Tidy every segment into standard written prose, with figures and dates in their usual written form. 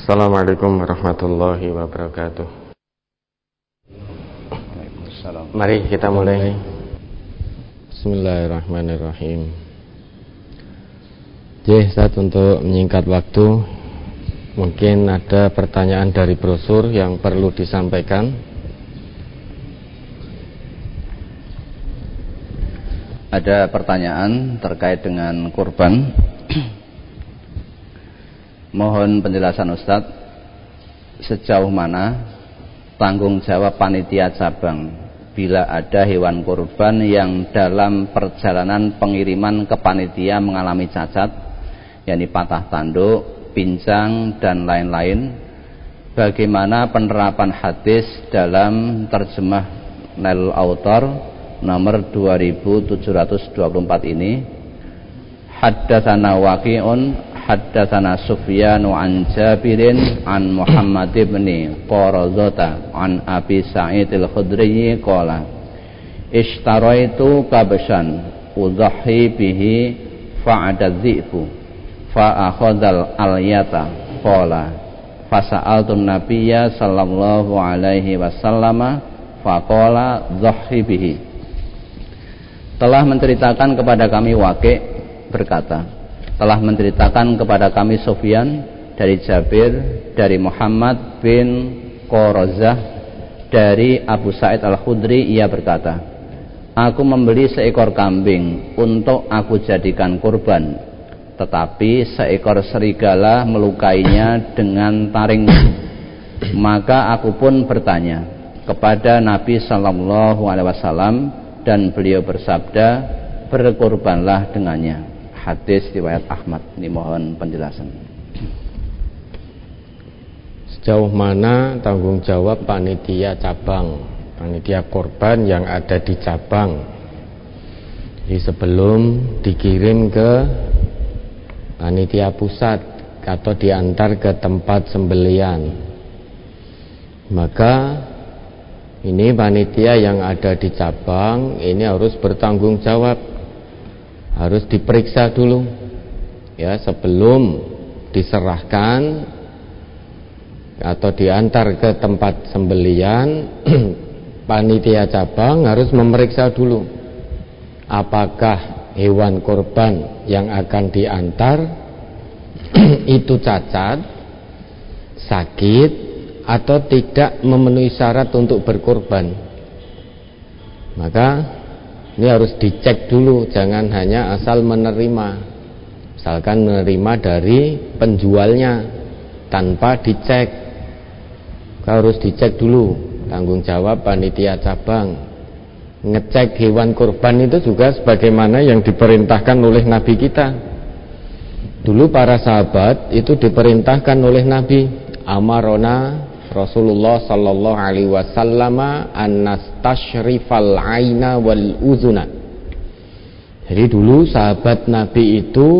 Assalamualaikum warahmatullahi wabarakatuh. Mari kita mulai. Bismillahirrahmanirrahim. Ustaz, untuk menyingkat waktu, mungkin ada pertanyaan dari brosur yang perlu disampaikan. Ada pertanyaan terkait dengan kurban. Mohon penjelasan Ustadz, sejauh mana tanggung jawab panitia cabang bila ada hewan kurban yang dalam perjalanan pengiriman ke panitia mengalami cacat, yakni patah tanduk, pincang, dan lain-lain. Bagaimana penerapan hadis dalam terjemah Nailul Autar nomor 2724 ini? Haddatsana Waqi'un haddatsana Sufyanu an Jabirin an Muhammad ibn Qarazata an Abi Sa'id al-Khudri qala ishtaraitu kabshan udhahi bihi fa'ada dhi'fu fa akhadhal alyata qala fasa'altu nabiyya sallallahu alaihi wasallam faqala dhahi bihi. Telah menceritakan kepada kami Waqi' berkata, telah menceritakan kepada kami Sufyan dari Jabir, dari Muhammad bin Qarazah, dari Abu Sa'id al-Khudri, ia berkata, aku membeli seekor kambing untuk aku jadikan kurban, tetapi seekor serigala melukainya dengan taring. Maka aku pun bertanya kepada Nabi sallallahu alaihi wasallam dan beliau bersabda, berkurbanlah dengannya. Hadis riwayat Ahmad. Ini mohon penjelasan. Sejauh mana tanggung jawab panitia cabang, panitia korban yang ada di cabang? Jadi sebelum dikirim ke panitia pusat atau diantar ke tempat sembelian, maka ini panitia yang ada di cabang ini harus bertanggung jawab. Harus diperiksa dulu ya sebelum diserahkan atau diantar ke tempat sembelian. Panitia cabang harus memeriksa dulu apakah hewan kurban yang akan diantar itu cacat, sakit, atau tidak memenuhi syarat untuk berkurban. Maka ini harus dicek dulu, jangan hanya asal menerima. Misalkan menerima dari penjualnya tanpa dicek. Harus dicek dulu, tanggung jawab panitia cabang. Ngecek hewan kurban itu juga sebagaimana yang diperintahkan oleh Nabi kita. Dulu para sahabat itu diperintahkan oleh Nabi, amarona Rasulullah sallallahu alaihi wasallam annastashrifal aina wal uzuna. Jadi dulu sahabat Nabi itu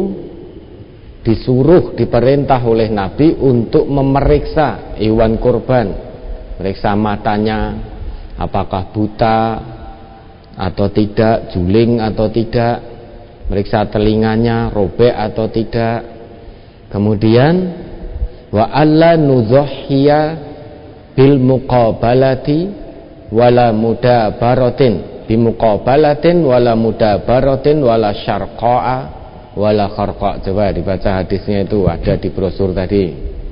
diperintah oleh Nabi untuk memeriksa hewan kurban, periksa matanya apakah buta atau tidak, juling atau tidak, periksa telinganya robek atau tidak. Kemudian wa alla nudhhiya bil muqabalati wala mudabaratin, bi muqabalatin wala mudabaratin wala syarqa'a wala kharqa'. Coba dibaca hadisnya, itu ada di brosur tadi,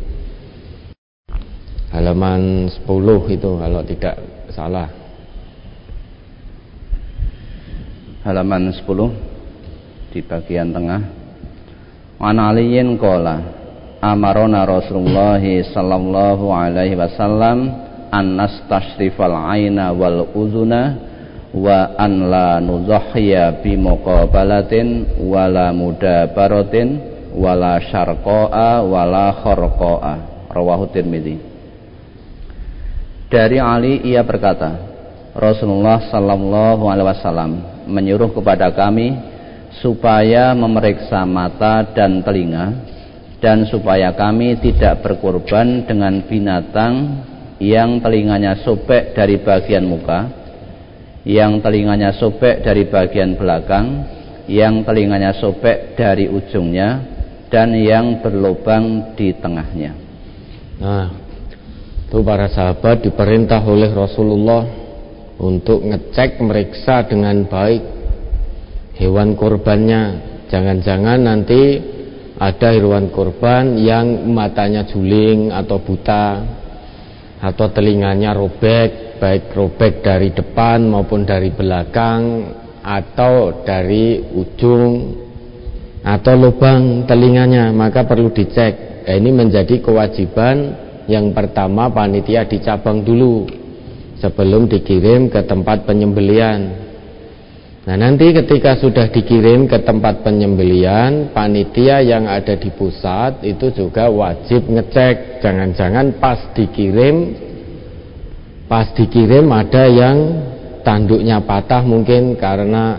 halaman 10 itu kalau tidak salah. Halaman 10 di bagian tengah. An aliyin qala amarona Rasulullah sallallahu alaihi wasallam an nastashrifal aina wal uzuna wa an la nudhhiya bi muqabalatin wala mudabaratin wala syarqa'a wala kharqa'a. Rawahu Tirmidzi. Dari Ali ia berkata, Rasulullah sallallahu alaihi wasallam menyuruh kepada kami supaya memeriksa mata dan telinga, dan supaya kami tidak berkurban dengan binatang yang telinganya sobek dari bagian muka, yang telinganya sobek dari bagian belakang, yang telinganya sobek dari ujungnya, dan yang berlubang di tengahnya. Nah, itu para sahabat diperintah oleh Rasulullah untuk ngecek, meriksa dengan baik hewan kurbannya. Jangan-jangan nanti ada hewan kurban yang matanya juling atau buta, atau telinganya robek, baik robek dari depan maupun dari belakang, atau dari ujung, atau lubang telinganya, maka perlu dicek. Ini menjadi kewajiban yang pertama panitia di cabang dulu sebelum dikirim ke tempat penyembelian. Nah, nanti ketika sudah dikirim ke tempat penyembelian, panitia yang ada di pusat itu juga wajib ngecek. Jangan-jangan pas dikirim ada yang tanduknya patah, mungkin karena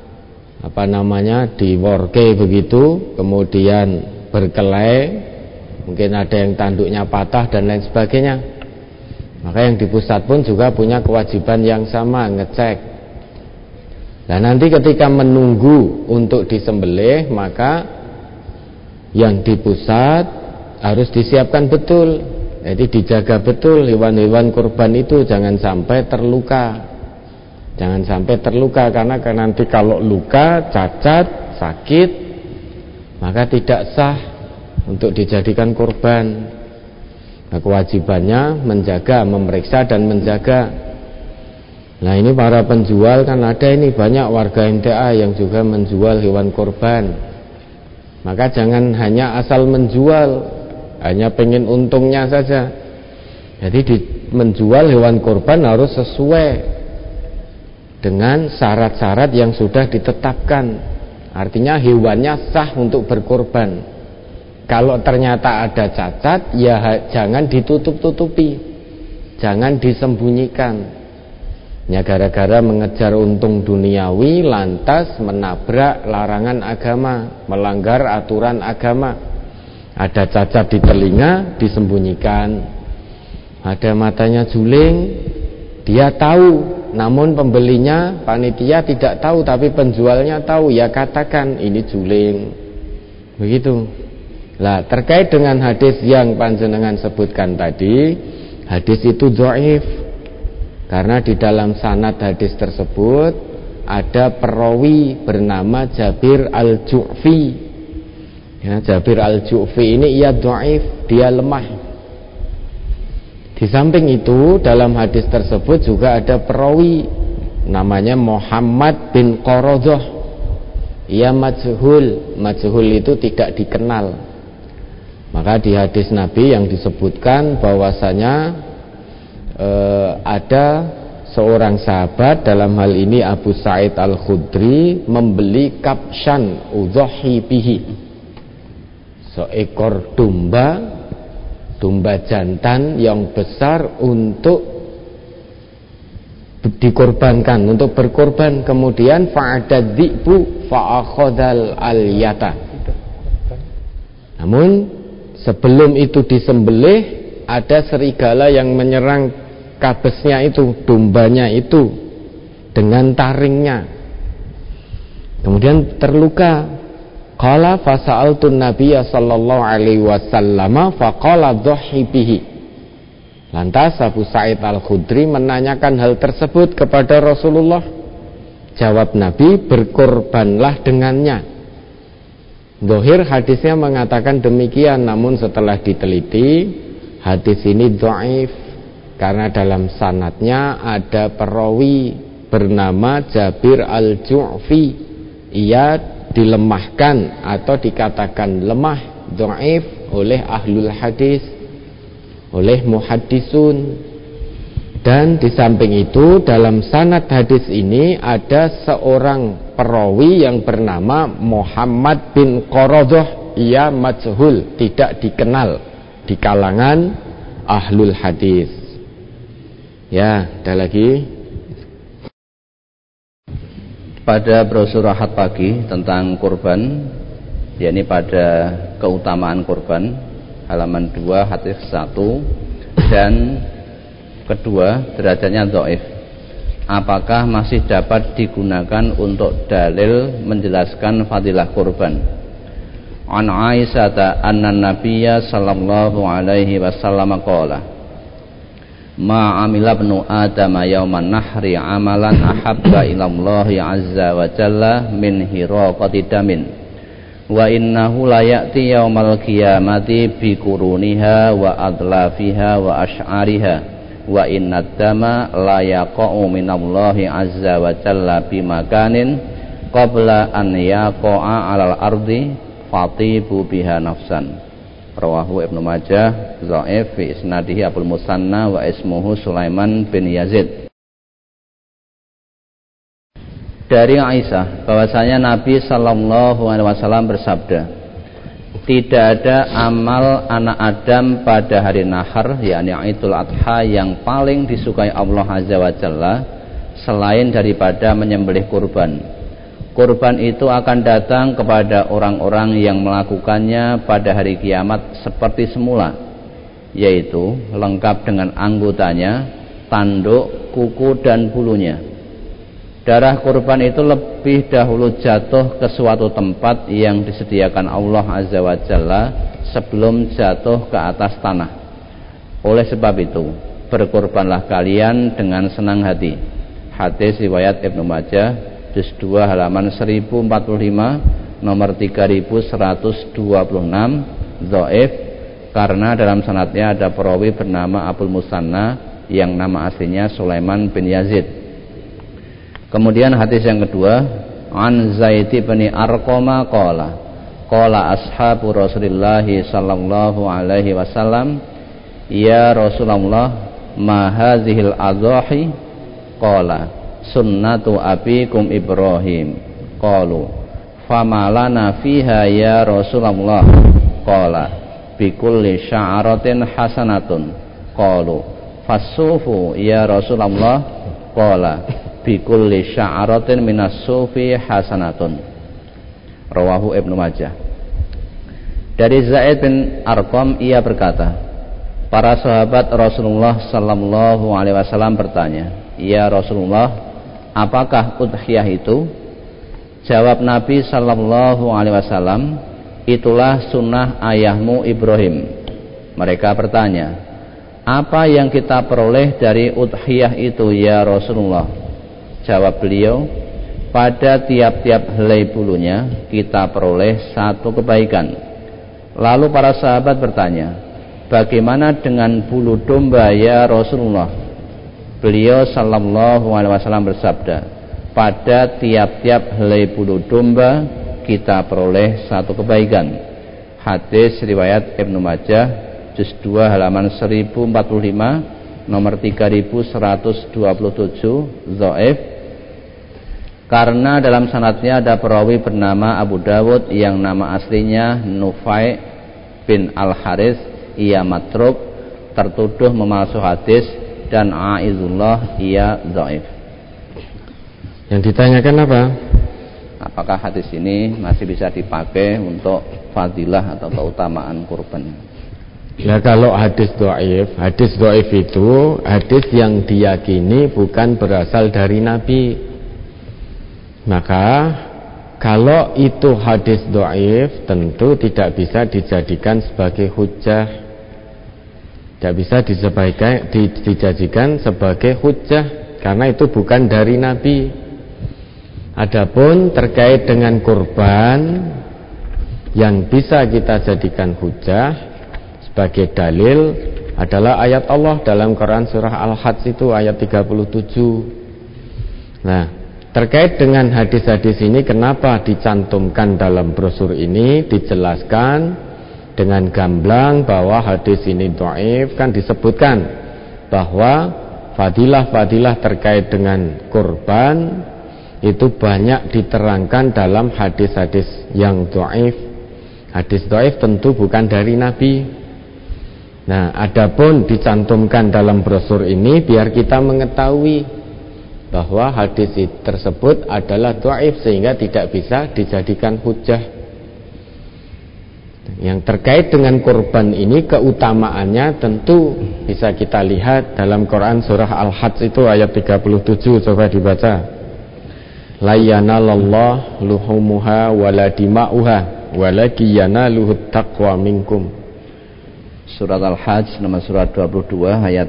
diworke begitu, kemudian berkelai, mungkin ada yang tanduknya patah dan lain sebagainya. Maka yang di pusat pun juga punya kewajiban yang sama, ngecek. Nah, nanti ketika menunggu untuk disembelih, maka yang di pusat harus disiapkan betul. Jadi dijaga betul hewan-hewan kurban itu, jangan sampai terluka. Jangan sampai terluka, karena nanti kalau luka, cacat, sakit, maka tidak sah untuk dijadikan kurban. Nah, kewajibannya menjaga, memeriksa dan menjaga. Nah, ini para penjual kan ada, ini banyak warga MTA yang juga menjual hewan kurban. Maka jangan hanya asal menjual, hanya pengen untungnya saja. Jadi menjual hewan kurban harus sesuai dengan syarat-syarat yang sudah ditetapkan. Artinya hewannya sah untuk berkorban. Kalau ternyata ada cacat, ya jangan ditutup-tutupi, jangan disembunyikan. Ya, gara-gara mengejar untung duniawi lantas menabrak larangan agama, melanggar aturan agama. Ada cacat di telinga, disembunyikan. Ada matanya juling, dia tahu, namun pembelinya, panitia tidak tahu, tapi penjualnya tahu, ya katakan ini juling. Begitu. Lah, terkait dengan hadis yang panjenengan sebutkan tadi, hadis itu dhaif. Karena di dalam sanad hadis tersebut ada perawi bernama Jabir al-Ju'fi. Ya, Jabir al-Ju'fi ini ia dhaif, dia lemah. Di samping itu dalam hadis tersebut juga ada perawi namanya Muhammad bin Qaradah. Ia majhul. Majhul itu tidak dikenal. Maka di hadis Nabi yang disebutkan bahwasanya ada seorang sahabat, dalam hal ini Abu Sa'id Al-Khudri, membeli kabshan udhahi bihi, seekor domba jantan yang besar untuk dikorbankan, untuk berkorban. Kemudian fa'adad dhi'bu fa'akhadhal al-yata. Namun sebelum itu disembelih, ada serigala yang menyerang kabesnya itu, dombanya itu, dengan taringnya. Kemudian terluka. Qala fasa'altun nabiyya sallallahu alaihi wasallam faqala dhahi bihi. Lantas Abu Sa'id Al-Khudri menanyakan hal tersebut kepada Rasulullah. Jawab Nabi, berkorbanlah dengannya. Zahir hadisnya mengatakan demikian, namun setelah diteliti, hadis ini dhaif. Karena dalam sanadnya ada perawi bernama Jabir al-Ju'fi. Ia dilemahkan atau dikatakan lemah, dhaif oleh ahlul hadis, oleh muhaddisun. Dan di samping itu dalam sanad hadis ini ada seorang perawi yang bernama Muhammad bin Qaradah. Ia majhul, tidak dikenal di kalangan ahlul hadis. Ya, ada lagi. Pada brosur Ahad pagi tentang kurban, yakni pada keutamaan kurban, halaman 2 hadis 1 dan kedua derajatnya dhaif. Apakah masih dapat digunakan untuk dalil menjelaskan fadilah kurban? An Aisyah anna Nabiyya sallallahu alaihi wasallam qala ma amila ibnu Adam yauman nahri amalan ahabba ila Allah azza wa jalla min hiraqati damin wa innahu la ya'ti yaumal qiyamati bi quruniha wa adlafiha wa ash'ariha wa inna dama la yaqa'u minallahi azza wa jalla bi makanin qabla an yaqa'a 'alal ardi fatibu biha nafsan. Rawahu Ibnu Majah dhaif fi isnadihi Abul Musanna wa ismuhu Sulaiman bin Yazid. Dari Aisyah bahwasanya Nabi sallallahu alaihi wasallam bersabda, tidak ada amal anak Adam pada hari nahar, yakni Idul Adha, yang paling disukai Allah azza wa jalla selain daripada menyembelih kurban. Kurban itu akan datang kepada orang-orang yang melakukannya pada hari kiamat seperti semula, yaitu lengkap dengan anggotanya, tanduk, kuku dan bulunya. Darah kurban itu lebih dahulu jatuh ke suatu tempat yang disediakan Allah azza wa jalla sebelum jatuh ke atas tanah. Oleh sebab itu, berkurbanlah kalian dengan senang hati. Hadis riwayat Ibnu Majah juz 2 halaman 1045 nomor 3126 dhaif karena dalam sanadnya ada perawi bernama Abul Musanna yang nama aslinya Sulaiman bin Yazid. Kemudian hadis yang kedua, an Zaid bin Arqama qala ashabu Rasulillah sallallahu alaihi wasallam ya Rasulullah ma hadhil adhahi qala sunnatu abikum Ibrahim. Qalu famalana fiha ya Rasulullah. Qala bikulli sya'aratin hasanatun. Qalu fasufu ya Rasulullah. Qala bikulli sya'aratin minas sufi hasanatun. Rawahu Ibnu Majah. Dari Zaid bin Arqam ia berkata, para sahabat Rasulullah sallallahu alaihi wasallam bertanya, ya Rasulullah, apakah udhiyah itu? Jawab Nabi sallallahu alaihi wasallam, itulah sunnah ayahmu Ibrahim. Mereka bertanya, apa yang kita peroleh dari udhiyah itu ya Rasulullah? Jawab beliau, pada tiap-tiap helai bulunya kita peroleh satu kebaikan. Lalu para sahabat bertanya, bagaimana dengan bulu domba ya Rasulullah? Beliau sallallahu alaihi wasallam bersabda, pada tiap-tiap helai bulu domba kita peroleh satu kebaikan. Hadis riwayat Ibnu Majah juz 2 halaman 1045 nomor 3127 dhaif karena dalam sanadnya ada perawi bernama Abu Dawud yang nama aslinya Nufai bin Al-Haris, ia matruk, tertuduh memalsu hadis, dan Aizullah ia dhaif. Yang ditanyakan apa? Apakah hadis ini masih bisa dipakai untuk fadilah atau keutamaan kurban? Ya, kalau hadis dhaif itu hadis yang diyakini bukan berasal dari Nabi. Maka kalau itu hadis dhaif tentu tidak bisa dijadikan sebagai hujjah. Tidak bisa dijadikan sebagai hujjah karena itu bukan dari Nabi. Adapun terkait dengan kurban yang bisa kita jadikan hujjah sebagai dalil adalah ayat Allah dalam Quran surah Al-Hajj itu ayat 37. Nah, terkait dengan hadis-hadis ini kenapa dicantumkan dalam brosur ini, dijelaskan dengan gamblang bahwa hadis ini dhaif, kan disebutkan bahwa fadilah-fadilah terkait dengan kurban itu banyak diterangkan dalam hadis-hadis yang dhaif. Hadis dhaif tentu bukan dari Nabi. Nah, adapun dicantumkan dalam brosur ini biar kita mengetahui bahwa hadis tersebut adalah dhaif sehingga tidak bisa dijadikan hujjah. Yang terkait dengan kurban ini keutamaannya tentu bisa kita lihat dalam Quran surah Al-Hajj itu ayat 37, coba dibaca. La yanalallahu luhumuha wala dima'uha. walaki yanaluhut taqwa minkum. Surat Al-Hajj nomor surat 22 ayat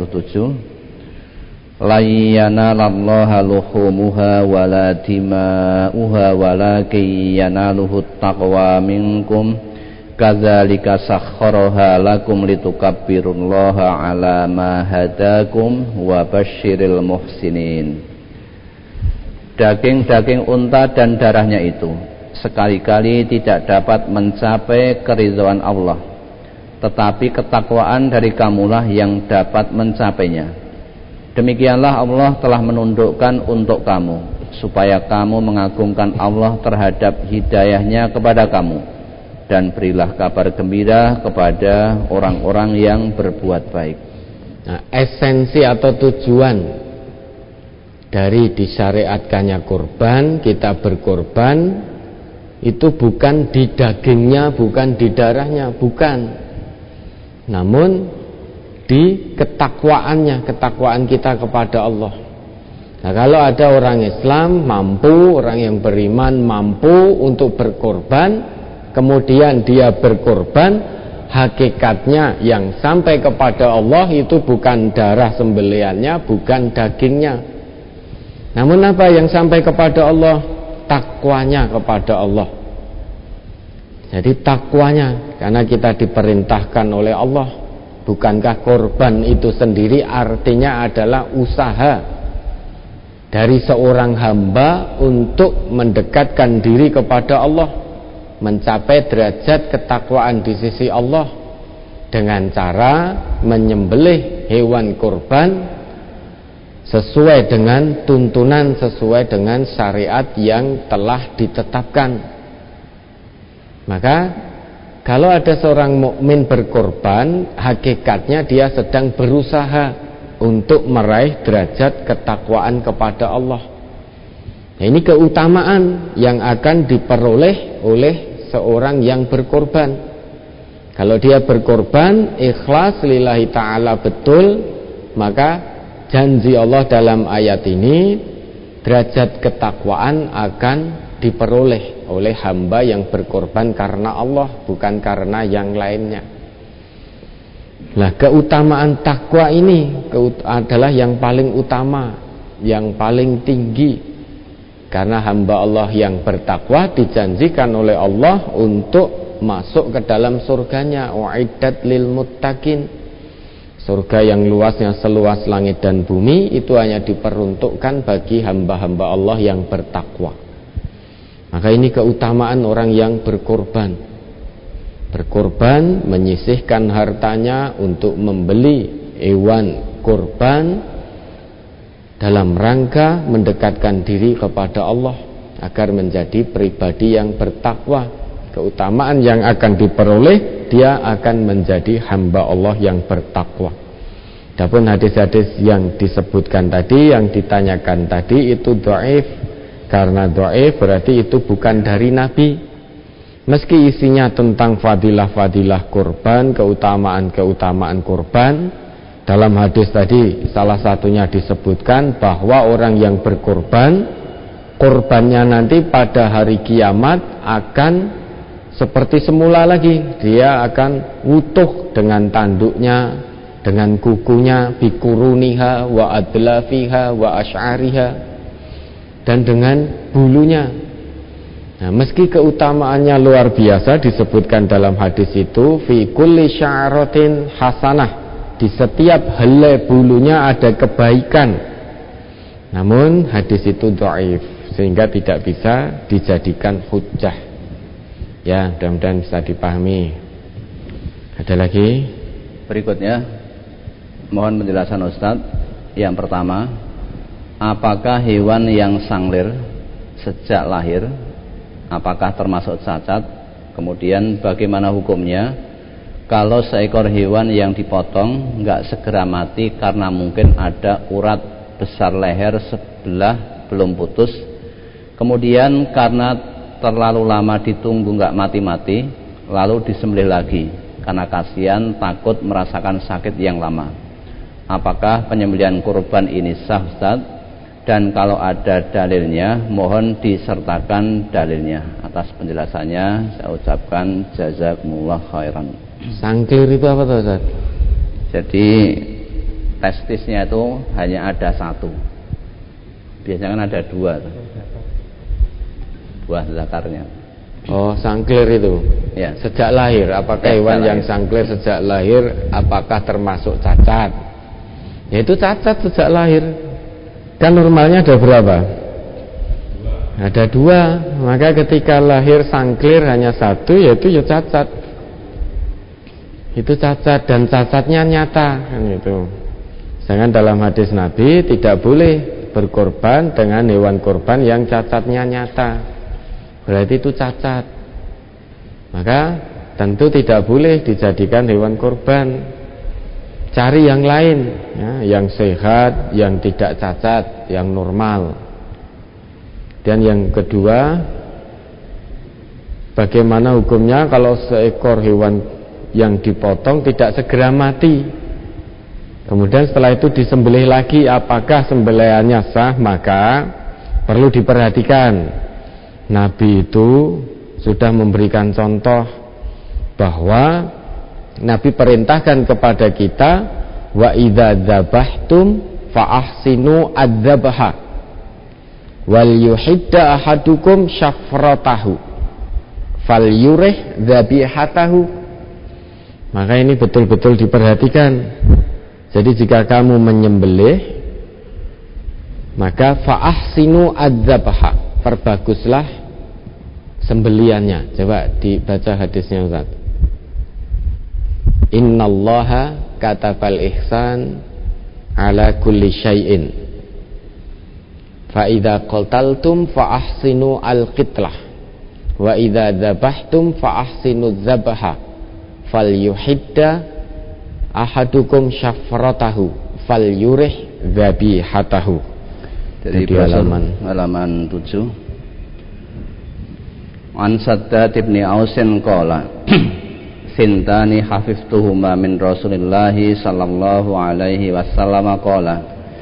37. La yanalallaha luhumuha wala dima'uha walakin yanaluhut taqwa minkum. Kadzalika sakhkharaha lakum litukabbirullaha ala ma hadakum wa basyiril muhsinin. Daging-daging unta dan darahnya itu sekali-kali tidak dapat mencapai keridhaan Allah, tetapi ketakwaan dari kamulah yang dapat mencapainya. Demikianlah Allah telah menundukkan untuk kamu, supaya kamu mengagungkan Allah terhadap hidayahnya kepada kamu, dan berilah kabar gembira kepada orang-orang yang berbuat baik. Nah, esensi atau tujuan dari disyariatkannya kurban, kita berkorban, itu bukan di dagingnya, bukan di darahnya, bukan. Namun di ketakwaannya, ketakwaan kita kepada Allah. Nah, kalau ada orang Islam mampu, orang yang beriman mampu untuk berkorban, kemudian dia berkorban, hakikatnya yang sampai kepada Allah itu bukan darah sembelihannya, bukan dagingnya. Namun apa yang sampai kepada Allah? Takwanya kepada Allah. Jadi takwanya, karena kita diperintahkan oleh Allah. Bukankah korban itu sendiri artinya adalah usaha dari seorang hamba untuk mendekatkan diri kepada Allah, mencapai derajat ketakwaan di sisi Allah dengan cara menyembelih hewan korban sesuai dengan tuntunan, sesuai dengan syariat yang telah ditetapkan. Maka kalau ada seorang mukmin berkorban, hakikatnya dia sedang berusaha untuk meraih derajat ketakwaan kepada Allah. Nah, ini keutamaan yang akan diperoleh oleh seorang yang berkorban. Kalau dia berkorban ikhlas lillahi ta'ala betul, maka janji Allah dalam ayat ini, derajat ketakwaan akan diperoleh oleh hamba yang berkorban karena Allah, bukan karena yang lainnya. Nah, keutamaan takwa ini adalah yang paling utama, yang paling tinggi, karena hamba Allah yang bertakwa dijanjikan oleh Allah untuk masuk ke dalam surganya, uiddat lil muttaqin. Surga yang luasnya seluas langit dan bumi itu hanya diperuntukkan bagi hamba-hamba Allah yang bertakwa. Maka ini keutamaan orang yang berkorban. Berkorban, menyisihkan hartanya untuk membeli hewan korban dalam rangka mendekatkan diri kepada Allah agar menjadi pribadi yang bertakwa. Keutamaan yang akan diperoleh, dia akan menjadi hamba Allah yang bertakwa. Adapun hadis-hadis yang disebutkan tadi, yang ditanyakan tadi itu dhaif. Karena dhaif berarti itu bukan dari Nabi. Meski isinya tentang fadilah-fadilah kurban, keutamaan-keutamaan kurban, dalam hadis tadi salah satunya disebutkan bahwa orang yang berkorban, korbannya nanti pada hari kiamat akan seperti semula lagi. Dia akan utuh dengan tanduknya, dengan kukunya, bikuruniha wa adlafiha wa asy'ariha, dan dengan bulunya. Nah, meski keutamaannya luar biasa disebutkan dalam hadis itu, fi kulli sya'ratin hasanah, di setiap helai bulunya ada kebaikan. Namun hadis itu dhaif, sehingga tidak bisa dijadikan hujjah. Ya, mudah-mudahan bisa dipahami. Ada lagi? Berikutnya, mohon penjelasan Ustaz. Yang pertama, apakah hewan yang sanglir sejak lahir, apakah termasuk cacat? Kemudian bagaimana hukumnya kalau seekor hewan yang dipotong nggak segera mati karena mungkin ada urat besar leher sebelah belum putus, kemudian karena terlalu lama ditunggu nggak mati-mati, lalu disembelih lagi karena kasihan takut merasakan sakit yang lama. Apakah penyembelihan kurban ini sah, Ustaz? dan kalau ada dalilnya mohon disertakan dalilnya. Atas penjelasannya saya ucapkan jazakumullah khairan. Sangklir itu apa tuh Ustaz? Jadi testisnya itu hanya ada satu, biasanya kan ada dua, buah zakarnya. Oh, sangklir itu Ya. sejak lahir. Apakah hewan yang sangklir sejak lahir apakah termasuk cacat? Ya itu cacat sejak lahir. Kan normalnya ada berapa? Ada dua. Maka ketika lahir sangklir hanya satu, yaitu ya cacat. Itu cacat dan cacatnya nyata kan itu. Sedangkan dalam hadis Nabi tidak boleh berkorban dengan hewan korban yang cacatnya nyata. Berarti itu cacat. Maka tentu tidak boleh dijadikan hewan korban. Cari yang lain ya, yang sehat, yang tidak cacat, yang normal. Dan yang kedua, bagaimana hukumnya kalau seekor hewan yang dipotong tidak segera mati, kemudian setelah itu disembelih lagi, apakah sembelihannya sah? Maka perlu diperhatikan, Nabi itu sudah memberikan contoh bahwa Nabi perintahkan kepada kita, wa idza dzabhtum fa ahsinu adzabha wal yuhidda ahadukum syafratahu fal yurih dzabihatahu. Maka ini betul-betul diperhatikan. Jadi jika kamu menyembelih, maka fa ahsinu adzabha, perbaguslah sembeliannya. Coba dibaca hadisnya Ustaz. Innallaha katabal ihsan ala kulli syai'in. Fa idza qataltum fa ahsinu al-qitlah wa idza dzabhtum fa ahsinu dzabha falyuhidda ahadukum syafratahu falyurih dzabihatahu. Dari halaman 7. An Saddad ibn Ausin qala sintani hafiztuhuma min Rasulillahi sallallahu alaihi wasallam qala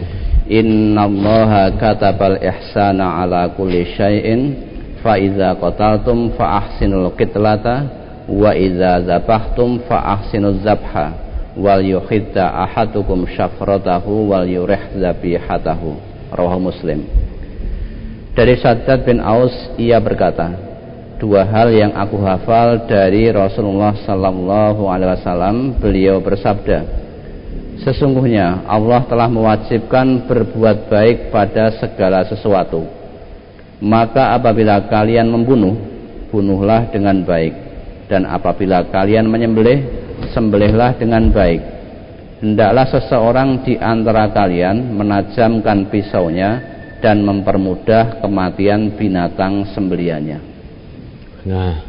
innallaha katabal ihsana ala kulli syai'in fa idza qataltum fa ahsinul qitlata wa idza zabahtum fa ahsinuz zabha wal yuhidda ahadukum syafratahu wal yurih zabihatahu. Rawahu Muslim. Dari Saddad bin Aus, ia berkata, dua hal yang aku hafal dari Rasulullah sallallahu alaihi wasallam. Beliau bersabda, sesungguhnya Allah telah mewajibkan berbuat baik pada segala sesuatu. Maka apabila kalian membunuh, bunuhlah dengan baik, dan apabila kalian menyembelih, sembelihlah dengan baik. Hendaklah seseorang di antara kalian menajamkan pisaunya dan mempermudah kematian binatang sembeliannya. Nah,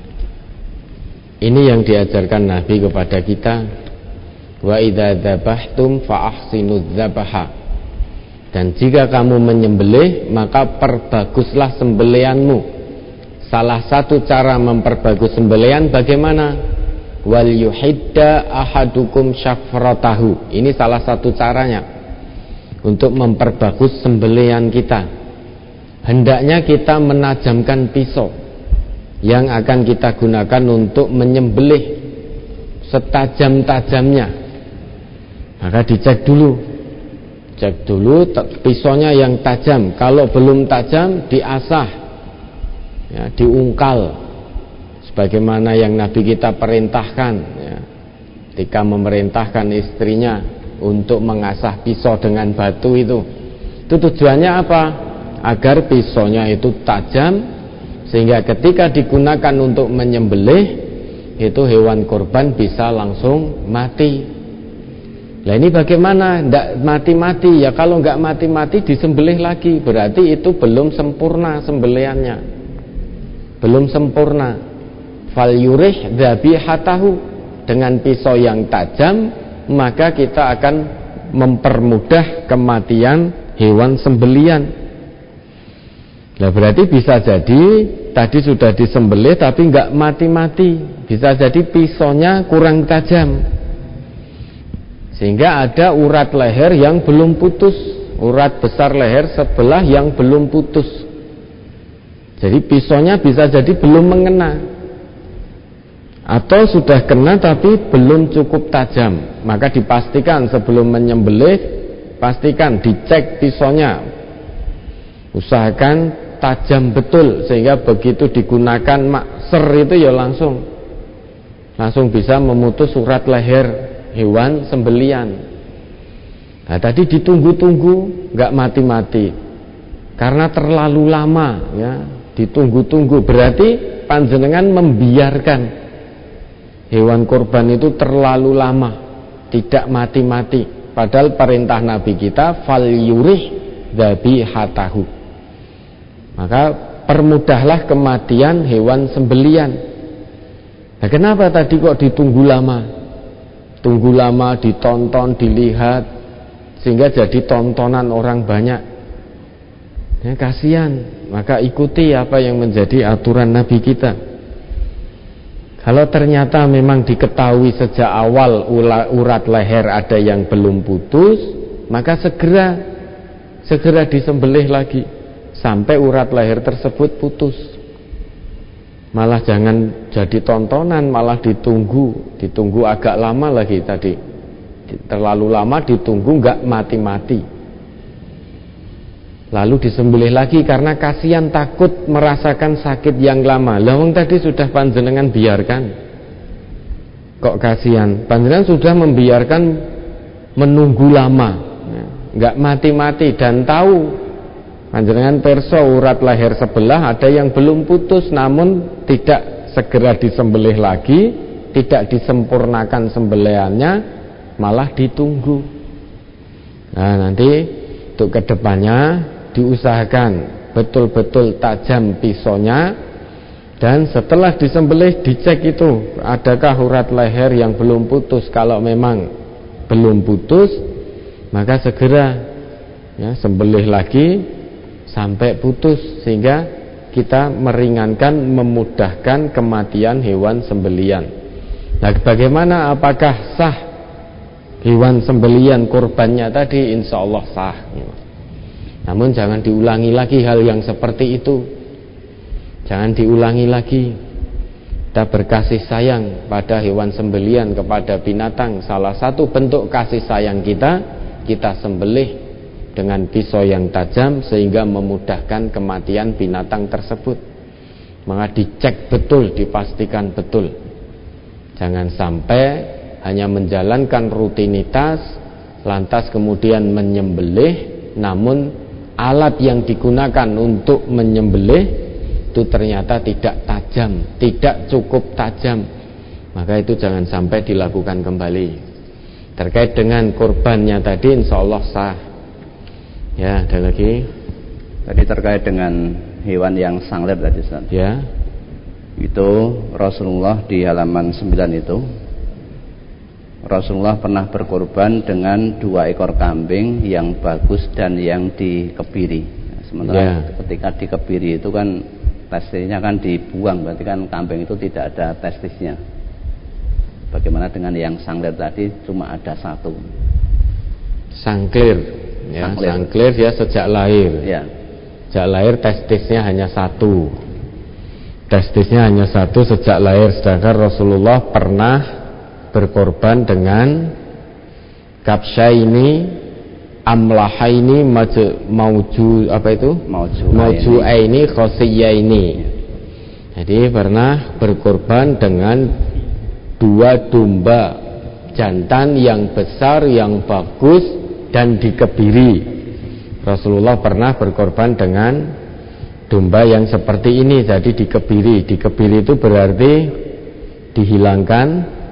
ini yang diajarkan Nabi kepada kita. Wa idza dzabhtum fa ahsinuz dzabha. Dan jika kamu menyembelih, maka perbaguslah sembelihanmu. Salah satu cara memperbagus sembelihan bagaimana? Wal yuhidda ahadukum syafratahu. Ini salah satu caranya untuk memperbagus sembelihan kita. Hendaknya kita menajamkan pisau yang akan kita gunakan untuk menyembelih setajam-tajamnya. Maka dicek dulu, cek dulu pisaunya yang tajam. Kalau belum tajam, diasah ya, diungkal sebagaimana yang Nabi kita perintahkan ya, ketika memerintahkan istrinya untuk mengasah pisau dengan batu itu tujuannya apa? Agar pisaunya itu tajam, sehingga ketika digunakan untuk menyembelih itu hewan korban bisa langsung mati. Nah ini bagaimana? Tidak mati-mati ya. Kalau nggak mati-mati disembelih lagi, berarti itu belum sempurna sembelihannya, belum sempurna. Fal yurih dzabihatahu, dengan pisau yang tajam maka kita akan mempermudah kematian hewan sembelian. Nah berarti bisa jadi tadi sudah disembelih tapi nggak mati-mati, bisa jadi pisaunya kurang tajam sehingga ada urat leher yang belum putus. urat besar leher sebelah yang belum putus. Jadi pisaunya bisa jadi belum mengena, atau sudah kena tapi belum cukup tajam. Maka dipastikan sebelum menyembelih, pastikan dicek pisaunya, usahakan tajam betul sehingga begitu digunakan makser itu ya langsung bisa memutus urat leher hewan sembelian. Nah tadi ditunggu-tunggu, nggak mati-mati karena terlalu lama ya, ditunggu-tunggu berarti panjenengan membiarkan hewan kurban itu terlalu lama, tidak mati-mati. Padahal perintah Nabi kita fal yurih dzabihatahu, maka permudahlah kematian hewan sembelian. Nah kenapa tadi kok ditunggu lama? Tunggu lama, ditonton, dilihat, sehingga jadi tontonan orang banyak. Ya, kasihan. Maka ikuti apa yang menjadi aturan Nabi kita. Kalau ternyata memang diketahui sejak awal urat leher ada yang belum putus, maka segera disembelih lagi sampai urat leher tersebut putus. Malah jangan jadi tontonan, malah ditunggu agak lama lagi tadi. Terlalu lama ditunggu nggak mati-mati. Lalu disembelih lagi karena kasihan, takut merasakan sakit yang lama. Lah wong tadi sudah panjenengan biarkan. Kok kasihan? Panjenengan sudah membiarkan menunggu lama, nggak mati-mati, dan tahu panjenengan perso urat leher sebelah ada yang belum putus, namun tidak segera disembelih lagi, tidak disempurnakan sembelihannya, malah ditunggu. Nah nanti untuk kedepannya diusahakan betul-betul tajam pisaunya, dan setelah disembelih dicek itu adakah urat leher yang belum putus. Kalau memang belum putus, maka segera ya, sembelih lagi sampai putus, sehingga kita meringankan, memudahkan kematian hewan sembelian. Nah bagaimana, apakah sah hewan sembelian kurbannya tadi? Insya Allah sah. Namun jangan diulangi lagi hal yang seperti itu. Jangan diulangi lagi. Kita berkasih sayang pada hewan sembelian, kepada binatang. Salah satu bentuk kasih sayang kita sembelih dengan pisau yang tajam sehingga memudahkan kematian binatang tersebut. Maka dicek betul, dipastikan betul. Jangan sampai hanya menjalankan rutinitas lantas kemudian menyembelih, namun alat yang digunakan untuk menyembelih itu ternyata tidak tajam, tidak cukup tajam. Maka itu jangan sampai dilakukan kembali. Terkait dengan kurbannya tadi insya Allah sah. Ya, ada lagi. Tadi terkait dengan hewan yang sanglir tadi Ustaz. Ya. Itu Rasulullah di halaman 9 itu, Rasulullah pernah berkorban dengan 2 ekor kambing yang bagus dan yang dikebiri. Sementara ketika dikebiri itu kan testisnya kan dibuang, berarti kan kambing itu tidak ada testisnya. Bagaimana dengan yang sanglir tadi cuma ada 1? Sangklir. Ya, sangklir ya sejak lahir. Ya. Sejak lahir testisnya hanya 1. Testisnya hanya 1 sejak lahir. Sedangkan Rasulullah pernah berkorban dengan kabsyaini amlahaini mauju apa itu? Maujuaini khosiyaini. Jadi pernah berkorban dengan 2 domba jantan yang besar, yang bagus dan dikebiri. Rasulullah pernah berkorban dengan domba yang seperti ini, jadi dikebiri. Dikebiri itu berarti dihilangkan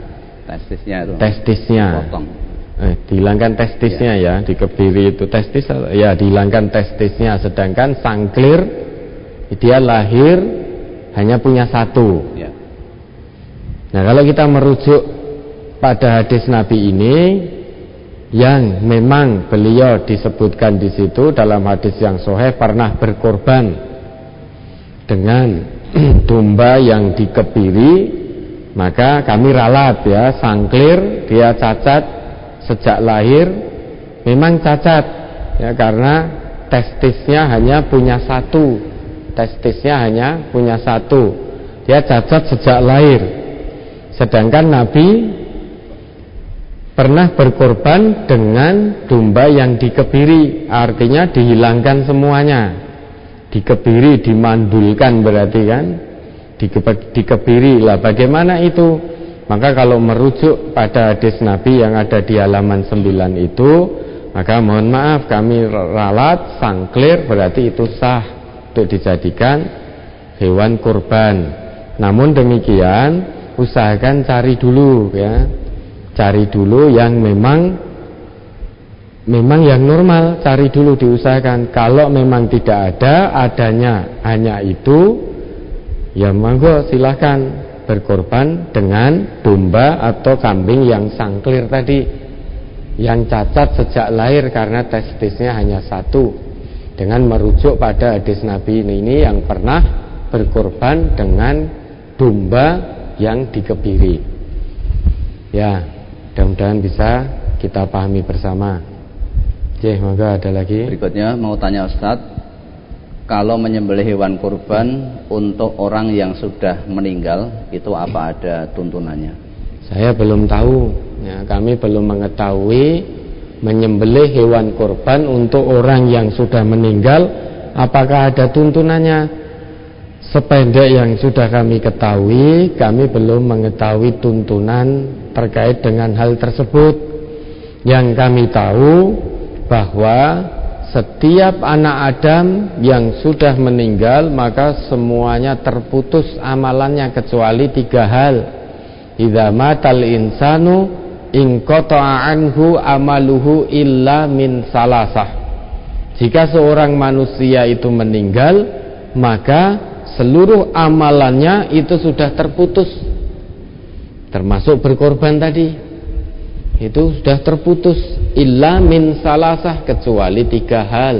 testisnya. Dihilangkan testisnya ya, dikebiri itu testis ya, dihilangkan testisnya. Sedangkan sangklir dia lahir hanya punya 1. Ya. Nah kalau kita merujuk pada hadis Nabi ini, yang memang beliau disebutkan di situ dalam hadis yang sahih pernah berkorban dengan domba yang dikebiri, maka kami ralat ya, sangklir dia cacat sejak lahir, memang cacat, Ya, karena testisnya hanya punya satu. Dia cacat sejak lahir. Sedangkan Nabi pernah berkorban dengan domba yang dikebiri, artinya dihilangkan semuanya. Dikebiri, dimandulkan berarti kan, dikebiri lah. Bagaimana itu? Maka kalau merujuk pada hadis Nabi yang ada di halaman 9 itu, maka mohon maaf kami ralat sangklir, berarti itu sah untuk dijadikan hewan kurban. Namun demikian usahakan cari dulu ya, cari dulu yang memang yang normal, cari dulu, diusahakan. Kalau memang tidak ada, adanya hanya itu, ya monggo silahkan berkorban dengan domba atau kambing yang sangklir tadi, yang cacat sejak lahir karena testisnya hanya satu, dengan merujuk pada hadis Nabi ini yang pernah berkorban dengan domba yang dikebiri. Ya, mudah-mudahan bisa kita pahami bersama. Oke, maka ada lagi. Berikutnya mau tanya Ustadz, kalau menyembelih hewan kurban untuk orang yang sudah meninggal, itu apa ada tuntunannya? Saya belum tahu ya, kami belum mengetahui menyembelih hewan kurban untuk orang yang sudah meninggal apakah ada tuntunannya. Sependek yang sudah kami ketahui, kami belum mengetahui tuntunan terkait dengan hal tersebut. Yang kami tahu bahwa setiap anak Adam yang sudah meninggal maka semuanya terputus amalannya kecuali 3 hal. Idza matal insanu inqata'a anhu amaluhu illa min salasah. Jika seorang manusia itu meninggal, maka seluruh amalannya itu sudah terputus, termasuk berkorban tadi, itu sudah terputus. Illa min salasah, kecuali 3 hal.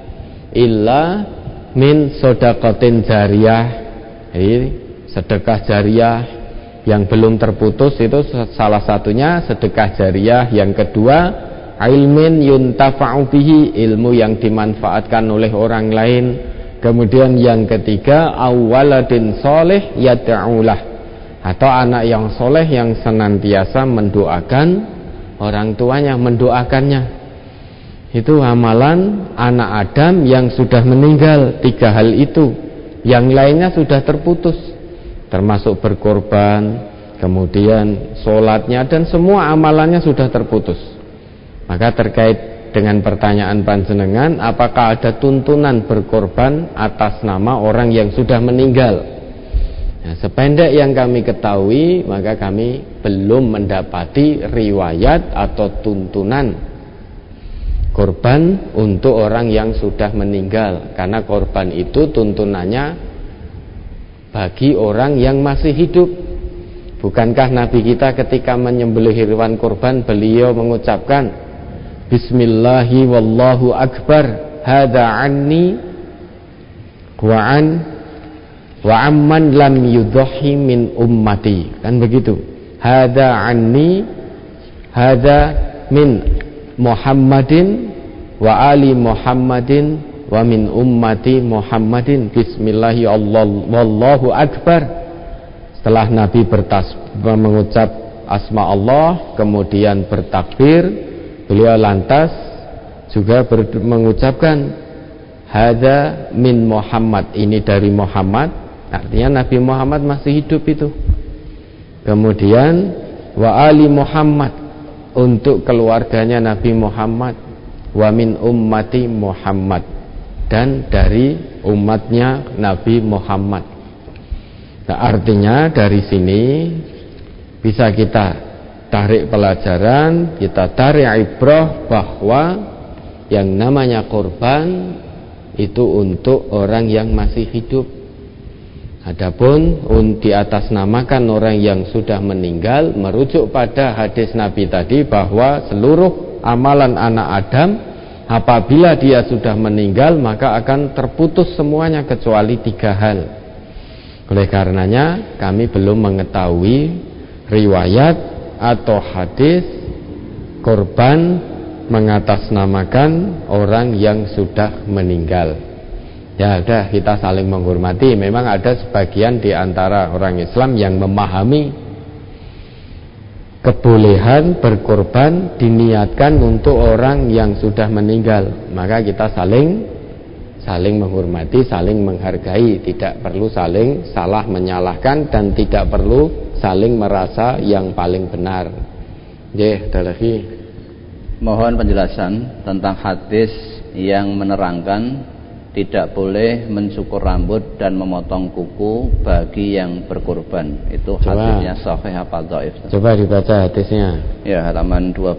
Illa min sodaqatin jariyah, jadi sedekah jariyah yang belum terputus itu salah satunya sedekah jariyah. Yang kedua, ilmin yuntafa'u bihi, ilmu yang dimanfaatkan oleh orang lain. Kemudian yang ketiga, awaladin soleh yad'ulah, atau anak yang soleh yang senantiasa mendoakan orang tuanya, mendoakannya. Itu amalan anak Adam yang sudah meninggal. 3 hal itu, yang lainnya sudah terputus, termasuk berkorban, kemudian sholatnya, dan semua amalannya sudah terputus. Maka terkait dengan pertanyaan panjenengan, apakah ada tuntunan berkorban atas nama orang yang sudah meninggal? Nah, sependek yang kami ketahui, maka kami belum mendapati riwayat atau tuntunan korban untuk orang yang sudah meninggal. Karena korban itu tuntunannya bagi orang yang masih hidup. Bukankah Nabi kita ketika menyembelih hewan korban, beliau mengucapkan Bismillahi wallahu akbar, hadza anni wa amman lam yudhahi min ummati, kan begitu. Hadza anni, hadza min Muhammadin wa ali Muhammadin wa min ummati Muhammadin. Bismillahi wallahu akbar. Setelah Nabi mengucap asma Allah, kemudian bertakbir, beliau lantas juga mengucapkan hadza min Muhammad, ini dari Muhammad. Artinya Nabi Muhammad masih hidup itu. Kemudian wa ali Muhammad, untuk keluarganya Nabi Muhammad. Wa min ummati Muhammad, dan dari umatnya Nabi Muhammad. Nah, artinya dari sini bisa kita tarik pelajaran, kita tarik ibrah bahwa yang namanya korban itu untuk orang yang masih hidup. Adapun di atas namakan orang yang sudah meninggal, merujuk pada hadis Nabi tadi bahwa seluruh amalan anak Adam apabila dia sudah meninggal maka akan terputus semuanya kecuali 3 hal. Oleh karenanya kami belum mengetahui riwayat atau hadis korban mengatasnamakan orang yang sudah meninggal. Ya udah, kita saling menghormati. Memang ada sebagian di antara orang Islam yang memahami kebolehan berkorban diniatkan untuk orang yang sudah meninggal. Maka kita saling menghormati, saling menghargai, tidak perlu saling salah menyalahkan dan tidak perlu saling merasa yang paling benar. Ada lagi. Mohon penjelasan tentang hadis yang menerangkan tidak boleh mencukur rambut dan memotong kuku bagi yang berkorban. Itu hadisnya sahih apa dhaif? Coba dibaca hadisnya. Ya, halaman 12.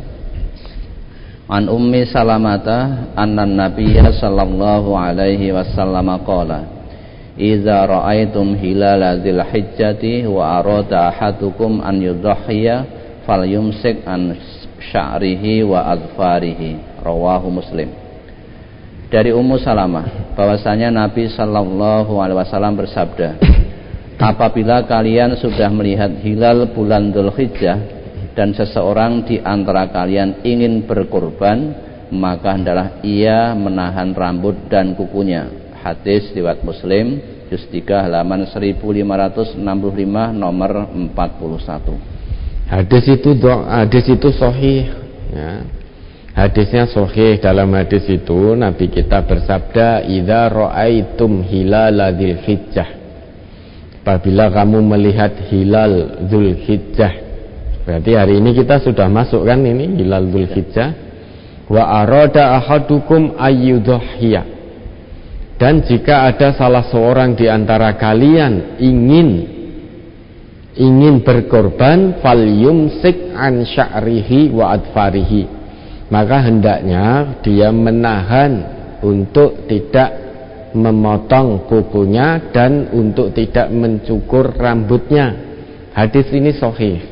An Ummi Salamata anna Nabiyya sallallahu alaihi wasallam qala idza ra'aitum hilala dzil hijjati wa arada ahadukum an yudhhiya falyumsik an sya'rihi wa adfarihi. Rawahu Muslim. Dari Ummu Salamah bahwasanya Nabi sallallahu alaihi wasallam bersabda, apabila kalian sudah melihat hilal bulan Dzulhijjah dan seseorang di antara kalian ingin berkorban, maka hendaklah ia menahan rambut dan kukunya. Hadis riwayat Muslim, juz 3 halaman 1565 nomor 41. Hadis itu sahih ya. Hadisnya sahih. Dalam hadis itu Nabi kita bersabda, idza ra'aitum hilala dzulhijjah, apabila kamu melihat hilal Dzulhijjah. Berarti hari ini kita sudah masuk kan ini hilal Dzulhijjah. Wa arada ahadukum ayyudhhiya, dan jika ada salah seorang di antara kalian ingin berkorban, falyumsik an sya'rihi wa adfarihi, maka hendaknya dia menahan untuk tidak memotong kukunya dan untuk tidak mencukur rambutnya. Hadis ini sahih.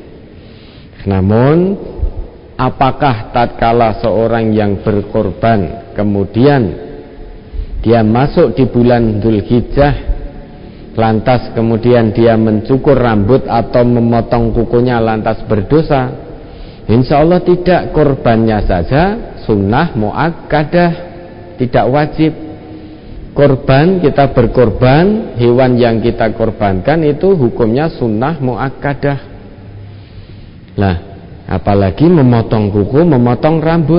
Namun apakah tatkala seorang yang berkorban kemudian dia masuk di bulan Dzulhijjah, lantas kemudian dia mencukur rambut atau memotong kukunya lantas berdosa? Insya Allah tidak. Korbannya saja sunnah muakkadah, tidak wajib. Korban, kita berkorban, hewan yang kita korbankan itu hukumnya sunnah muakkadah. Nah, apalagi memotong kuku, memotong rambut.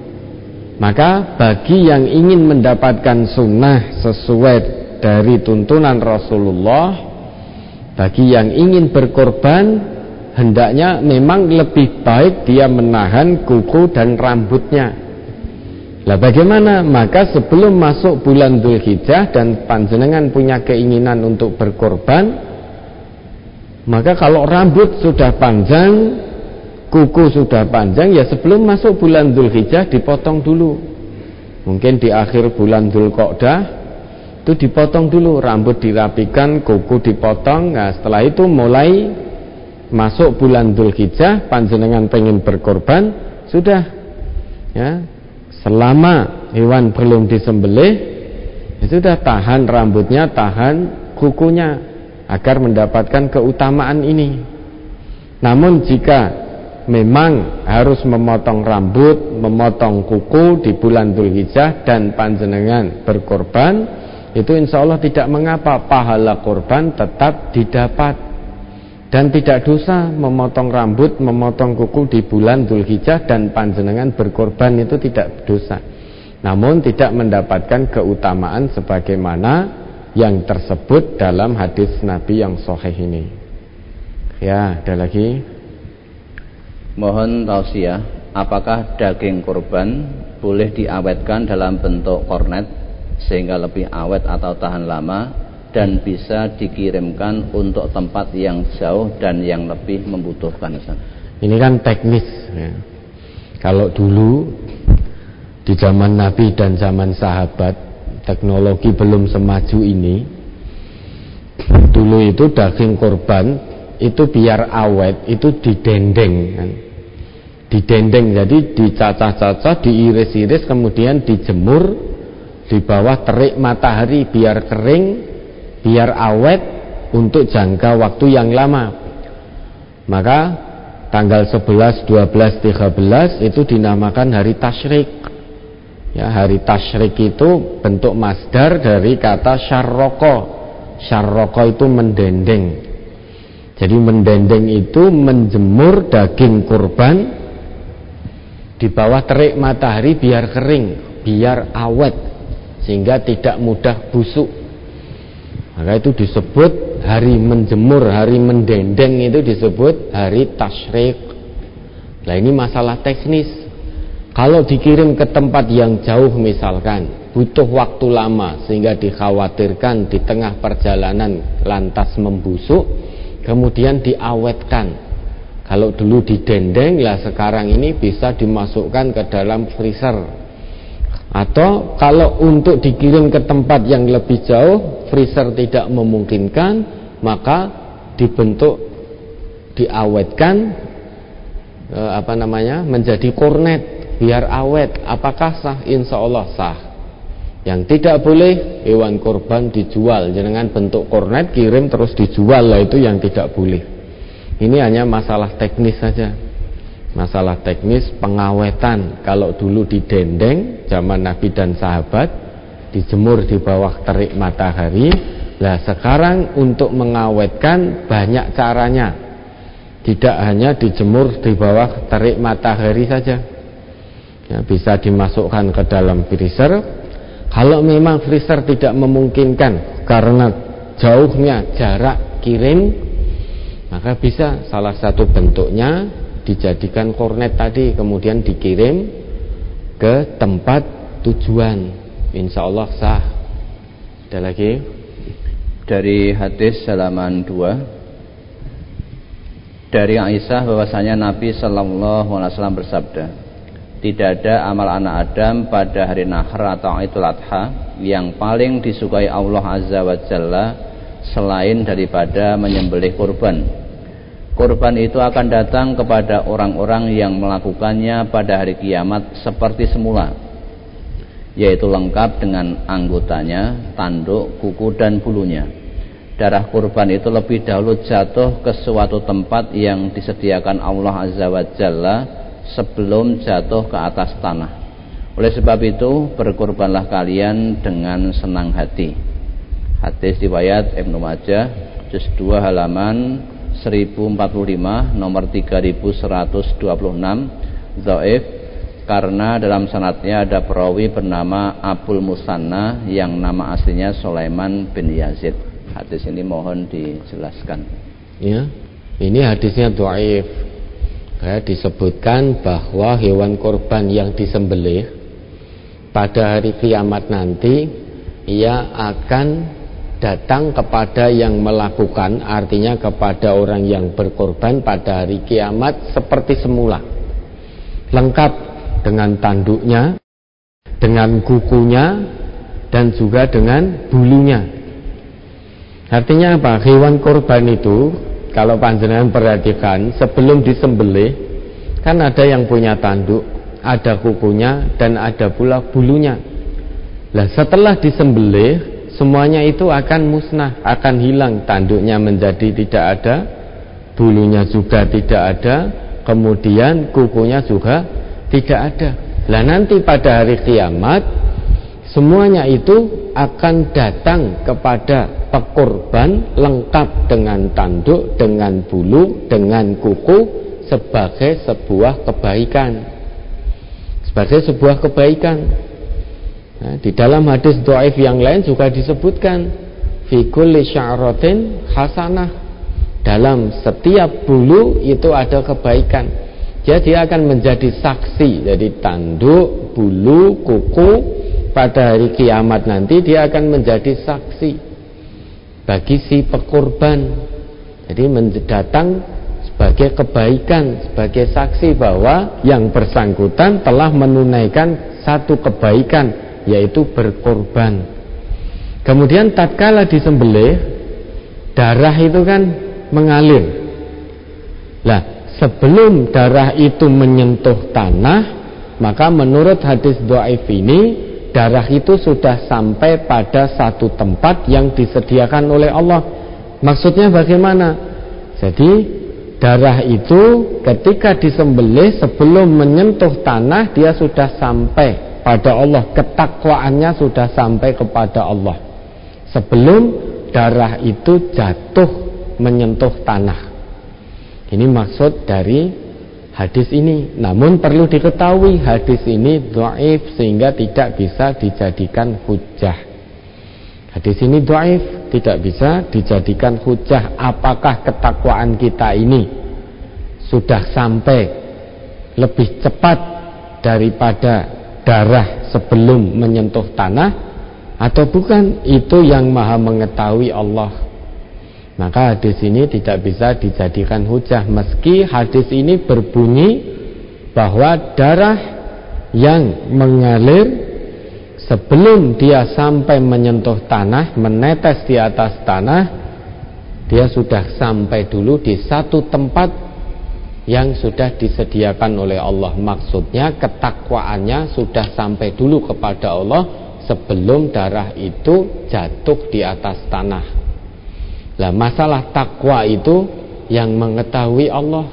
Maka bagi yang ingin mendapatkan sunnah sesuai dari tuntunan Rasulullah, bagi yang ingin berkorban, hendaknya memang lebih baik dia menahan kuku dan rambutnya. Lah bagaimana? Maka sebelum masuk bulan Dzulhijjah dan panjenengan punya keinginan untuk berkorban, maka kalau rambut sudah panjang, kuku sudah panjang, ya sebelum masuk bulan Dzulhijjah dipotong dulu. Mungkin di akhir bulan Dzulqa'dah itu dipotong dulu, rambut dirapikan, kuku dipotong. Nah, setelah itu mulai masuk bulan Dzulhijjah, panjenengan pengen berkorban, sudah ya, selama hewan belum disembelih, ya sudah, tahan rambutnya, tahan kukunya agar mendapatkan keutamaan ini. Namun jika memang harus memotong rambut, memotong kuku di bulan Dzulhijjah dan panjenengan berkorban, itu insya Allah tidak mengapa, pahala korban tetap didapat dan tidak dosa. Memotong rambut, memotong kuku di bulan Dzulhijjah dan panjenengan berkorban itu tidak dosa, namun tidak mendapatkan keutamaan sebagaimana yang tersebut dalam hadis Nabi yang sahih ini. Ya, ada lagi. Mohon tausiah, apakah daging kurban boleh diawetkan dalam bentuk kornet sehingga lebih awet atau tahan lama dan bisa dikirimkan untuk tempat yang jauh dan yang lebih membutuhkan? Ini kan teknis ya. Kalau dulu di zaman Nabi dan zaman sahabat, teknologi belum semaju ini, dulu itu daging korban itu biar awet itu didendeng kan. Didendeng, jadi dicacah-cacah, diiris-iris, kemudian dijemur di bawah terik matahari biar kering, biar awet untuk jangka waktu yang lama. Maka tanggal 11, 12, 13 itu dinamakan hari tasyrik. Ya, hari tasyrik itu bentuk masdar dari kata syarroko. Syarroko itu mendendeng. Jadi mendendeng itu menjemur daging kurban di bawah terik matahari biar kering, biar awet, sehingga tidak mudah busuk. Maka itu disebut hari menjemur, hari mendendeng itu disebut hari tasyrik. Nah ini masalah teknis. Kalau dikirim ke tempat yang jauh misalkan, butuh waktu lama sehingga dikhawatirkan di tengah perjalanan lantas membusuk, kemudian diawetkan. Kalau dulu didendeng, lah sekarang ini bisa dimasukkan ke dalam freezer. Atau kalau untuk dikirim ke tempat yang lebih jauh, freezer tidak memungkinkan, maka diawetkan menjadi kornet biar awet. Apakah sah? Insya Allah sah. Yang tidak boleh hewan kurban dijual dengan bentuk kornet, kirim terus dijual, lah itu yang tidak boleh. Ini hanya masalah teknis saja. Masalah teknis pengawetan. Kalau dulu didendeng zaman Nabi dan sahabat, dijemur di bawah terik matahari. Lah sekarang untuk mengawetkan banyak caranya. Tidak hanya dijemur di bawah terik matahari saja. Ya, bisa dimasukkan ke dalam freezer. Kalau memang freezer tidak memungkinkan karena jauhnya jarak kirim, maka bisa salah satu bentuknya dijadikan kornet tadi, kemudian dikirim ke tempat tujuan. Insya Allah sah. Ada lagi? Dari hadis halaman 2, dari Aisyah bahwasanya Nabi Sallallahu Alaihi Wasallam bersabda, tidak ada amal anak Adam pada hari Nahr atau Idul Adha yang paling disukai Allah Azza wa Jalla selain daripada menyembelih kurban. Kurban itu akan datang kepada orang-orang yang melakukannya pada hari kiamat seperti semula, yaitu lengkap dengan anggotanya, tanduk, kuku dan bulunya. Darah kurban itu lebih dahulu jatuh ke suatu tempat yang disediakan Allah Azza wa Jalla sebelum jatuh ke atas tanah. Oleh sebab itu berkurbanlah kalian dengan senang hati. Hadis riwayat Ibnu Majah juz 2 halaman 1045 nomor 3126, dhaif karena dalam sanadnya ada perawi bernama Abul Musanna yang nama aslinya Sulaiman bin Yazid. Hadis ini mohon dijelaskan. Ya, ini hadisnya dhaif. Ya, disebutkan bahwa hewan korban yang disembelih pada hari kiamat nanti ia akan datang kepada yang melakukan, artinya kepada orang yang berkorban pada hari kiamat seperti semula, lengkap dengan tanduknya, dengan kukunya, dan juga dengan bulunya. Artinya apa? Hewan korban itu kalau panjenengan perhatikan, sebelum disembelih kan ada yang punya tanduk, ada kukunya, dan ada pula bulunya. Lah setelah disembelih, semuanya itu akan musnah, akan hilang. Tanduknya menjadi tidak ada, bulunya juga tidak ada, kemudian kukunya juga tidak ada. Lah nanti pada hari kiamat semuanya itu akan datang kepada pekorban lengkap dengan tanduk, dengan bulu, dengan kuku sebagai sebuah kebaikan. Sebagai sebuah kebaikan. Nah, di dalam hadis dhaif yang lain juga disebutkan fi kulli sya'ratin hasanah. Dalam setiap bulu itu ada kebaikan. Jadi akan menjadi saksi. Jadi tanduk, bulu, kuku pada hari kiamat nanti dia akan menjadi saksi bagi si pekorban. Jadi datang sebagai kebaikan, sebagai saksi bahwa yang bersangkutan telah menunaikan satu kebaikan, yaitu berkorban. Kemudian tatkala disembelih, darah itu kan mengalir. Lah, sebelum darah itu menyentuh tanah, maka menurut hadis dhaif ini, darah itu sudah sampai pada satu tempat yang disediakan oleh Allah. Maksudnya bagaimana? Jadi darah itu ketika disembelih sebelum menyentuh tanah dia sudah sampai pada Allah, ketakwaannya sudah sampai kepada Allah sebelum darah itu jatuh menyentuh tanah. Ini maksud dari hadis ini. Namun perlu diketahui hadis ini dhaif sehingga tidak bisa dijadikan hujjah. Hadis ini dhaif, tidak bisa dijadikan hujjah. Apakah ketakwaan kita ini sudah sampai lebih cepat daripada darah sebelum menyentuh tanah atau bukan? Itu yang Maha mengetahui Allah. Maka hadis ini tidak bisa dijadikan hujjah, meski hadis ini berbunyi bahwa darah yang mengalir sebelum dia sampai menyentuh tanah, menetes di atas tanah, dia sudah sampai dulu di satu tempat yang sudah disediakan oleh Allah. Maksudnya ketakwaannya sudah sampai dulu kepada Allah sebelum darah itu jatuh di atas tanah. Lah masalah takwa itu yang mengetahui Allah.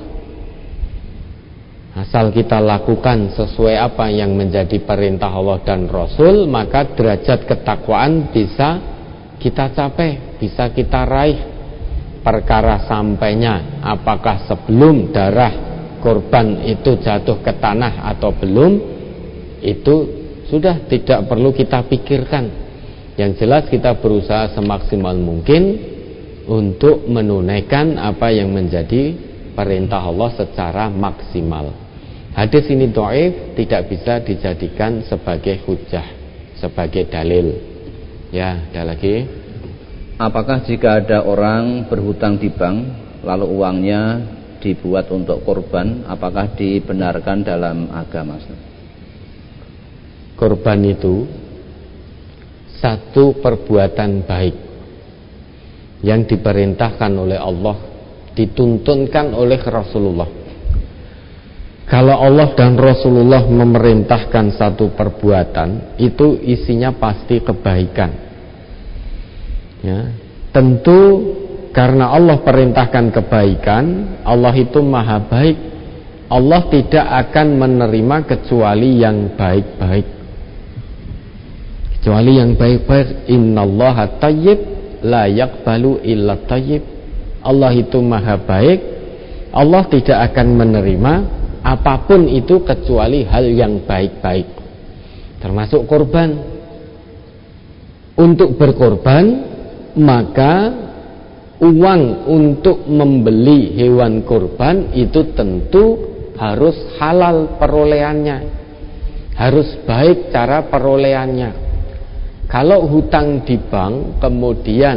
Asal kita lakukan sesuai apa yang menjadi perintah Allah dan Rasul, maka derajat ketakwaan bisa kita capai, bisa kita raih. Perkara sampainya apakah sebelum darah korban itu jatuh ke tanah atau belum, itu sudah tidak perlu kita pikirkan. Yang jelas kita berusaha semaksimal mungkin untuk menunaikan apa yang menjadi perintah Allah secara maksimal. Hadis ini dhaif, tidak bisa dijadikan sebagai hujjah, sebagai dalil. Ya, ada lagi. Apakah jika ada orang berhutang di bank lalu uangnya dibuat untuk korban, apakah dibenarkan dalam agama? Korban itu satu perbuatan baik yang diperintahkan oleh Allah, dituntunkan oleh Rasulullah. Kalau Allah dan Rasulullah memerintahkan satu perbuatan, itu isinya pasti kebaikan. Ya, tentu karena Allah perintahkan kebaikan, Allah itu maha baik. Allah tidak akan menerima kecuali yang baik-baik. Kecuali yang baik-baik. Innallaha thayyib la yaqbalu illa thayyib. Allah itu maha baik. Allah tidak akan menerima apapun itu kecuali hal yang baik-baik, termasuk korban. Untuk berkorban, maka uang untuk membeli hewan korban itu tentu harus halal perolehannya, harus baik cara perolehannya. Kalau hutang di bank kemudian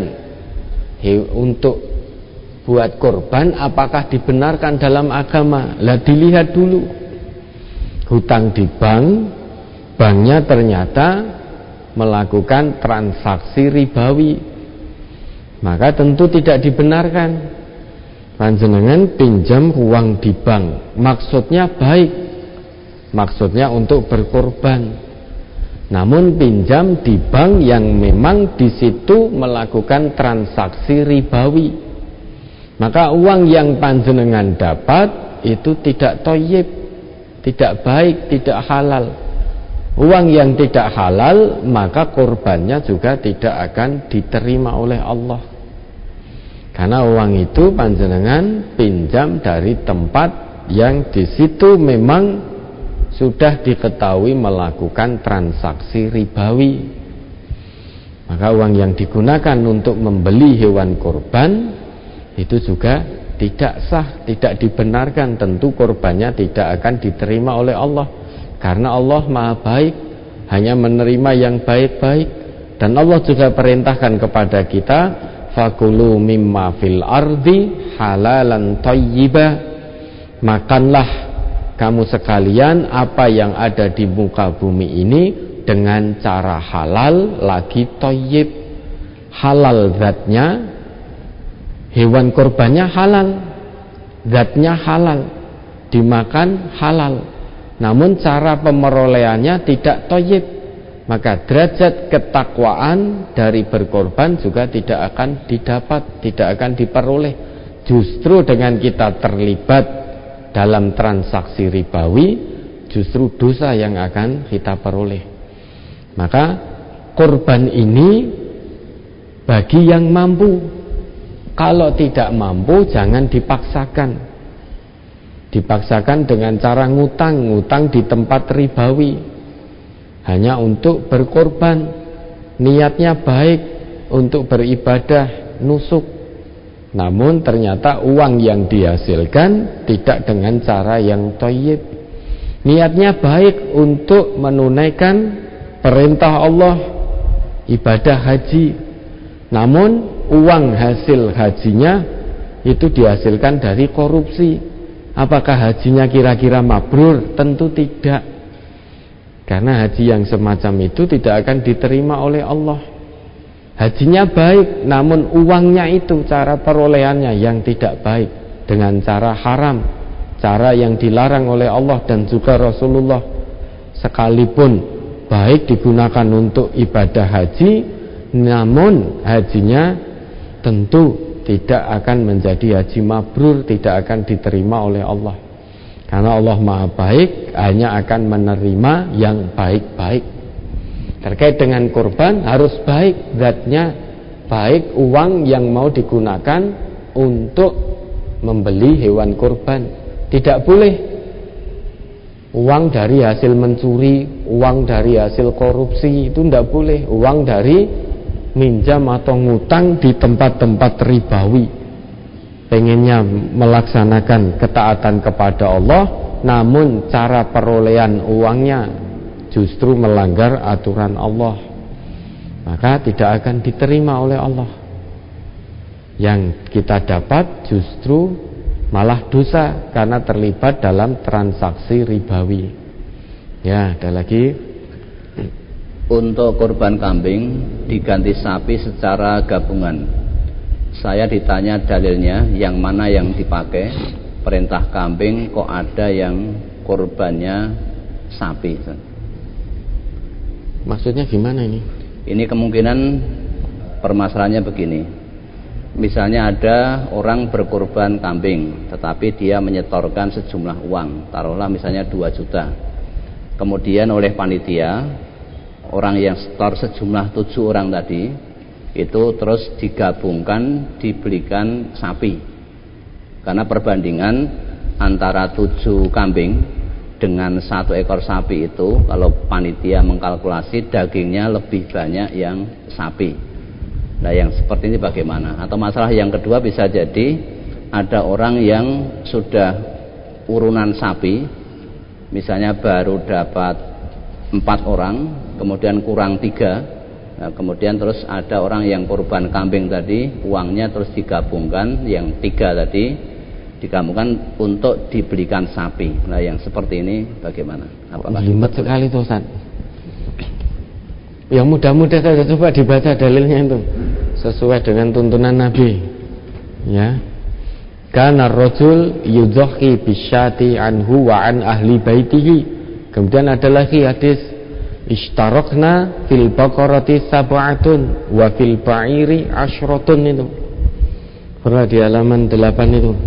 untuk buat korban, apakah dibenarkan dalam agama? Lah dilihat dulu. Hutang di bank, banknya ternyata melakukan transaksi ribawi, maka tentu tidak dibenarkan. Panjenengan pinjam uang di bank, maksudnya baik, maksudnya untuk berkorban. Namun pinjam di bank yang memang di situ melakukan transaksi ribawi, maka uang yang panjenengan dapat itu tidak thayyib, tidak baik, tidak halal. Uang yang tidak halal, maka korbannya juga tidak akan diterima oleh Allah. Karena uang itu panjenengan pinjam dari tempat yang di situ memang sudah diketahui melakukan transaksi ribawi. Maka uang yang digunakan untuk membeli hewan korban itu juga tidak sah, tidak dibenarkan. Tentu korbannya tidak akan diterima oleh Allah, karena Allah maha baik, hanya menerima yang baik-baik. Dan Allah juga perintahkan kepada kita, fakulu mimma fil ardi halalan thayyiba, makanlah kamu sekalian apa yang ada di muka bumi ini dengan cara halal lagi thayyib. Halal zatnya, hewan korbannya halal, zatnya halal, dimakan halal, namun cara pemerolehannya tidak thayyib. Maka derajat ketakwaan dari berkorban juga tidak akan didapat, tidak akan diperoleh. Justru dengan kita terlibat dalam transaksi ribawi, justru dosa yang akan kita peroleh. Maka kurban ini bagi yang mampu. Kalau tidak mampu jangan dipaksakan. Dipaksakan dengan cara ngutang di tempat ribawi, hanya untuk berkorban. Niatnya baik untuk beribadah nusuk, namun ternyata uang yang dihasilkan tidak dengan cara yang thayyib. Niatnya baik untuk menunaikan perintah Allah, ibadah haji, namun uang hasil hajinya itu dihasilkan dari korupsi. Apakah hajinya kira-kira mabrur? Tentu tidak, karena haji yang semacam itu tidak akan diterima oleh Allah. Hajinya baik, namun uangnya itu, cara perolehannya yang tidak baik, dengan cara haram, cara yang dilarang oleh Allah dan juga Rasulullah. Sekalipun baik digunakan untuk ibadah haji, namun hajinya tentu tidak akan menjadi haji mabrur, tidak akan diterima oleh Allah. Karena Allah Maha Baik, hanya akan menerima yang baik-baik. Terkait dengan kurban harus baik, zatnya baik, uang yang mau digunakan untuk membeli hewan kurban. Tidak boleh uang dari hasil mencuri, uang dari hasil korupsi, itu tidak boleh. Uang dari minjam atau ngutang di tempat-tempat ribawi, pengennya melaksanakan ketaatan kepada Allah, namun cara perolehan uangnya justru melanggar aturan Allah, maka tidak akan diterima oleh Allah. Yang kita dapat justru malah dosa karena terlibat dalam transaksi ribawi. Ya, ada lagi. Untuk kurban kambing diganti sapi secara gabungan. Saya ditanya dalilnya yang mana yang dipakai. Perintah kambing kok ada yang kurbannya sapi. Maksudnya gimana ini? Ini kemungkinan permasalahannya begini. Misalnya ada orang berkurban kambing, tetapi dia menyetorkan sejumlah uang, taruhlah misalnya 2 juta. Kemudian oleh panitia, orang yang setor sejumlah 7 orang tadi itu terus digabungkan, dibelikan sapi. Karena perbandingan antara 7 kambing dengan 1 ekor sapi itu, kalau panitia mengkalkulasi dagingnya lebih banyak yang sapi. Nah, yang seperti ini bagaimana? Atau masalah yang kedua bisa jadi ada orang yang sudah urunan sapi, misalnya baru dapat 4 orang, kemudian kurang 3, nah, kemudian terus ada orang yang kurban kambing tadi, uangnya terus digabungkan, yang 3 tadi digabungkan untuk dibelikan sapi. Nah, yang seperti ini bagaimana? Apakah jelimet sekali tuh, Ustaz. Yang mudah-mudah saja, coba dibaca dalilnya itu sesuai dengan tuntunan Nabi. Ya, kana rajul yudhhi bisyati anhu wa an ahli baitihi. Kemudian ada lagi hadis, ishtarakna fil baqarati sab'atun wa fil ba'iri asyratun, itu pernah di halaman 8 itu.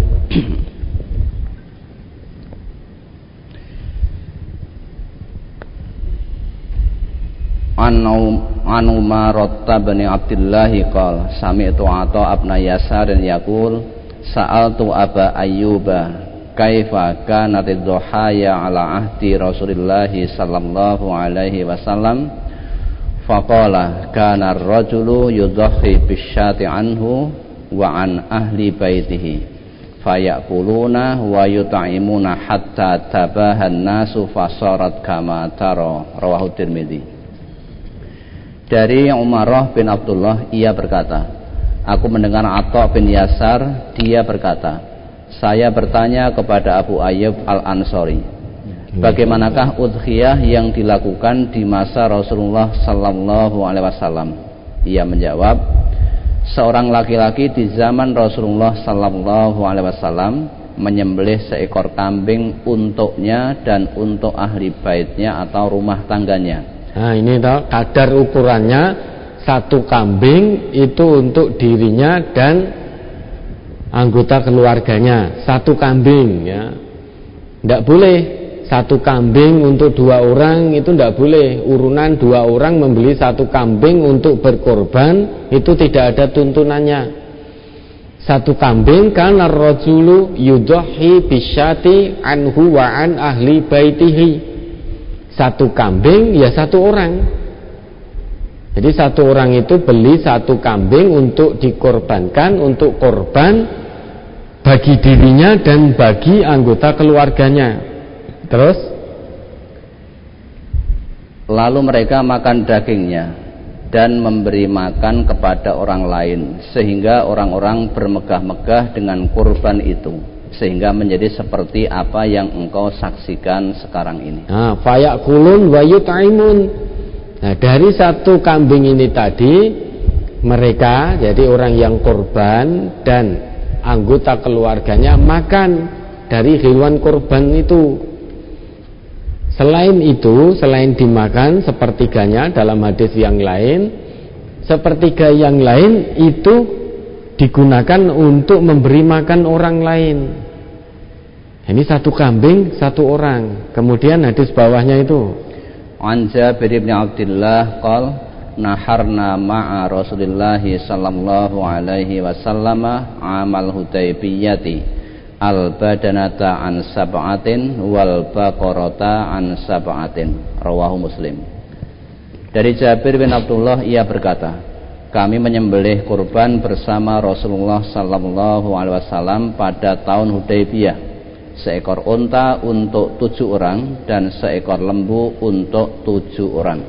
Anu Marotta bani Abdillahi qal sami'tu Atha abna Yasar dan yaqul sa'altu Aba Ayyuba kaifa kanatid dhuhaya ala ahdi Rasulillah sallallahu alaihi wasallam faqala kana ar-rajulu yudhhi bisyati anhu wa an ahli baitihi fayakuluna wa yut'imuna hatta tabahan nasu fasarat kama tara, rawahu Tirmidzi. Dari Umarah bin Abdullah, ia berkata, aku mendengar Atha bin Yasar, dia berkata, saya bertanya kepada Abu Ayyub Al-Ansari, bagaimanakah udhiyah yang dilakukan di masa Rasulullah sallallahu alaihi wasallam? Ia menjawab, seorang laki-laki di zaman Rasulullah sallallahu alaihi wasallam menyembelih seekor kambing untuknya dan untuk ahli baitnya atau rumah tangganya. Nah, ini tahu kadar ukurannya, 1 kambing itu untuk dirinya dan anggota keluarganya, 1 kambing ya. Tidak boleh 1 kambing untuk 2 orang, itu tidak boleh. Urunan 2 orang membeli 1 kambing untuk berkorban, itu tidak ada tuntunannya. 1 kambing karena rajulu yudhi bisyati anhu wa an ahli baitihi. 1 kambing ya 1 orang. Jadi 1 orang itu beli 1 kambing untuk dikorbankan, untuk korban bagi dirinya dan bagi anggota keluarganya. Terus lalu mereka makan dagingnya dan memberi makan kepada orang lain, sehingga orang-orang bermegah-megah dengan kurban itu, sehingga menjadi seperti apa yang engkau saksikan sekarang ini. Nah, fayakulun wa yut'imun. Nah, dari 1 kambing ini tadi, mereka jadi orang yang korban dan anggota keluarganya makan dari hewan korban itu. Selain itu, selain dimakan sepertiganya dalam hadis yang lain, sepertiga yang lain itu digunakan untuk memberi makan orang lain. Ini 1 kambing 1 orang. Kemudian hadis bawahnya itu An Jabir bin Abdullah qol naharna ma'a Rasulillah sallallahu alaihi wasallam amal Hudaybiyati al-badanata an sab'atin wal baqarata an sab'atin, rawahu Muslim. Dari Jabir bin Abdullah ia berkata, kami menyembelih kurban bersama Rasulullah sallallahu alaihi wasallam pada tahun Hudaybiyah, seekor unta untuk 7 orang dan seekor lembu untuk 7 orang.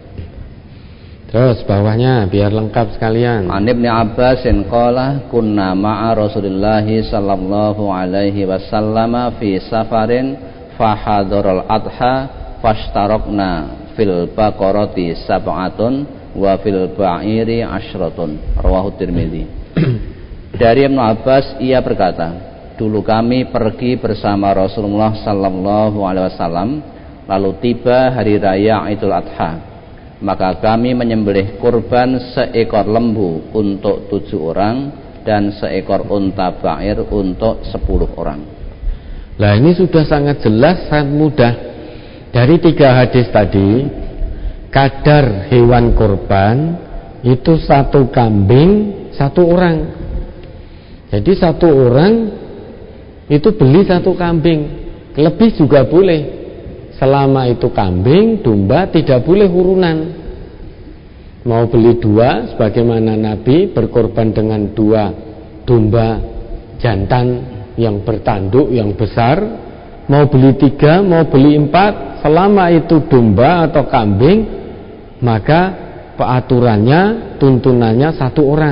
Terus bawahnya biar lengkap sekalian. An Ibnu Abbas qala kunna ma'a Rasulillah sallallahu alaihi wasallam fi safarin fahadarul adha fashtarakna fil baqarati sab'atun wa fil ba'iri asyratun, rawahu Tirmidzi. Dari Ibnu Abbas ia berkata, dulu kami pergi bersama Rasulullah sallallahu alaihi wasallam, lalu tiba hari raya Idul Adha, maka kami menyembelih kurban seekor lembu untuk 7 orang dan seekor unta ba'ir untuk 10 orang. Nah, ini sudah sangat jelas, sangat mudah. Dari 3 hadis tadi, kadar hewan kurban itu 1 kambing 1 orang. Jadi 1 orang itu beli 1 kambing, lebih juga boleh. Selama itu kambing, domba tidak boleh urunan. Mau beli 2, sebagaimana Nabi berkorban dengan 2 domba jantan yang bertanduk yang besar. Mau beli 3, mau beli 4, selama itu domba atau kambing, maka peraturannya, tuntunannya 1 orang.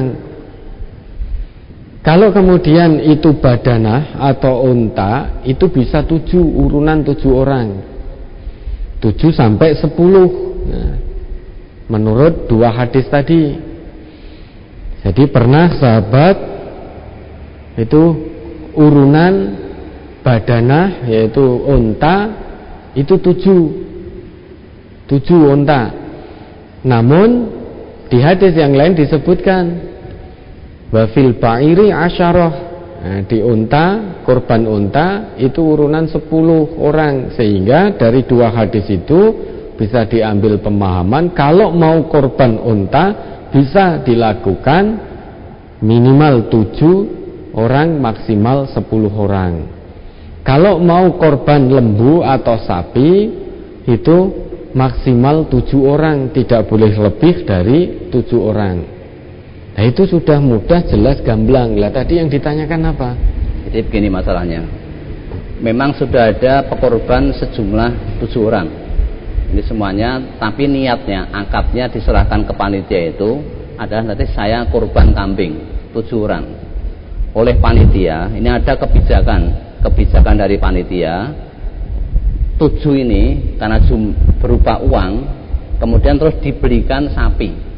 Kalau kemudian itu badanah atau unta, itu bisa 7, urunan 7 orang, 7 sampai 10. Nah, menurut 2 hadis tadi. Jadi pernah sahabat itu urunan badanah, yaitu unta, itu 7 unta. Namun di hadis yang lain disebutkan wa fil ba'iri asyarah. Nah, di unta, korban unta itu urunan 10 orang, sehingga dari 2 hadis itu bisa diambil pemahaman kalau mau korban unta bisa dilakukan minimal 7 orang, maksimal 10 orang. Kalau mau korban lembu atau sapi itu maksimal 7 orang, tidak boleh lebih dari 7 orang. Nah, itu sudah mudah, jelas, gamblang. Lah tadi yang ditanyakan apa? Jadi begini masalahnya. Memang sudah ada pekorban sejumlah 7 orang. Ini semuanya, tapi niatnya, akadnya diserahkan ke panitia itu adalah nanti saya kurban kambing 7 orang. Oleh panitia, ini ada kebijakan dari panitia. 7 ini karena berupa uang, kemudian terus diberikan sapi.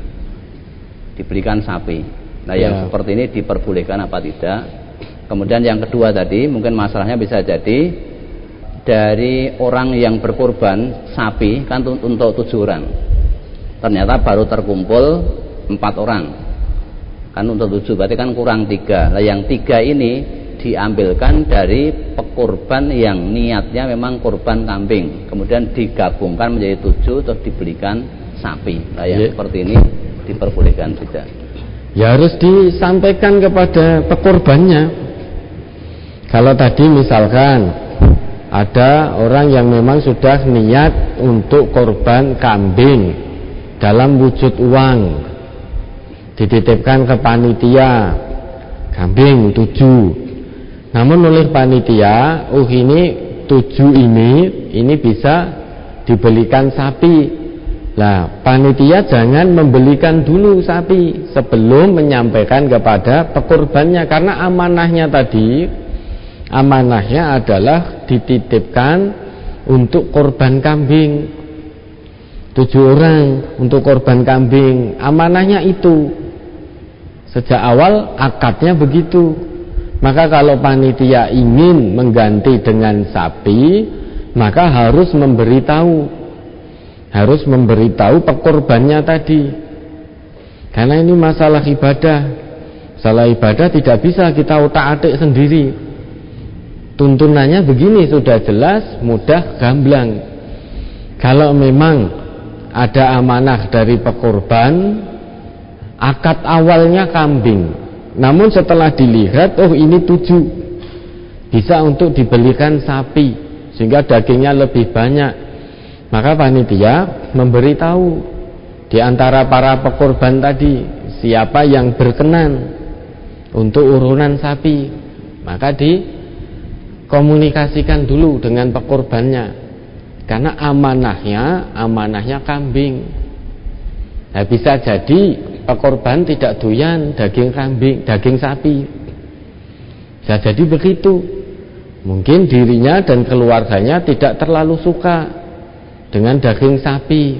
Nah, yang seperti ini diperbolehkan apa tidak? Kemudian yang kedua tadi, mungkin masalahnya bisa jadi dari orang yang berkorban sapi kan untuk 7 orang, ternyata baru terkumpul 4 orang. Kan untuk 7 berarti kan kurang 3. Nah yang 3 ini diambilkan dari pekurban yang niatnya memang kurban kambing, kemudian digabungkan menjadi 7 terus dibelikan sapi. Nah yang seperti ini diperbolehkan tidak? Ya harus disampaikan kepada pekurbannya. Kalau tadi misalkan ada orang yang memang sudah niat untuk korban kambing dalam wujud uang, dititipkan ke panitia kambing 7. Namun oleh panitia, ini 7 ini bisa dibelikan sapi. Lah, panitia jangan membelikan dulu sapi sebelum menyampaikan kepada pekurbannya, karena amanahnya tadi, amanahnya adalah dititipkan untuk korban kambing 7 orang untuk korban kambing. Amanahnya itu sejak awal akadnya begitu. Maka kalau panitia ingin mengganti dengan sapi, maka harus memberitahu pekurbannya tadi. Karena ini masalah ibadah. Masalah ibadah tidak bisa kita utak-atik sendiri. Tuntunannya begini, sudah jelas, mudah, gamblang. Kalau memang ada amanah dari pekurban, akad awalnya kambing, namun setelah dilihat, ini 7, bisa untuk dibelikan sapi sehingga dagingnya lebih banyak. Maka panitia memberitahu di antara para pekurban tadi siapa yang berkenan untuk urunan sapi, maka dikomunikasikan dulu dengan pekurbannya, karena amanahnya kambing. Nah, bisa jadi pekurban tidak doyan daging kambing, daging sapi. Bisa jadi begitu. Mungkin dirinya dan keluarganya tidak terlalu suka dengan daging sapi.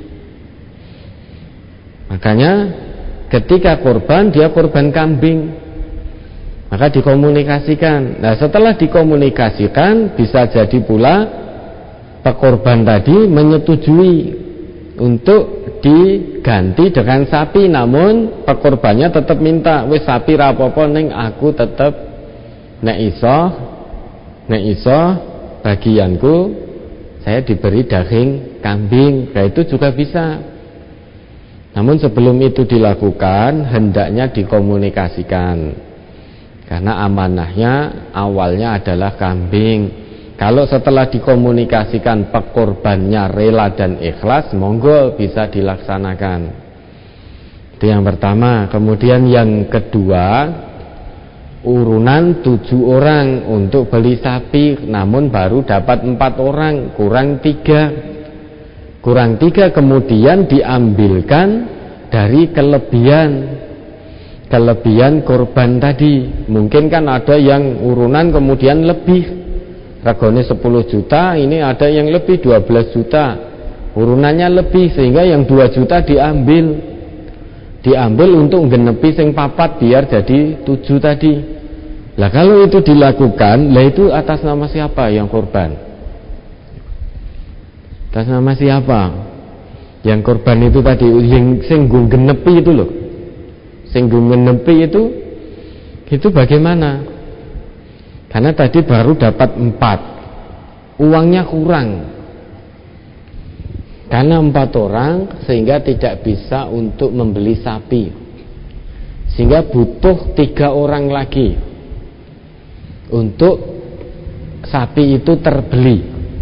Makanya ketika kurban, dia kurban kambing, maka dikomunikasikan. Nah, setelah dikomunikasikan, bisa jadi pula pekurban tadi menyetujui untuk diganti dengan sapi, namun pekurbannya tetap minta, wis sapi rapopo ning aku tetap nek iso bagianku saya diberi daging kambing. Nah, itu juga bisa. Namun sebelum itu dilakukan, hendaknya dikomunikasikan, karena amanahnya awalnya adalah kambing. Kalau setelah dikomunikasikan pekurbannya rela dan ikhlas, monggo bisa dilaksanakan. Itu yang pertama. Kemudian yang kedua, urunan 7 orang untuk beli sapi, namun baru dapat 4 orang, kurang 3. Kurang 3 kemudian diambilkan dari kelebihan korban tadi. Mungkin kan ada yang urunan kemudian lebih, regane 10 juta, ini ada yang lebih 12 juta, urunannya lebih, sehingga yang 2 juta diambil untuk genepi sing 4 biar jadi 7 tadi. Lah kalau itu dilakukan, lah itu atas nama siapa yang korban? Atas nama siapa yang korban itu tadi? Yang singgung genepi itu loh, singgung genepi itu bagaimana? Karena tadi baru dapat 4, uangnya kurang, karena 4 orang sehingga tidak bisa untuk membeli sapi, sehingga butuh 3 orang lagi untuk sapi itu terbeli.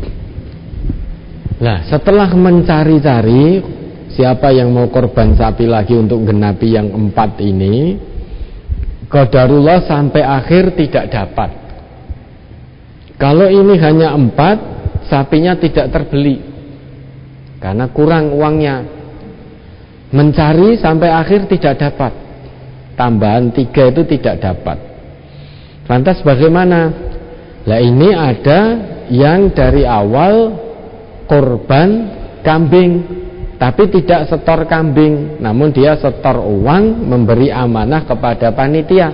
Nah, setelah mencari-cari siapa yang mau korban sapi lagi untuk genapi yang 4 ini, qadarullah sampai akhir tidak dapat. Kalau ini hanya 4, sapinya tidak terbeli karena kurang uangnya. Mencari sampai akhir tidak dapat, tambahan 3 itu tidak dapat. Lantas bagaimana? Lah ini ada yang dari awal korban kambing, tapi tidak setor kambing, namun dia setor uang, memberi amanah kepada panitia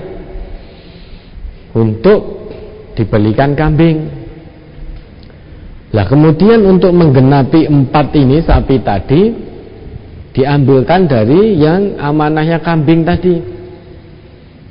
untuk dibelikan kambing. Lah kemudian untuk menggenapi 4 ini sapi tadi, diambilkan dari yang amanahnya kambing tadi.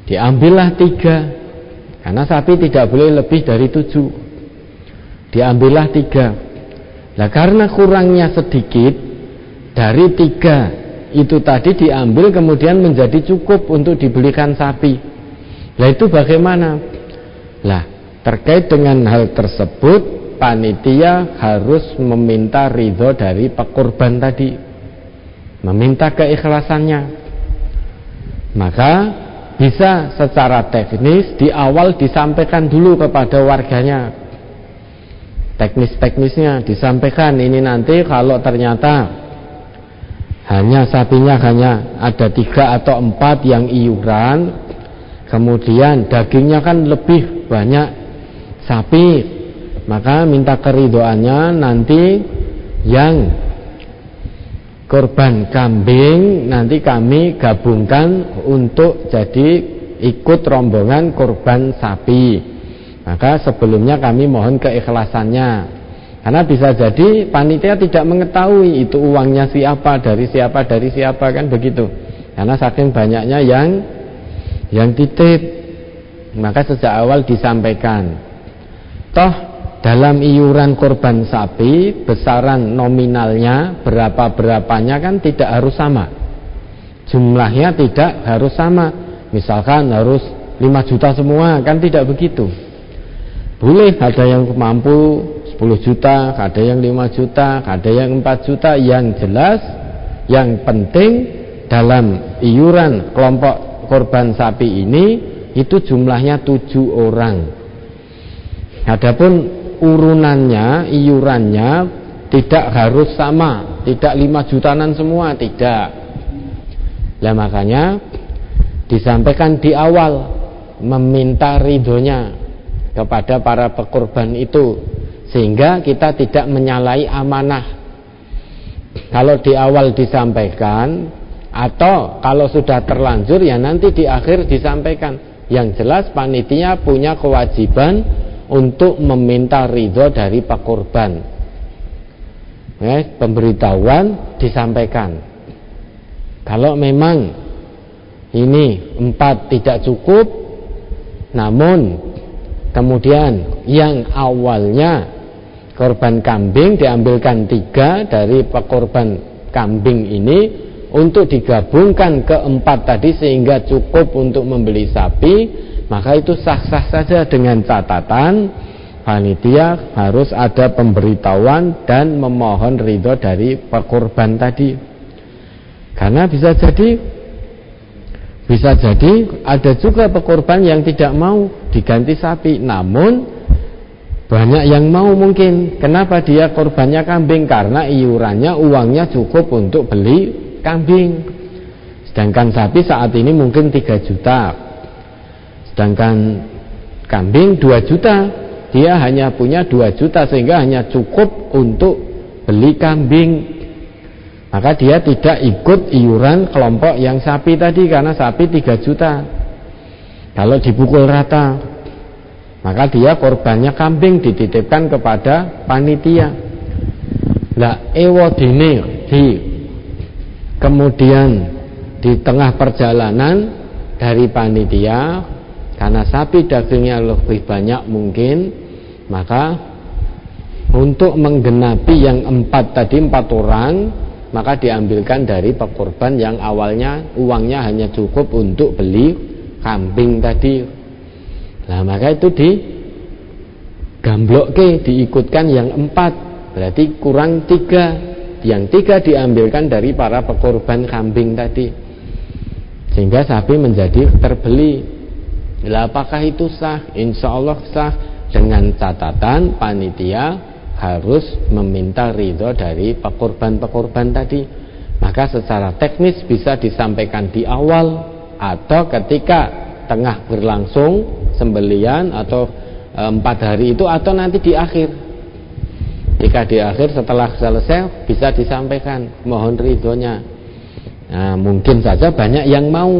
Diambillah 3, karena sapi tidak boleh lebih dari 7. Diambillah 3. Nah, karena kurangnya sedikit dari 3 itu tadi diambil kemudian menjadi cukup untuk dibelikan sapi. Nah, itu bagaimana? Lah, terkait dengan hal tersebut panitia harus meminta ridho dari pekurban tadi, meminta keikhlasannya. Maka bisa secara teknis di awal disampaikan dulu kepada warganya, teknis-teknisnya disampaikan. Ini nanti kalau ternyata sapinya hanya ada 3 atau 4 yang iuran, kemudian dagingnya kan lebih banyak sapi, maka minta keridhoannya nanti yang korban kambing nanti kami gabungkan untuk jadi ikut rombongan korban sapi. Maka sebelumnya kami mohon keikhlasannya, karena bisa jadi panitia tidak mengetahui itu uangnya siapa, dari siapa kan begitu, karena saking banyaknya yang titip. Maka sejak awal disampaikan, toh dalam iuran korban sapi besaran nominalnya berapanya kan tidak harus sama, jumlahnya tidak harus sama. Misalkan harus 5 juta semua, kan tidak begitu. Boleh ada yang mampu 10 juta, ada yang 5 juta, ada yang 4 juta. Yang jelas, yang penting dalam iuran kelompok korban sapi ini itu jumlahnya 7 orang. Adapun urunannya, iurannya tidak harus sama, tidak 5 jutaan semua, tidak. Nah, makanya disampaikan di awal, meminta ridhonya kepada para pekorban itu, sehingga kita tidak menyalahi amanah. Kalau di awal disampaikan, atau kalau sudah terlanjur ya nanti di akhir disampaikan. Yang jelas panitia punya kewajiban untuk meminta ridho dari pekorban. Pemberitahuan disampaikan. Kalau memang ini 4 tidak cukup, namun kemudian yang awalnya korban kambing diambilkan 3 dari pekorban kambing ini untuk digabungkan ke 4 tadi sehingga cukup untuk membeli sapi, maka itu sah-sah saja, dengan catatan panitia harus ada pemberitahuan dan memohon ridho dari pekorban tadi. Karena bisa jadi ada juga pekorban yang tidak mau diganti sapi, namun banyak yang mau mungkin. Kenapa dia korbannya kambing? Karena iurannya, uangnya cukup untuk beli kambing. Sedangkan sapi saat ini mungkin 3 juta, sedangkan kambing 2 juta. Dia hanya punya 2 juta sehingga hanya cukup untuk beli kambing. Maka dia tidak ikut iuran kelompok yang sapi tadi, karena sapi 3 juta. Kalau dipukul rata, maka dia korbannya kambing dititipkan kepada panitia. Lah ewadene kemudian di tengah perjalanan dari panitia, karena sapi dagingnya lebih banyak mungkin, maka untuk menggenapi yang 4 tadi, 4 orang, maka diambilkan dari pekorban yang awalnya uangnya hanya cukup untuk beli kambing tadi. Nah, maka itu digamblokke, diikutkan yang 4, berarti kurang 3. Yang 3 diambilkan dari para pekorban kambing tadi, sehingga sapi menjadi terbeli. Nah, apakah itu sah? Insya Allah sah, dengan catatan panitia harus meminta ridho dari pekorban-pekorban tadi. Maka secara teknis bisa disampaikan di awal, atau ketika tengah berlangsung sembelian, atau 4 hari itu, atau nanti di akhir. Jika di akhir setelah selesai bisa disampaikan mohon ridhonya. Nah, mungkin saja banyak yang mau,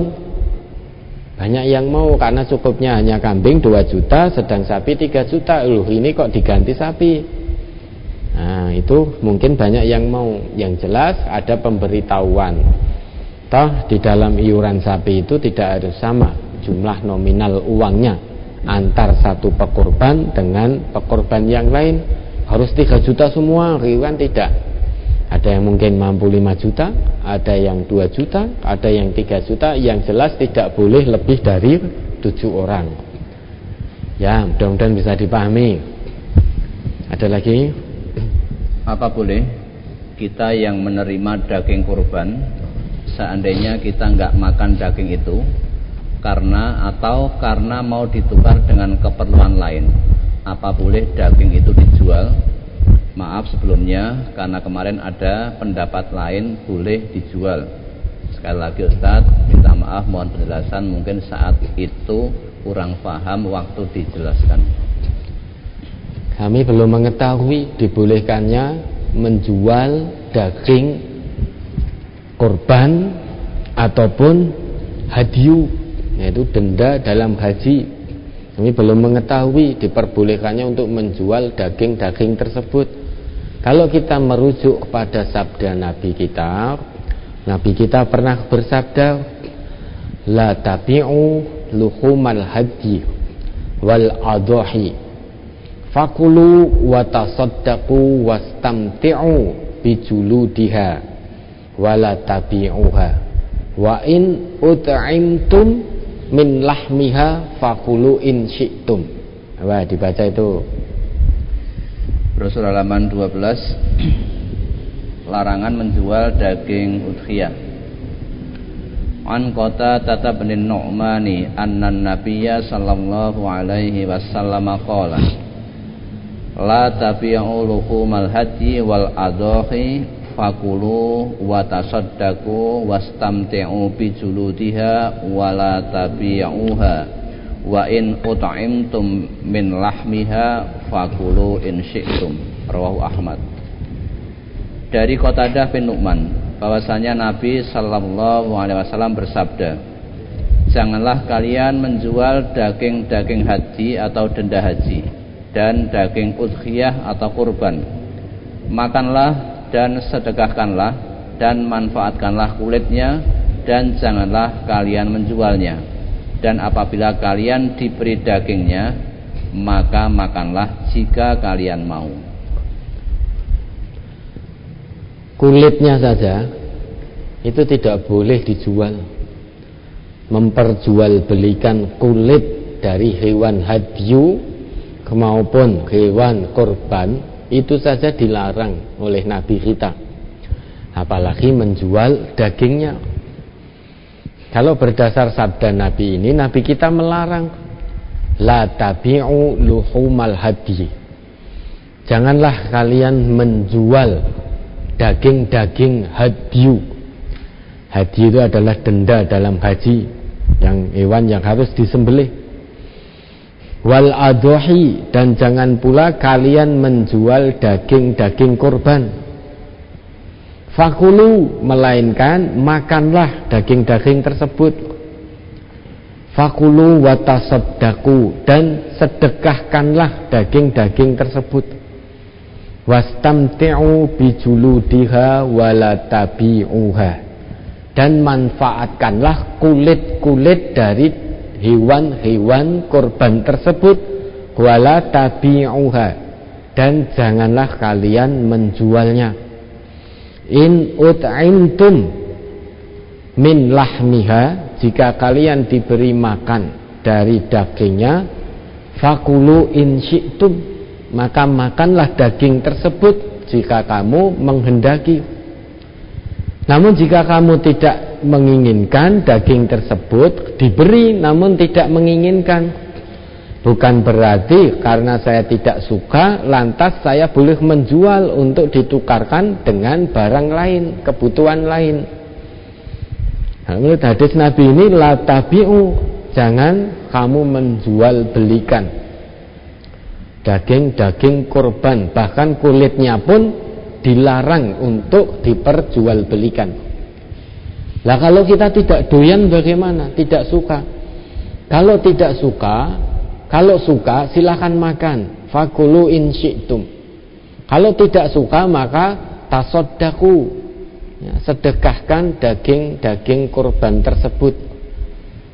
karena cukupnya hanya kambing 2 juta, sedang sapi 3 juta. Loh, ini kok diganti sapi? Nah, itu mungkin banyak yang mau. Yang jelas ada pemberitahuan. Toh di dalam iuran sapi itu tidak harus sama jumlah nominal uangnya antar satu pekurban dengan pekurban yang lain harus 3 juta semua, kan tidak. Ada yang mungkin mampu 5 juta, ada yang 2 juta, ada yang 3 juta. Yang jelas tidak boleh lebih dari 7 orang. Ya, mudah-mudahan bisa dipahami. Ada lagi? Apa boleh kita yang menerima daging kurban, seandainya kita nggak makan daging itu karena mau ditukar dengan keperluan lain, apa boleh daging itu dijual? Maaf sebelumnya, karena kemarin ada pendapat lain boleh dijual. Sekali lagi Ustadz, minta maaf, mohon penjelasan, mungkin saat itu kurang paham waktu dijelaskan. Kami belum mengetahui dibolehkannya menjual daging kurban ataupun hadyu, yaitu denda dalam haji. Kami belum mengetahui diperbolehkannya untuk menjual daging-daging tersebut. Kalau kita merujuk kepada sabda Nabi kita pernah bersabda, la tabi'u luhumal hadyi wal adhahi fakulu wa tasaddaqu wastamti'u bijuludiha wala tabi'uha wa in ut'imtum min lahmiha fakulu in syi'tum. Wah, dibaca itu. Rasul halaman 12. Larangan menjual daging udhiyah. An Qatadah bin Nu'mani anna Nabiyya sallallahu alaihi wasallam qala la tabi'u luhumal hadyi wal adhahi fakulu wa tasaddaqu wastamti'u bi juludiha wa la tabi'uha wa in ut'imtum min lahmiha fakulu in syi'tum. Rawahu Ahmad. Dari Qatadah bin Nu'man bahwasanya Nabi sallallahu alaihi wasallam bersabda, janganlah kalian menjual daging-daging haji atau denda haji dan daging udhiyah atau kurban. Makanlah dan sedekahkanlah dan manfaatkanlah kulitnya, dan janganlah kalian menjualnya. Dan apabila kalian diberi dagingnya, maka makanlah jika kalian mau. Kulitnya saja itu tidak boleh dijual. Memperjualbelikan kulit dari hewan hadyu maupun hewan kurban itu saja dilarang oleh Nabi kita. Apalagi menjual dagingnya. Kalau berdasar sabda Nabi ini, Nabi kita melarang la tabi'u luhumal hadyi. Janganlah kalian menjual daging-daging hadyu. Hadyu itu adalah denda dalam haji, yang hewan yang harus disembelih. Wal adhahi, dan jangan pula kalian menjual daging-daging kurban. Fakulu, melainkan makanlah daging-daging tersebut. Fakulu wa tasaddaqu, dan sedekahkanlah daging-daging tersebut. Wastamti'u bijuludiha wala tabi'uha, dan manfaatkanlah kulit-kulit dari hewan-hewan kurban tersebut. Wala tabi'uha, dan janganlah kalian menjualnya. In ut'imtum min lahmiha, jika kalian diberi makan dari dagingnya, fakulu in syi'tum, maka makanlah daging tersebut jika kamu menghendaki. Namun jika kamu tidak menginginkan daging tersebut diberi, namun tidak menginginkan, bukan berarti karena saya tidak suka lantas saya boleh menjual untuk ditukarkan dengan barang lain, kebutuhan lain. Menurut hadis Nabi ini, la tabi'u, jangan kamu menjual belikan daging-daging kurban, bahkan kulitnya pun dilarang untuk diperjualbelikan. Lah kalau kita tidak doyan bagaimana? Tidak suka. Kalau tidak suka, kalau suka silakan makan, fakulu in syi'tum. Kalau tidak suka maka tasaddaku, ya, sedekahkan daging-daging kurban tersebut.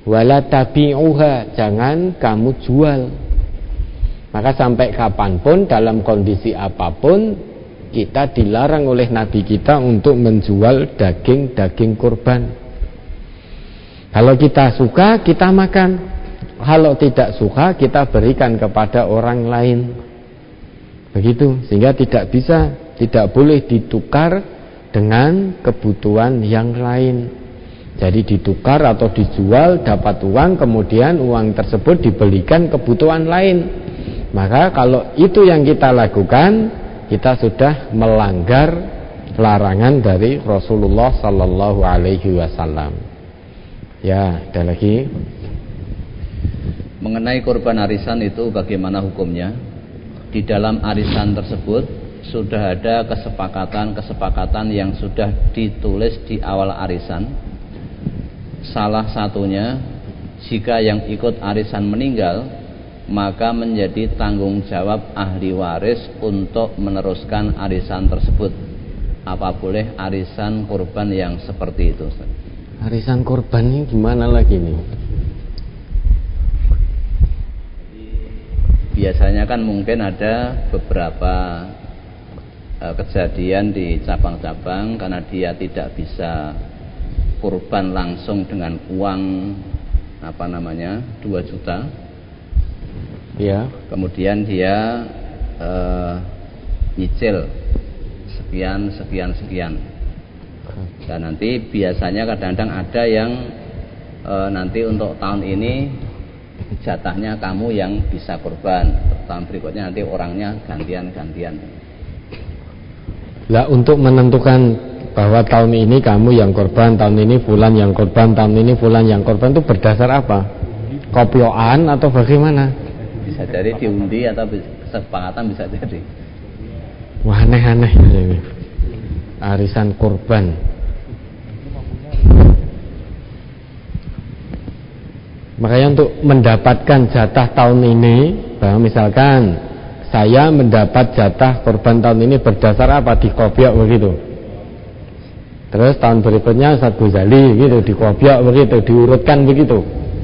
Wala tabi'uha, jangan kamu jual. Maka sampai kapanpun, dalam kondisi apapun, kita dilarang oleh Nabi kita untuk menjual daging-daging kurban. Kalau kita suka, kita makan. Kalau tidak suka, kita berikan kepada orang lain. Begitu, sehingga tidak boleh ditukar dengan kebutuhan yang lain. Jadi ditukar atau dijual, dapat uang, kemudian uang tersebut dibelikan kebutuhan lain. Maka kalau itu yang kita lakukan, kita sudah melanggar larangan dari Rasulullah sallallahu alaihi wasallam. Ya, ada lagi. Mengenai kurban arisan itu bagaimana hukumnya? Di dalam arisan tersebut sudah ada kesepakatan yang sudah ditulis di awal arisan. Salah satunya, jika yang ikut arisan meninggal, maka menjadi tanggung jawab ahli waris untuk meneruskan arisan tersebut. Apa boleh arisan kurban yang seperti itu, Ustaz? Arisan kurban ini gimana lagi nih? Biasanya kan mungkin ada beberapa kejadian di cabang-cabang, karena dia tidak bisa kurban langsung dengan uang 2 juta. Ya. Kemudian dia nyicil sekian. Dan nanti biasanya kadang-kadang ada yang nanti untuk tahun ini jatahnya kamu yang bisa kurban, tahun berikutnya nanti orangnya gantian. Lah, untuk menentukan bahwa tahun ini kamu yang korban, tahun ini fulan yang korban, tahun ini fulan yang korban, itu berdasar apa? Kopioan atau bagaimana? Bisa jadi diundi atau kesepakatan, bisa jadi. Wah, aneh-aneh ini. Arisan korban. Makanya untuk mendapatkan jatah tahun ini, bahwa misalkan saya mendapat jatah korban tahun ini berdasar apa? Dikopiok begitu. Terus tahun berikutnya Ustaz Ghazali gitu, dikopiok begitu, diurutkan begitu.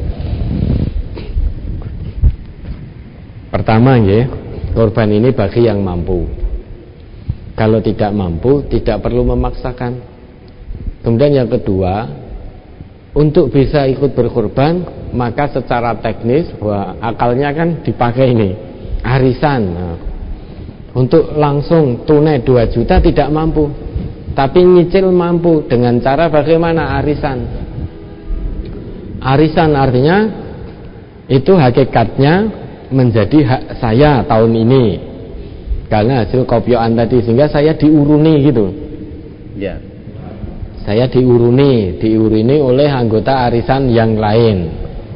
Pertama ya, korban ini bagi yang mampu. Kalau tidak mampu, tidak perlu memaksakan. Kemudian yang kedua, untuk bisa ikut berkorban, maka secara teknis, wah, akalnya kan dipakai ini, arisan. Nah, untuk langsung tunai 2 juta tidak mampu, tapi nyicil mampu. Dengan cara bagaimana? Arisan. Arisan artinya itu hakikatnya menjadi hak saya tahun ini karena hasil kopioan tadi, sehingga saya diuruni gitu. Ya. Saya diuruni oleh anggota arisan yang lain.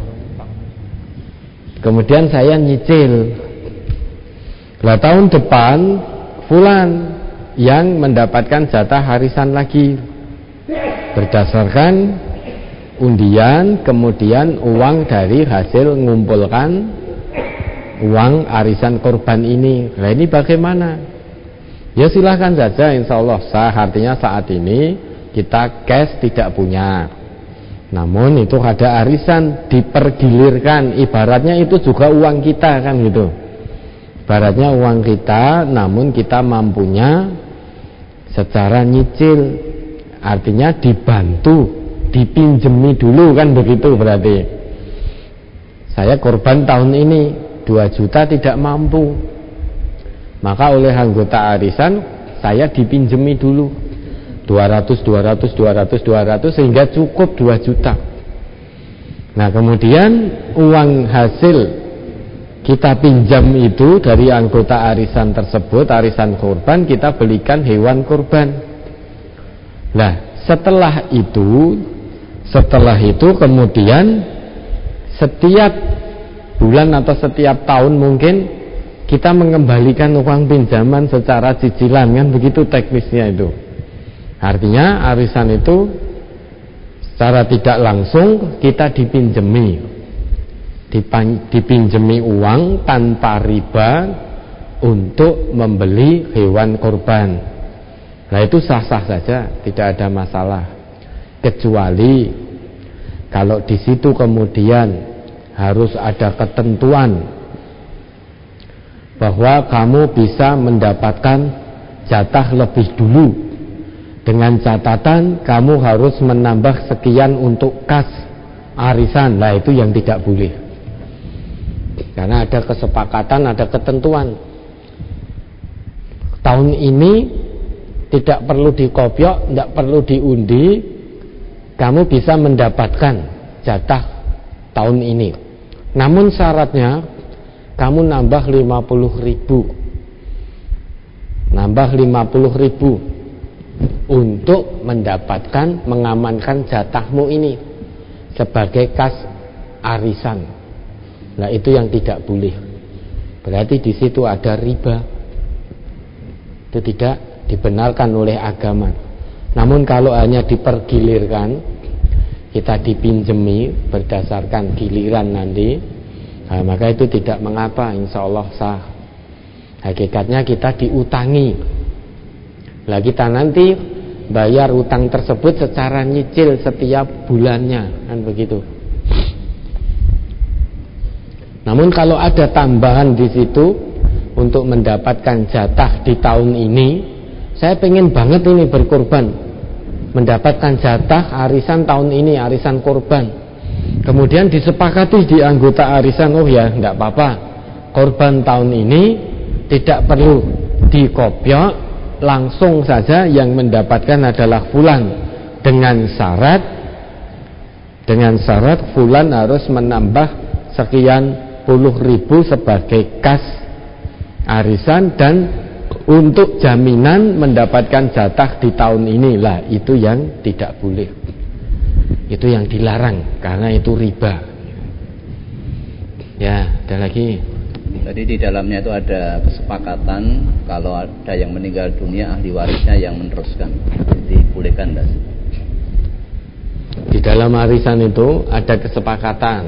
Kemudian saya nyicil. Lah tahun depan fulan yang mendapatkan jatah arisan lagi berdasarkan undian, kemudian uang dari hasil mengumpulkan uang arisan korban ini. Nah ini bagaimana? Ya silahkan saja, insya Allah sah. Artinya saat ini kita cash tidak punya, namun itu ada arisan dipergilirkan, ibaratnya itu juga uang kita kan gitu. Ibaratnya uang kita, namun kita mampunya secara nyicil, artinya dibantu, dipinjemi dulu kan begitu. Berarti saya korban tahun ini 2 juta tidak mampu, maka oleh anggota arisan saya dipinjemi dulu 200 sehingga cukup 2 juta. Nah kemudian uang hasil kita pinjam itu dari anggota arisan tersebut, arisan kurban, kita belikan hewan kurban. Nah setelah itu kemudian setiap bulan atau setiap tahun mungkin kita mengembalikan uang pinjaman secara cicilan, kan begitu teknisnya itu. Artinya arisan itu secara tidak langsung kita dipinjemi uang tanpa riba untuk membeli hewan kurban. Nah itu sah-sah saja, tidak ada masalah, kecuali Kalau di situ kemudian harus ada ketentuan bahwa kamu bisa mendapatkan jatah lebih dulu, dengan catatan kamu harus menambah sekian untuk kas arisan. Nah, itu yang tidak boleh, karena ada kesepakatan, ada ketentuan. Tahun ini tidak perlu dikopiok, tidak perlu diundi, kamu bisa mendapatkan jatah tahun ini. Namun syaratnya kamu nambah 50.000, nambah 50.000 untuk mendapatkan, mengamankan jatahmu ini sebagai kas arisan. Nah, itu yang tidak boleh. Berarti di situ ada riba. Itu tidak dibenarkan oleh agama. Namun kalau hanya dipergilirkan, kita dipinjemi berdasarkan giliran nanti, nah, maka itu tidak mengapa, insya Allah sah. Hakikatnya kita diutangi. Lah kita nanti bayar utang tersebut secara nyicil setiap bulannya, kan begitu. Namun kalau ada tambahan di situ untuk mendapatkan jatah di tahun ini, saya pengen banget ini berkorban, mendapatkan jatah arisan tahun ini, arisan korban. Kemudian disepakati di anggota arisan, oh ya enggak apa-apa, korban tahun ini tidak perlu dikopiok, langsung saja yang mendapatkan adalah fulan, dengan syarat fulan harus menambah sekian puluh ribu sebagai kas arisan dan untuk jaminan mendapatkan jatah di tahun ini. Lah, itu yang tidak boleh, itu yang dilarang, karena itu riba. Ya, ada lagi. Jadi di dalamnya itu ada kesepakatan kalau ada yang meninggal dunia, ahli warisnya yang meneruskan. Dibolehkan enggak? Di dalam arisan itu ada kesepakatan,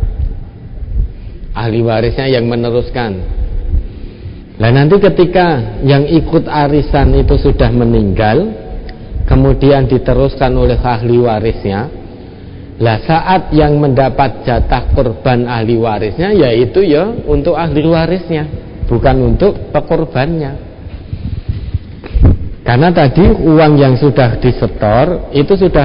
ahli warisnya yang meneruskan. Nah, nanti ketika yang ikut arisan itu sudah meninggal, kemudian diteruskan oleh ahli warisnya, lah saat yang mendapat jatah korban ahli warisnya, yaitu ya untuk ahli warisnya, bukan untuk pekorbannya. Karena tadi uang yang sudah disetor itu sudah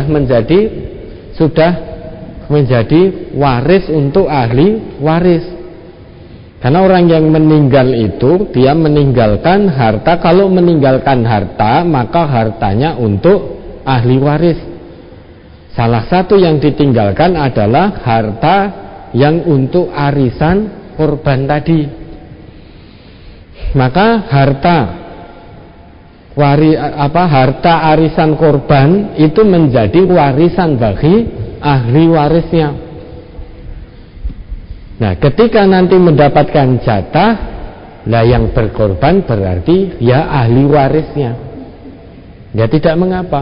menjadi waris untuk ahli waris. Karena orang yang meninggal itu dia meninggalkan harta. Kalau meninggalkan harta, maka hartanya untuk ahli waris. Salah satu yang ditinggalkan adalah harta yang untuk arisan korban tadi. Maka harta arisan korban itu menjadi warisan bagi ahli warisnya. Nah, ketika nanti mendapatkan jatah, lah yang berkorban berarti ya ahli warisnya. Ya tidak mengapa.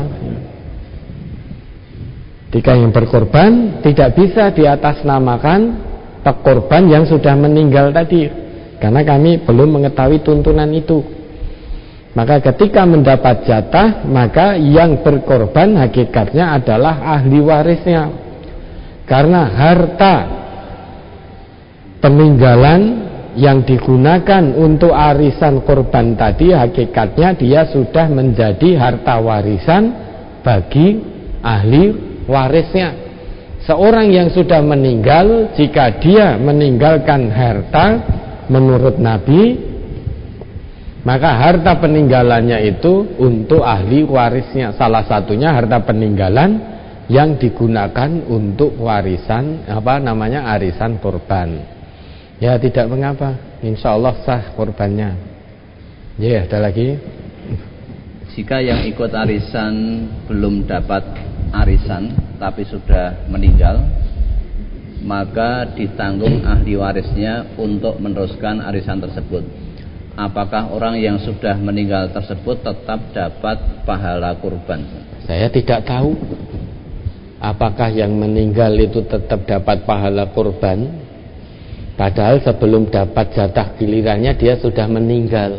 Ketika yang berkorban tidak bisa diatasnamakan pekorban yang sudah meninggal tadi, karena kami belum mengetahui tuntunan itu. Maka ketika mendapat jatah, maka yang berkorban hakikatnya adalah ahli warisnya. Karena harta peninggalan yang digunakan untuk arisan korban tadi, hakikatnya dia sudah menjadi harta warisan bagi ahli warisnya. Seorang yang sudah meninggal, jika dia meninggalkan harta menurut Nabi, maka harta peninggalannya itu untuk ahli warisnya. Salah satunya harta peninggalan yang digunakan untuk warisan arisan korban. Ya tidak mengapa, insya Allah sah korbannya. Ya, ada lagi. Jika yang ikut arisan belum dapat arisan tapi sudah meninggal, maka ditanggung ahli warisnya untuk meneruskan arisan tersebut. Apakah orang yang sudah meninggal tersebut tetap dapat pahala kurban? Saya tidak tahu apakah yang meninggal itu tetap dapat pahala kurban, padahal sebelum dapat jatah gilirannya dia sudah meninggal.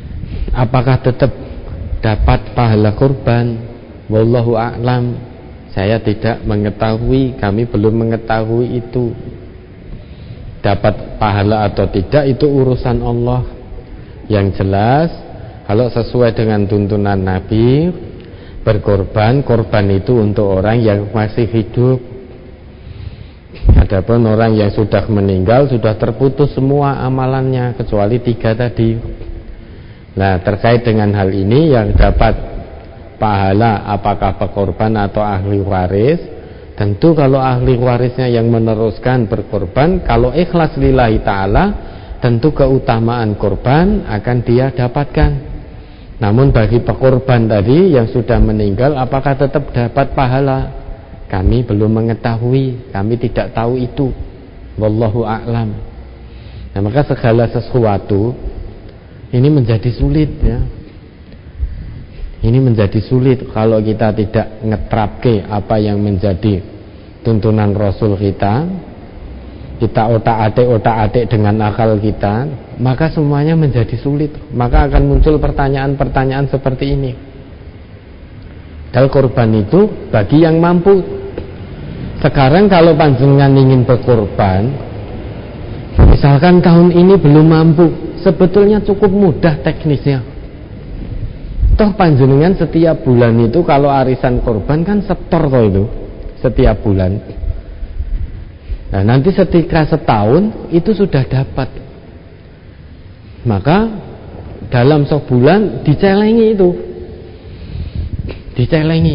Apakah tetap dapat pahala kurban? Wallahu a'lam. Saya tidak mengetahui, kami belum mengetahui itu. Dapat pahala atau tidak itu urusan Allah. Yang jelas, kalau sesuai dengan tuntunan Nabi, berkorban, korban itu untuk orang yang masih hidup. Adapun orang yang sudah meninggal, sudah terputus semua amalannya kecuali 3 tadi. Nah, terkait dengan hal ini yang dapat pahala apakah pekorban atau ahli waris? Tentu kalau ahli warisnya yang meneruskan berkorban, kalau ikhlas lillahi ta'ala, tentu keutamaan korban akan dia dapatkan. Namun bagi pekorban tadi yang sudah meninggal, apakah tetap dapat pahala? Kami belum mengetahui, kami tidak tahu itu. Wallahu a'lam. Nah, maka segala sesuatu ini menjadi sulit, ya. Ini menjadi sulit kalau kita tidak ngetrapke apa yang menjadi tuntunan Rasul kita otak-atik dengan akal kita, maka semuanya menjadi sulit. Maka akan muncul pertanyaan-pertanyaan seperti ini. Dal korban itu bagi yang mampu. Sekarang kalau panjenengan ingin berkorban, misalkan tahun ini belum mampu, sebetulnya cukup mudah teknisnya. Toh panjenengan setiap bulan itu kalau arisan korban kan setor toh itu setiap bulan. Nah, nanti setika setahun itu sudah dapat. Maka dalam sebulan dicelengi itu. Dicelengi.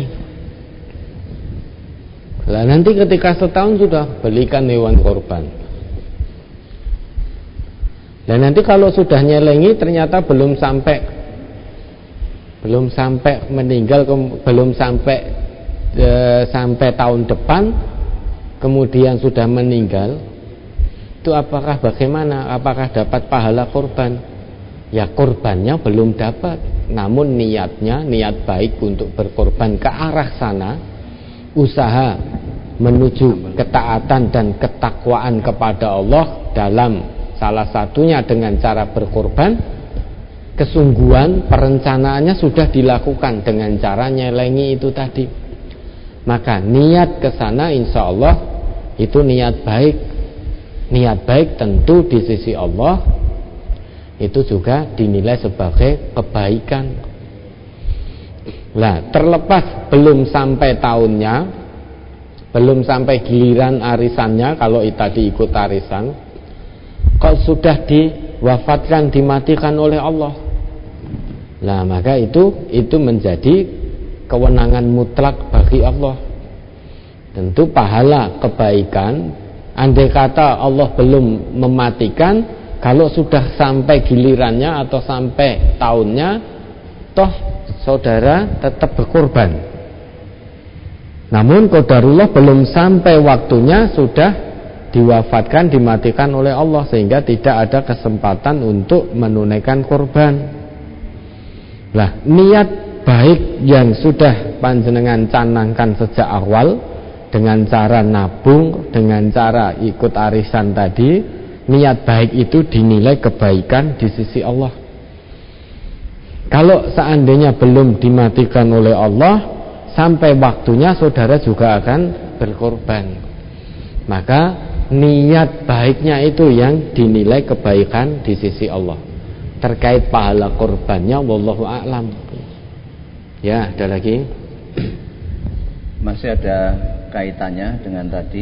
Lah nanti ketika setahun sudah belikan hewan korban. Dan nanti kalau sudah nyelengi ternyata belum sampai meninggal, belum sampai tahun depan, kemudian sudah meninggal, itu apakah bagaimana? Apakah dapat pahala korban? Ya, korbannya belum dapat, namun niat baik untuk berkorban ke arah sana, usaha menuju ketaatan dan ketakwaan kepada Allah dalam salah satunya dengan cara berkorban. Kesungguhan perencanaannya sudah dilakukan dengan cara nyelengi itu tadi. Maka niat ke sana insya Allah itu niat baik. Niat baik tentu di sisi Allah itu juga dinilai sebagai kebaikan. Nah, terlepas belum sampai tahunnya, belum sampai giliran arisannya, kalau tadi ikut arisan, kok sudah diwafatkan, dimatikan oleh Allah. Nah, maka itu menjadi kewenangan mutlak bagi Allah. Tentu pahala kebaikan, andai kata Allah belum mematikan, kalau sudah sampai gilirannya atau sampai tahunnya, toh saudara tetap berkorban. Namun qadarullah belum sampai waktunya sudah diwafatkan, dimatikan oleh Allah, sehingga tidak ada kesempatan untuk menunaikan korban. Lah, niat baik yang sudah panjenengan canangkan sejak awal dengan cara nabung, dengan cara ikut arisan tadi, niat baik itu dinilai kebaikan di sisi Allah. Kalau seandainya belum dimatikan oleh Allah, sampai waktunya saudara juga akan berkorban. Maka niat baiknya itu yang dinilai kebaikan di sisi Allah. Terkait pahala korbannya wallahu a'lam. Ya, ada lagi? Masih ada kaitannya dengan tadi.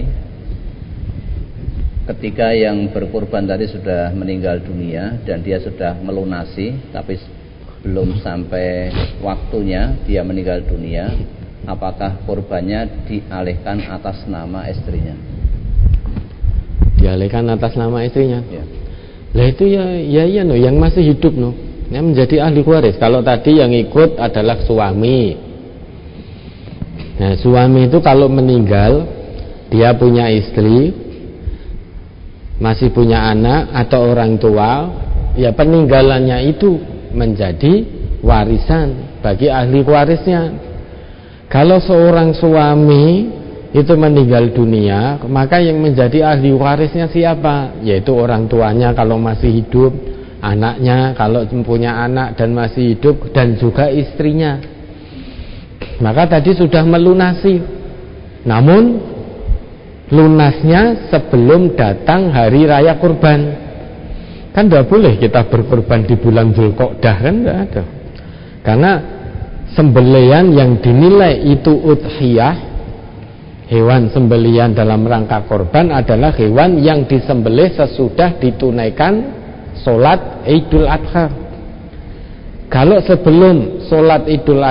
Ketika yang berkorban tadi sudah meninggal dunia dan dia sudah melunasi, tapi belum sampai waktunya dia meninggal dunia, apakah korbannya dialihkan atas nama istrinya? Dialihkan atas nama istrinya? Ya. Lah itu ya no, yang masih hidup no, yang menjadi ahli waris. Kalau tadi yang ikut adalah suami. Nah, suami itu kalau meninggal, dia punya istri, masih punya anak atau orang tua, ya peninggalannya itu menjadi warisan bagi ahli warisnya. Kalau seorang suami itu meninggal dunia, maka yang menjadi ahli warisnya siapa? Yaitu orang tuanya kalau masih hidup, anaknya kalau punya anak dan masih hidup, dan juga istrinya. Maka tadi sudah melunasi, Namun lunasnya sebelum datang hari raya kurban. Kan tidak boleh kita berkorban di bulan Dzulqa'dah, kan tidak ada. Karena sembelihan yang dinilai itu udhiyah, hewan sembelihan dalam rangka korban, adalah hewan yang disembelih sesudah ditunaikan sholat Idul Adha. Kalau sebelum sholat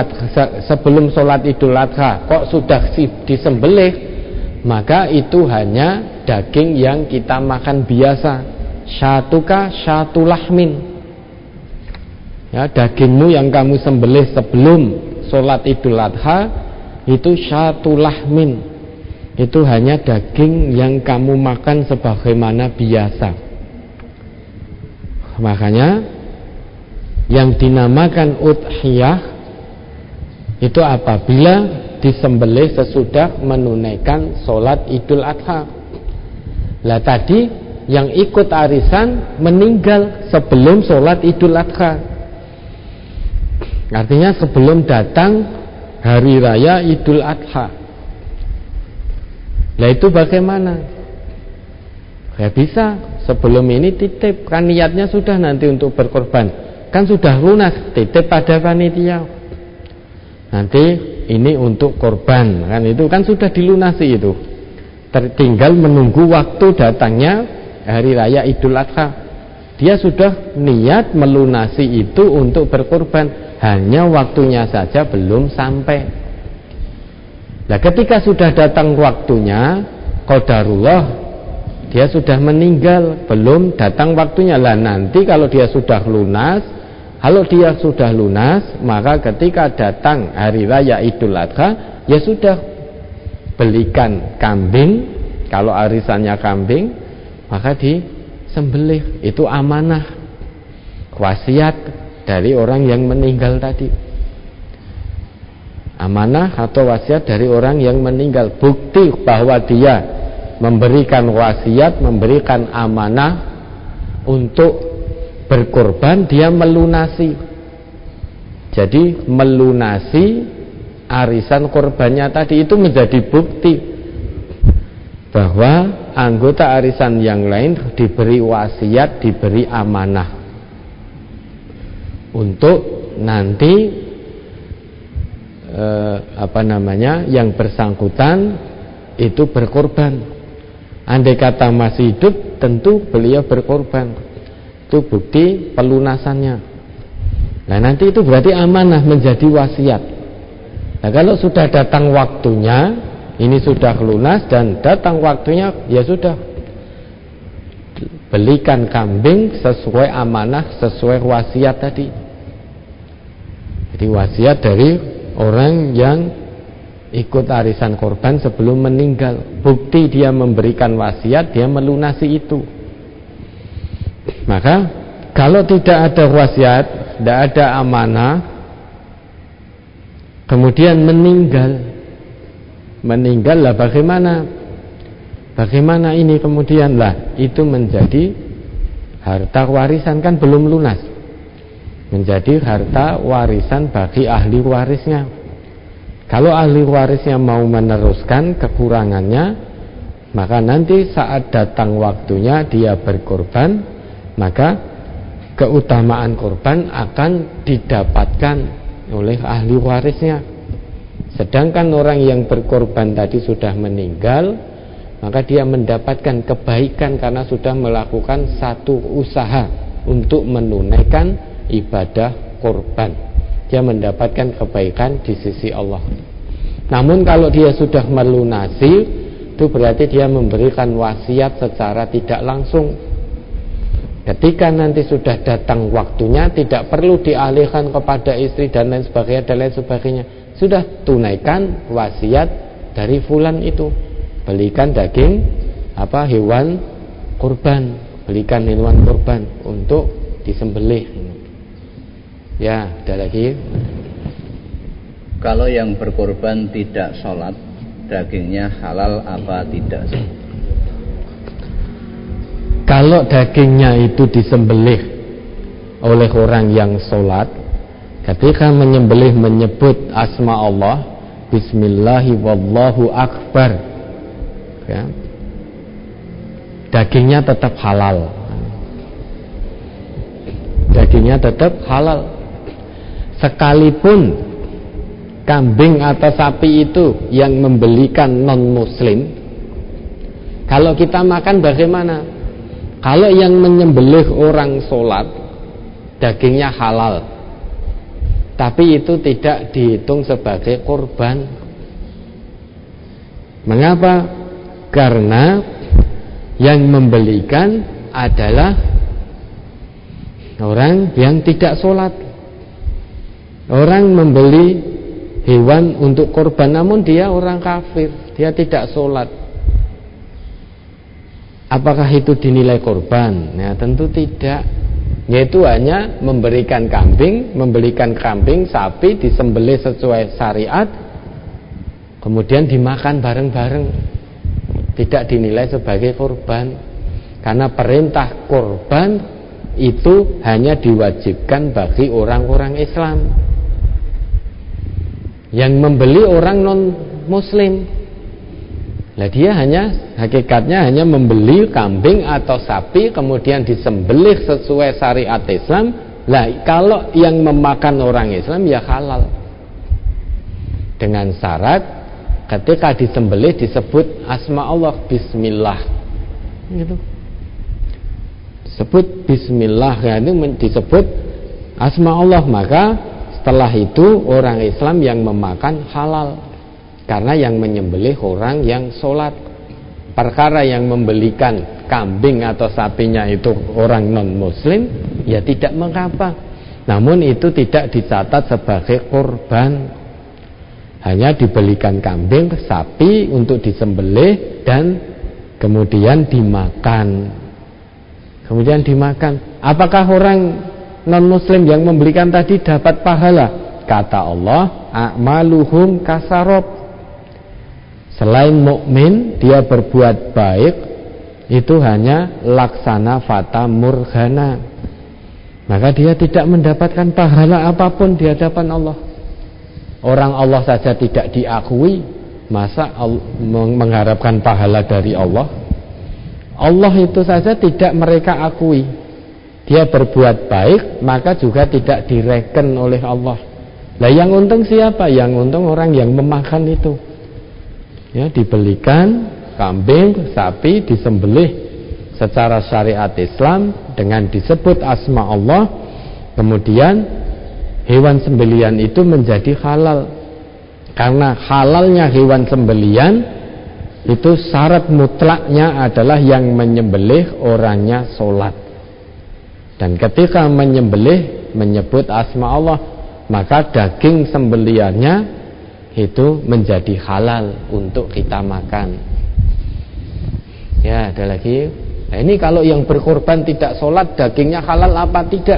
Idul Adha kok sudah disembelih, maka itu hanya daging yang kita makan biasa. Syatuka syatulahmin, ya, dagingmu yang kamu sembelih sebelum sholat Idul Adha itu syatulahmin, itu hanya daging yang kamu makan sebagaimana biasa. Makanya yang dinamakan udhiyah itu apabila disembelih sesudah menunaikan sholat Idul Adha. Lah tadi yang ikut arisan meninggal sebelum sholat Idul Adha, artinya sebelum datang hari raya Idul Adha. Lah itu bagaimana? Ya bisa, sebelum ini titip, kan niatnya sudah nanti untuk berkorban, kan sudah lunas, titip pada panitia. Nanti ini untuk korban, kan itu kan sudah dilunasi itu. Tinggal menunggu waktu datangnya hari raya Idul Adha. Dia sudah niat melunasi itu untuk berkorban, hanya waktunya saja belum sampai. Nah, ketika sudah datang waktunya, qadarullah dia sudah meninggal, belum datang waktunya. Lah nanti kalau dia sudah lunas, maka ketika datang hari raya Idul Adha, ya sudah, belikan kambing, kalau arisannya kambing, maka disembelih. Itu amanah, wasiat dari orang yang meninggal tadi. Amanah atau wasiat dari orang yang meninggal, bukti bahwa dia memberikan wasiat, memberikan amanah untuk berkorban, dia melunasi. Jadi melunasi arisan korbannya tadi, itu menjadi bukti bahwa anggota arisan yang lain diberi wasiat, diberi amanah untuk nanti yang bersangkutan itu berkorban. Andai kata masih hidup, tentu beliau berkorban. Itu bukti pelunasannya. Nah nanti itu berarti amanah, menjadi wasiat. Nah kalau sudah datang waktunya, ini sudah lunas dan datang waktunya, ya sudah, belikan kambing sesuai amanah, sesuai wasiat tadi. Jadi wasiat dari orang yang ikut arisan korban sebelum meninggal, bukti dia memberikan wasiat, dia melunasi itu. Maka kalau tidak ada wasiat, tidak ada amanah, kemudian meninggal lah, bagaimana ini kemudian? Lah itu menjadi harta warisan, kan belum lunas, menjadi harta warisan bagi ahli warisnya. Kalau ahli warisnya mau meneruskan kekurangannya, maka nanti saat datang waktunya dia berkorban, maka keutamaan korban akan didapatkan oleh ahli warisnya. Sedangkan orang yang berkorban tadi sudah meninggal, maka dia mendapatkan kebaikan karena sudah melakukan satu usaha untuk menunaikan ibadah korban. Dia mendapatkan kebaikan di sisi Allah. Namun kalau dia sudah melunasi, itu berarti dia memberikan wasiat secara tidak langsung. Ketika nanti sudah datang waktunya, tidak perlu dialihkan kepada istri dan lain sebagainya, sudah tunaikan wasiat dari fulan itu, belikan daging hewan kurban, belikan hewan kurban untuk disembelih. Ya, ada lagi. Kalau yang berkorban tidak sholat, dagingnya halal apa tidak? Kalau dagingnya itu disembelih oleh orang yang sholat, ketika menyembelih menyebut asma Allah, bismillahi wallahu akbar, ya, dagingnya tetap halal. Dagingnya tetap halal. Sekalipun kambing atau sapi itu yang membelikan non-muslim, kalau kita makan bagaimana? Kalau yang menyembelih orang sholat, dagingnya halal, tapi itu tidak dihitung sebagai korban. Mengapa? Karena yang membelikan adalah orang yang tidak sholat. Orang membeli hewan untuk korban, namun dia orang kafir, dia tidak sholat. Apakah itu dinilai korban? Nah, tentu tidak. Yaitu hanya memberikan kambing, sapi, disembelih sesuai syariat, kemudian dimakan bareng-bareng, tidak dinilai sebagai korban. Karena perintah korban itu hanya diwajibkan bagi orang-orang Islam. Yang membeli orang non-muslim, lah dia hakikatnya hanya membeli kambing atau sapi kemudian disembelih sesuai syariat Islam. Lah kalau yang memakan orang Islam ya halal, dengan syarat ketika disembelih disebut asma Allah, bismillah, gitu. Disebut bismillah, ya, itu disebut asma Allah, maka setelah itu orang Islam yang memakan halal, karena yang menyembelih orang yang sholat. Perkara yang membelikan kambing atau sapinya itu orang non-muslim, ya tidak mengapa. Namun itu tidak dicatat sebagai korban. Hanya dibelikan kambing, sapi untuk disembelih dan kemudian dimakan. Apakah orang non-muslim yang membelikan tadi dapat pahala? Kata Allah, a'maluhum kasarob. Selain mukmin dia berbuat baik, itu hanya laksana fata murghana, maka dia tidak mendapatkan pahala apapun di hadapan Allah. Orang Allah saja tidak diakui, masa mengharapkan pahala dari Allah? Allah itu saja tidak mereka akui. Dia berbuat baik, maka juga tidak direken oleh Allah. Lah yang untung siapa? Yang untung orang yang memakan itu. Ya, dibelikan kambing, sapi, disembelih secara syariat Islam dengan disebut asma Allah, kemudian hewan sembelian itu menjadi halal. Karena halalnya hewan sembelian itu syarat mutlaknya adalah yang menyembelih orangnya sholat. Dan ketika menyembelih menyebut asma Allah, maka daging sembeliannya itu menjadi halal untuk kita makan. Ya, ada lagi. Nah, ini kalau yang berkorban tidak sholat, dagingnya halal apa tidak?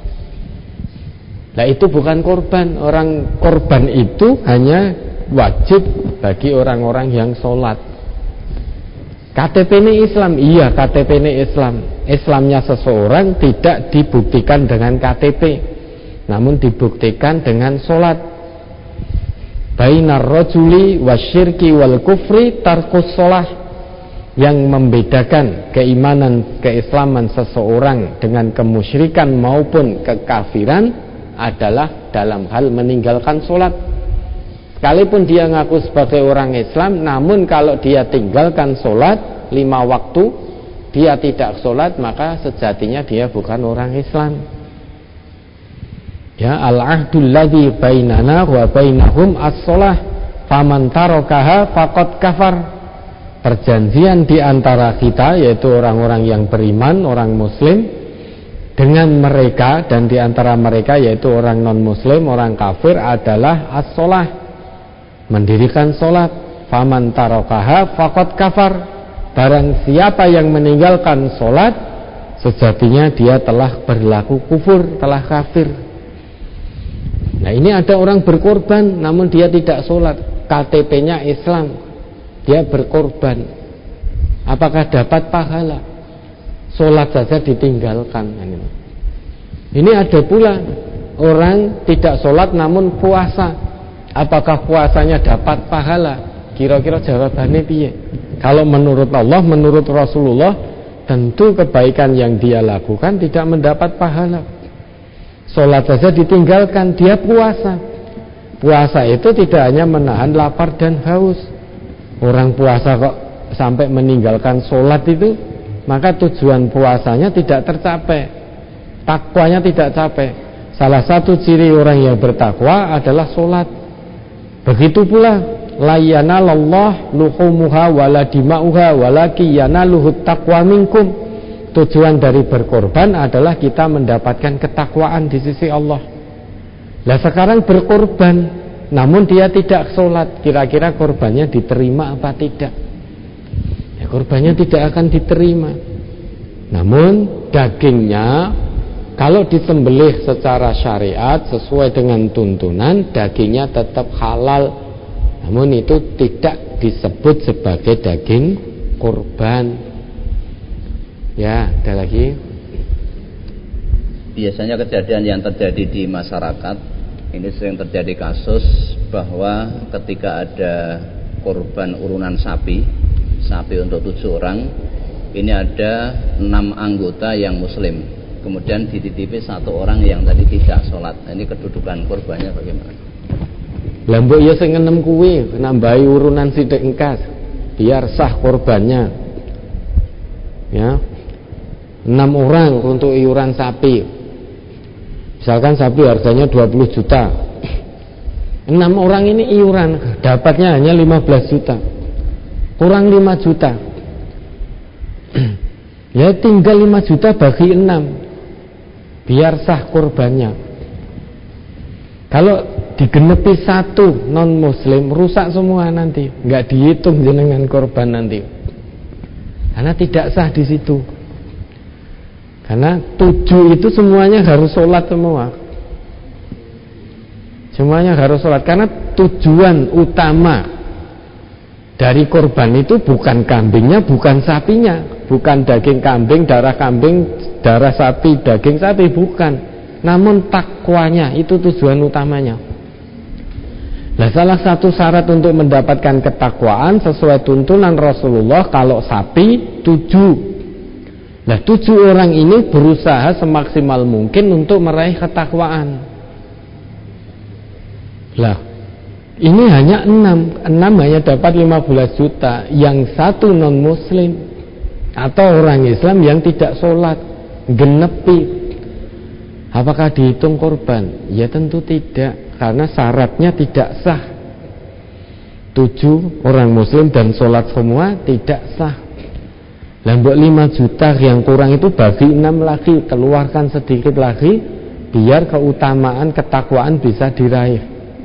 Nah, itu bukan korban. Orang korban itu hanya wajib bagi orang-orang yang sholat. KTP ini Islam, iya KTP ini Islam. Islamnya seseorang tidak dibuktikan dengan KTP, namun dibuktikan dengan sholat. Bainar rajuli wasyirki wal kufri tarkus sholah. Yang membedakan keimanan, keislaman seseorang dengan kemusyrikan maupun kekafiran adalah dalam hal meninggalkan sholat. Sekalipun dia ngaku sebagai orang Islam, namun kalau dia tinggalkan sholat 5 waktu, dia tidak sholat, maka sejatinya dia bukan orang Islam. Ya, al-ahdul ladzi bainana wa bainahum as-shalah faman tarakaha faqad kafar. Perjanjian di antara kita, yaitu orang-orang yang beriman, orang muslim, dengan mereka dan di antara mereka yaitu orang non-muslim, orang kafir adalah as-shalah, mendirikan salat. Faman tarakaha faqad kafar. Barang siapa yang meninggalkan salat, sejatinya dia telah berlaku kufur, telah kafir. Nah, ini ada orang berkorban namun dia tidak sholat, KTP-nya Islam, dia berkorban. Apakah dapat pahala? Sholat saja ditinggalkan. Ini ada pula orang tidak sholat namun puasa. Apakah puasanya dapat pahala? Kira-kira jawabannya piye? Kalau menurut Allah, menurut Rasulullah, tentu kebaikan yang dia lakukan tidak mendapat pahala. Sholat saja ditinggalkan, dia puasa. Puasa itu tidak hanya menahan lapar dan haus. Orang puasa kok sampai meninggalkan sholat itu, maka tujuan puasanya tidak tercapai, takwanya tidak capai. Salah satu ciri orang yang bertakwa adalah sholat. Begitu pula la yanalallahu luhumuha wala dima'uha walaki yanaluhut taqwa minkum. Tujuan dari berkorban adalah kita mendapatkan ketakwaan di sisi Allah. Lah sekarang berkorban namun dia tidak sholat, kira-kira korbannya diterima apa tidak? Ya, korbannya tidak akan diterima. Namun dagingnya kalau disembelih secara syariat sesuai dengan tuntunan, dagingnya tetap halal. Namun itu tidak disebut sebagai daging kurban. Ya, ada lagi. Biasanya kejadian yang terjadi di masyarakat ini sering terjadi kasus bahwa ketika ada kurban urunan sapi untuk 7 orang, ini ada 6 anggota yang muslim, kemudian dititipi 1 orang yang tadi tidak sholat. Ini kedudukan kurbannya bagaimana? Lambuk ya sing 6 kuwi nambahi urunan sithik engkas biar sah kurbannya. Ya. 6 orang untuk iuran sapi. Misalkan sapi harganya 20 juta. 6 orang ini iuran dapatnya hanya 15 juta. Kurang 5 juta. Ya tinggal 5 juta bagi 6 biar sah kurbannya. Kalau digenepi 1 non muslim rusak semua nanti, nggak dihitung jenengan korban nanti, karena tidak sah di situ. Karena 7 itu semuanya harus sholat semua, semuanya harus sholat. Karena tujuan utama dari korban itu bukan kambingnya, bukan sapinya, bukan daging kambing, darah sapi, daging sapi, bukan. Namun takwanya itu tujuan utamanya. Nah, salah satu syarat untuk mendapatkan ketakwaan sesuai tuntunan Rasulullah, kalau sapi 7. Nah, 7 orang ini berusaha semaksimal mungkin untuk meraih ketakwaan. Lah, ini hanya 6 hanya dapat 15 juta. Yang 1 non muslim atau orang Islam yang tidak sholat, genepi. Apakah dihitung korban? Ya tentu tidak, karena syaratnya tidak sah. 7 orang muslim dan sholat semua tidak sah. Lambok 5 juta yang kurang itu bagi 6 lagi, keluarkan sedikit lagi biar keutamaan ketakwaan bisa diraih.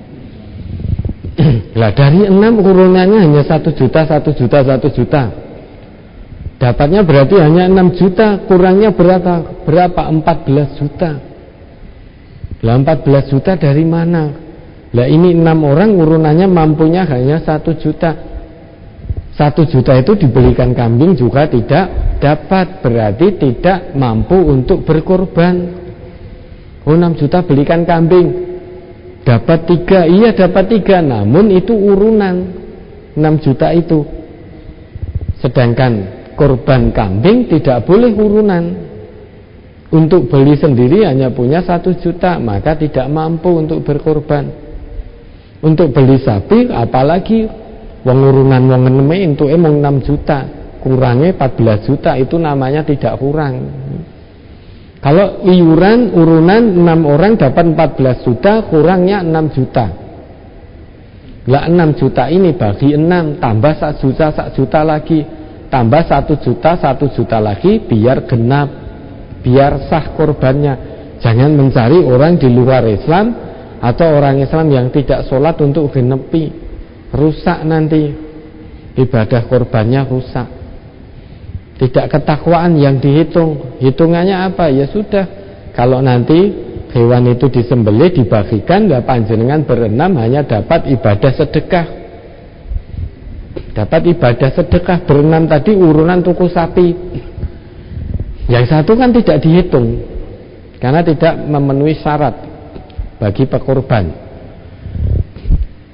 Lah dari 6 urunannya hanya 1 juta, 1 juta, 1 juta. Dapatnya berarti hanya 6 juta, kurangnya berapa? 14 juta. Lah 14 juta dari mana? Lah ini 6 orang urunannya mampunya hanya 1 juta. 1 juta itu dibelikan kambing juga tidak dapat, berarti tidak mampu untuk berkorban. Oh 6 juta belikan kambing, dapat 3, iya dapat 3, namun itu urunan 6 juta itu. Sedangkan korban kambing tidak boleh urunan. Untuk beli sendiri hanya punya 1 juta, maka tidak mampu untuk berkorban. Untuk beli sapi apalagi, wong urunan wong eneme entuke mung 6 juta, kurangnya 14 juta, itu namanya tidak kurang. Kalau iuran urunan 6 orang dapat 14 juta, kurangnya 6 juta. Lah 6 juta ini bagi 6 tambah 1 juta lagi, tambah 1 juta lagi biar genap, biar sah korbannya. Jangan mencari orang di luar Islam atau orang Islam yang tidak sholat untuk genepi. Rusak nanti, ibadah korbannya rusak. Tidak ketakwaan yang dihitung. Hitungannya apa? Ya sudah, kalau nanti hewan itu disembelih, dibagikan, ya panjenengan berenam hanya dapat ibadah sedekah. Dapat ibadah sedekah berenam tadi urunan tuku sapi. Yang 1 kan tidak dihitung karena tidak memenuhi syarat bagi pekorban.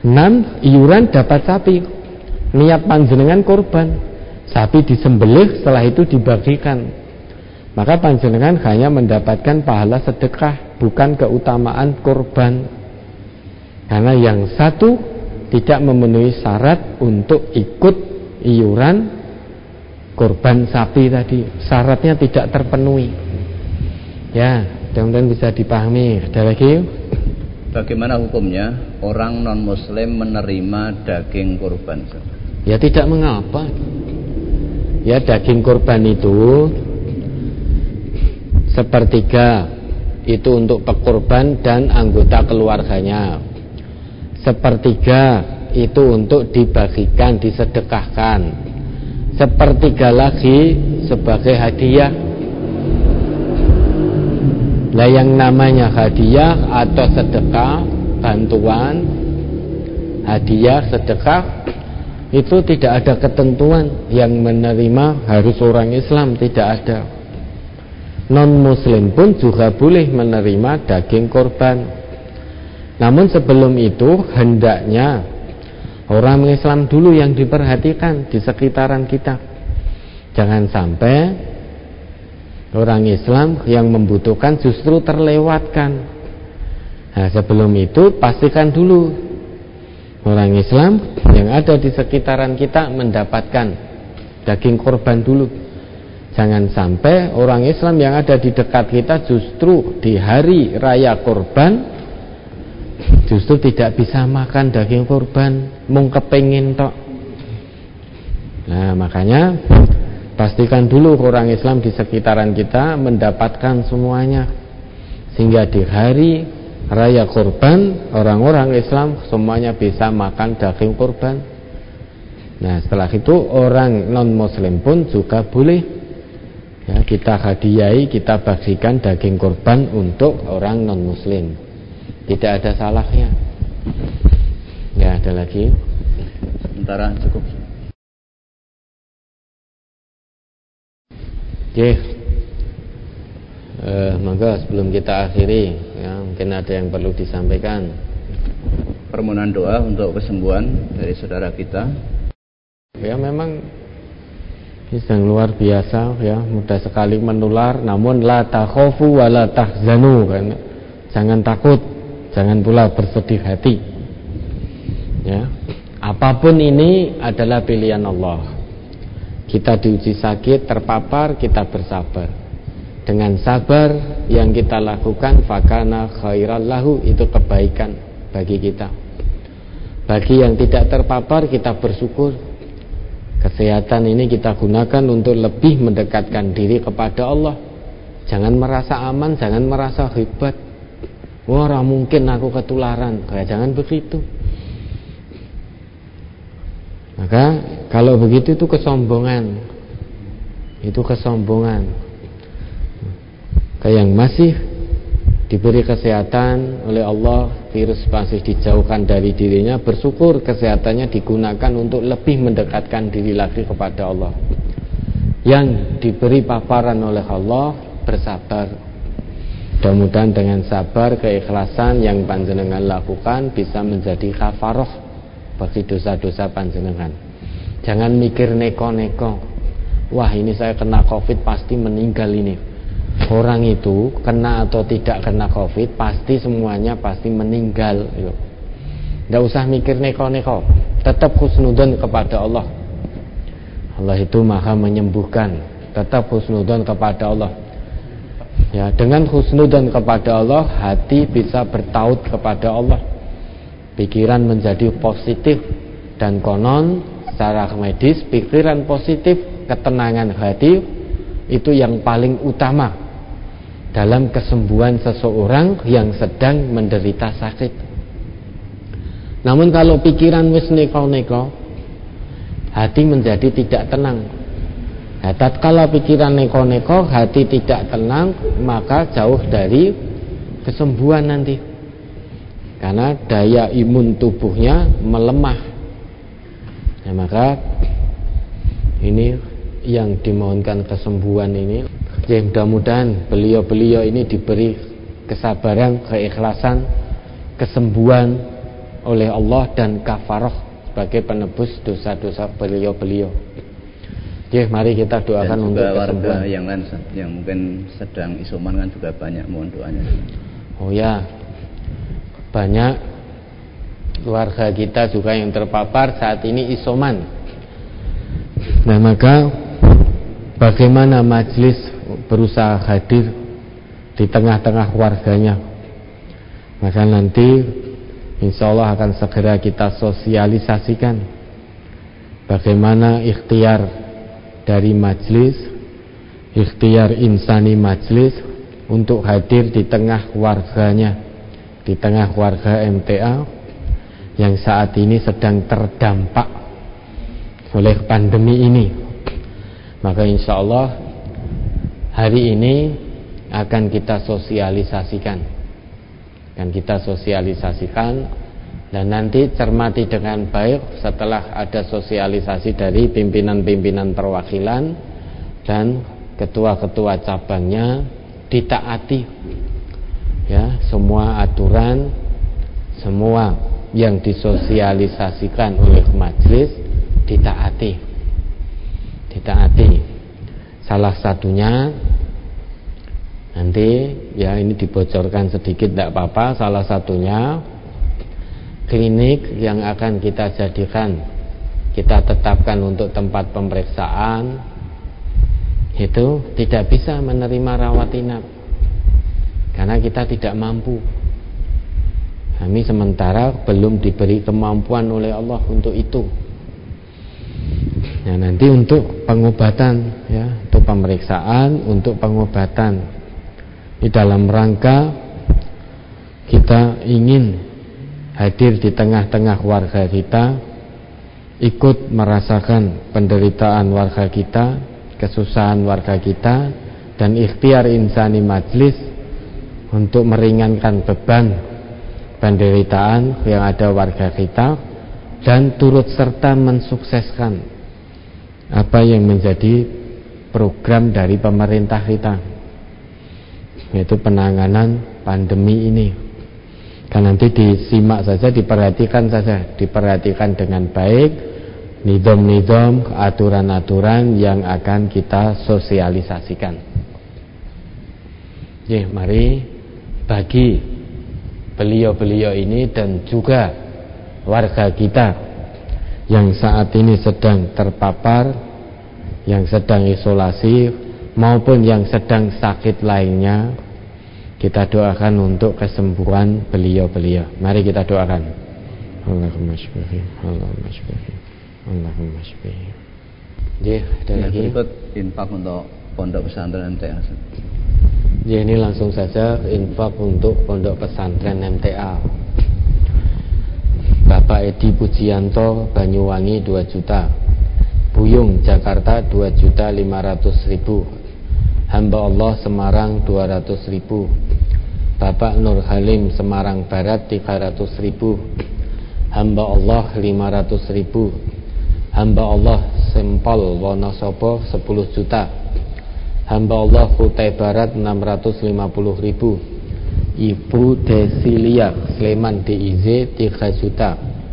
6. Iuran dapat sapi, niat panjenengan kurban, sapi disembelih, setelah itu dibagikan, maka panjenengan hanya mendapatkan pahala sedekah, bukan keutamaan kurban. Karena yang satu tidak memenuhi syarat untuk ikut iuran kurban sapi tadi, syaratnya tidak terpenuhi. Ya, mudah-mudahan bisa dipahami. Ada lagi? Bagaimana hukumnya orang non-muslim menerima daging kurban? Ya tidak mengapa. Ya, daging kurban itu sepertiga itu untuk pekurban dan anggota keluarganya, sepertiga itu untuk dibagikan, disedekahkan, sepertiga lagi sebagai hadiah. Lah yang namanya hadiah atau sedekah, bantuan, hadiah, sedekah, itu tidak ada ketentuan yang menerima harus orang Islam, tidak ada. Non-muslim pun juga boleh menerima daging korban. Namun sebelum itu hendaknya orang Islam dulu yang diperhatikan di sekitaran kita. Jangan sampai orang Islam yang membutuhkan justru terlewatkan. Nah, sebelum itu pastikan dulu orang Islam yang ada di sekitaran kita mendapatkan daging korban dulu. Jangan sampai orang Islam yang ada di dekat kita justru di hari raya korban justru tidak bisa makan daging korban, mung kepengin tok. Nah, makanya pastikan dulu orang Islam di sekitaran kita mendapatkan semuanya, sehingga di hari raya kurban orang-orang Islam semuanya bisa makan daging kurban. Nah, setelah itu orang non-muslim pun juga boleh, ya, kita hadiahi, kita bagikan daging kurban untuk orang non-muslim. Tidak ada salahnya. Ya, ada lagi? Sementara cukup. Oke, maka sebelum kita akhiri, ya, mungkin ada yang perlu disampaikan. Permohonan doa untuk kesembuhan dari saudara kita. Ya, memang sedang luar biasa, ya, mudah sekali menular. Namun la takhofu wa la tahzanu, kan? Jangan takut, jangan pula bersedih hati. Ya, apapun ini adalah pilihan Allah. Kita diuji sakit, terpapar, kita bersabar. Dengan sabar yang kita lakukan, fakana khairal lahu, itu kebaikan bagi kita. Bagi yang tidak terpapar, kita bersyukur. Kesehatan ini kita gunakan untuk lebih mendekatkan diri kepada Allah. Jangan merasa aman, jangan merasa hebat. Wah, mungkin aku ketularan. Jangan begitu. Maka kalau begitu itu kesombongan. Itu kesombongan. Kayak yang masih diberi kesehatan oleh Allah, virus masih dijauhkan dari dirinya, bersyukur kesehatannya digunakan untuk lebih mendekatkan diri lagi kepada Allah. Yang diberi paparan oleh Allah, bersabar. Mudah-mudahan dengan sabar, keikhlasan yang panjenengan lakukan bisa menjadi kafaroh bagi dosa-dosa panjenengan. Jangan mikir neko-neko. Wah, ini saya kena COVID pasti meninggal ini. Orang itu kena atau tidak kena COVID pasti semuanya pasti meninggal. Tidak usah mikir neko-neko. Tetap husnudzon kepada Allah. Allah itu maha menyembuhkan. Tetap husnudzon kepada Allah. Ya, dengan husnudzon kepada Allah, hati bisa bertaut kepada Allah. Pikiran menjadi positif, dan konon secara medis pikiran positif, ketenangan hati itu yang paling utama dalam kesembuhan seseorang yang sedang menderita sakit. Namun kalau pikiran wis neko-neko, hati menjadi tidak tenang. Nah, tatkala pikiran neko-neko, hati tidak tenang, maka jauh dari kesembuhan nanti. Karena daya imun tubuhnya melemah. Nah, maka ini yang dimohonkan kesembuhan ini. Ya, mudah-mudahan beliau-beliau ini diberi kesabaran, keikhlasan, kesembuhan oleh Allah dan kafarah sebagai penebus dosa-dosa beliau-beliau. Oke, mari kita doakan untuk kesembuhan. Warga yang lain yang mungkin sedang isoman kan juga banyak, mohon doanya. Oh ya, banyak keluarga kita juga yang terpapar saat ini isoman. Nah, maka bagaimana majelis berusaha hadir di tengah-tengah warganya. Maka nanti insya Allah akan segera kita sosialisasikan bagaimana ikhtiar dari majelis, ikhtiar insani majelis untuk hadir di tengah warganya, di tengah warga MTA yang saat ini sedang terdampak oleh pandemi ini. Maka insya Allah hari ini akan kita sosialisasikan, dan nanti cermati dengan baik setelah ada sosialisasi dari pimpinan-pimpinan perwakilan dan ketua-ketua cabangnya, ditaati ya semua aturan, semua yang disosialisasikan oleh majelis ditaati. Salah satunya nanti ya ini dibocorkan sedikit tidak apa-apa, salah satunya klinik yang akan kita jadikan, kita tetapkan untuk tempat pemeriksaan itu tidak bisa menerima rawat inap karena kita tidak mampu. Kami sementara belum diberi kemampuan oleh Allah untuk itu. Nah, nanti untuk pengobatan ya, untuk pemeriksaan, untuk pengobatan di dalam rangka kita ingin hadir di tengah-tengah warga kita, ikut merasakan penderitaan warga kita, kesusahan warga kita, dan ikhtiar insani majelis untuk meringankan beban penderitaan yang ada warga kita, dan turut serta mensukseskan apa yang menjadi program dari pemerintah kita, yaitu penanganan pandemi ini. Kan nanti disimak saja, diperhatikan dengan baik nizam-nizam, aturan-aturan yang akan kita sosialisasikan. Ya, mari bagi beliau-beliau ini dan juga warga kita yang saat ini sedang terpapar, yang sedang isolasi maupun yang sedang sakit lainnya, kita doakan untuk kesembuhan beliau-beliau. Mari kita doakan. Allahumma shfihi, Allahumma shfihi, Allahumma shfihi. Ada lagi berikut infak untuk pondok pesantren MTA. Ini langsung saja infak untuk pondok pesantren MTA. Bapak Edi Pujianto Banyuwangi 2 juta, Buyung Jakarta 2.500.000, Hamba Allah Semarang 200.000, Bapak Nur Halim Semarang Barat 300.000, Hamba Allah 500.000, Hamba Allah Sempol Wonosobo 10 juta, Hamba Allah Kutai Barat 650.000, Ibu Desilia Sleman DIZ 3 juta,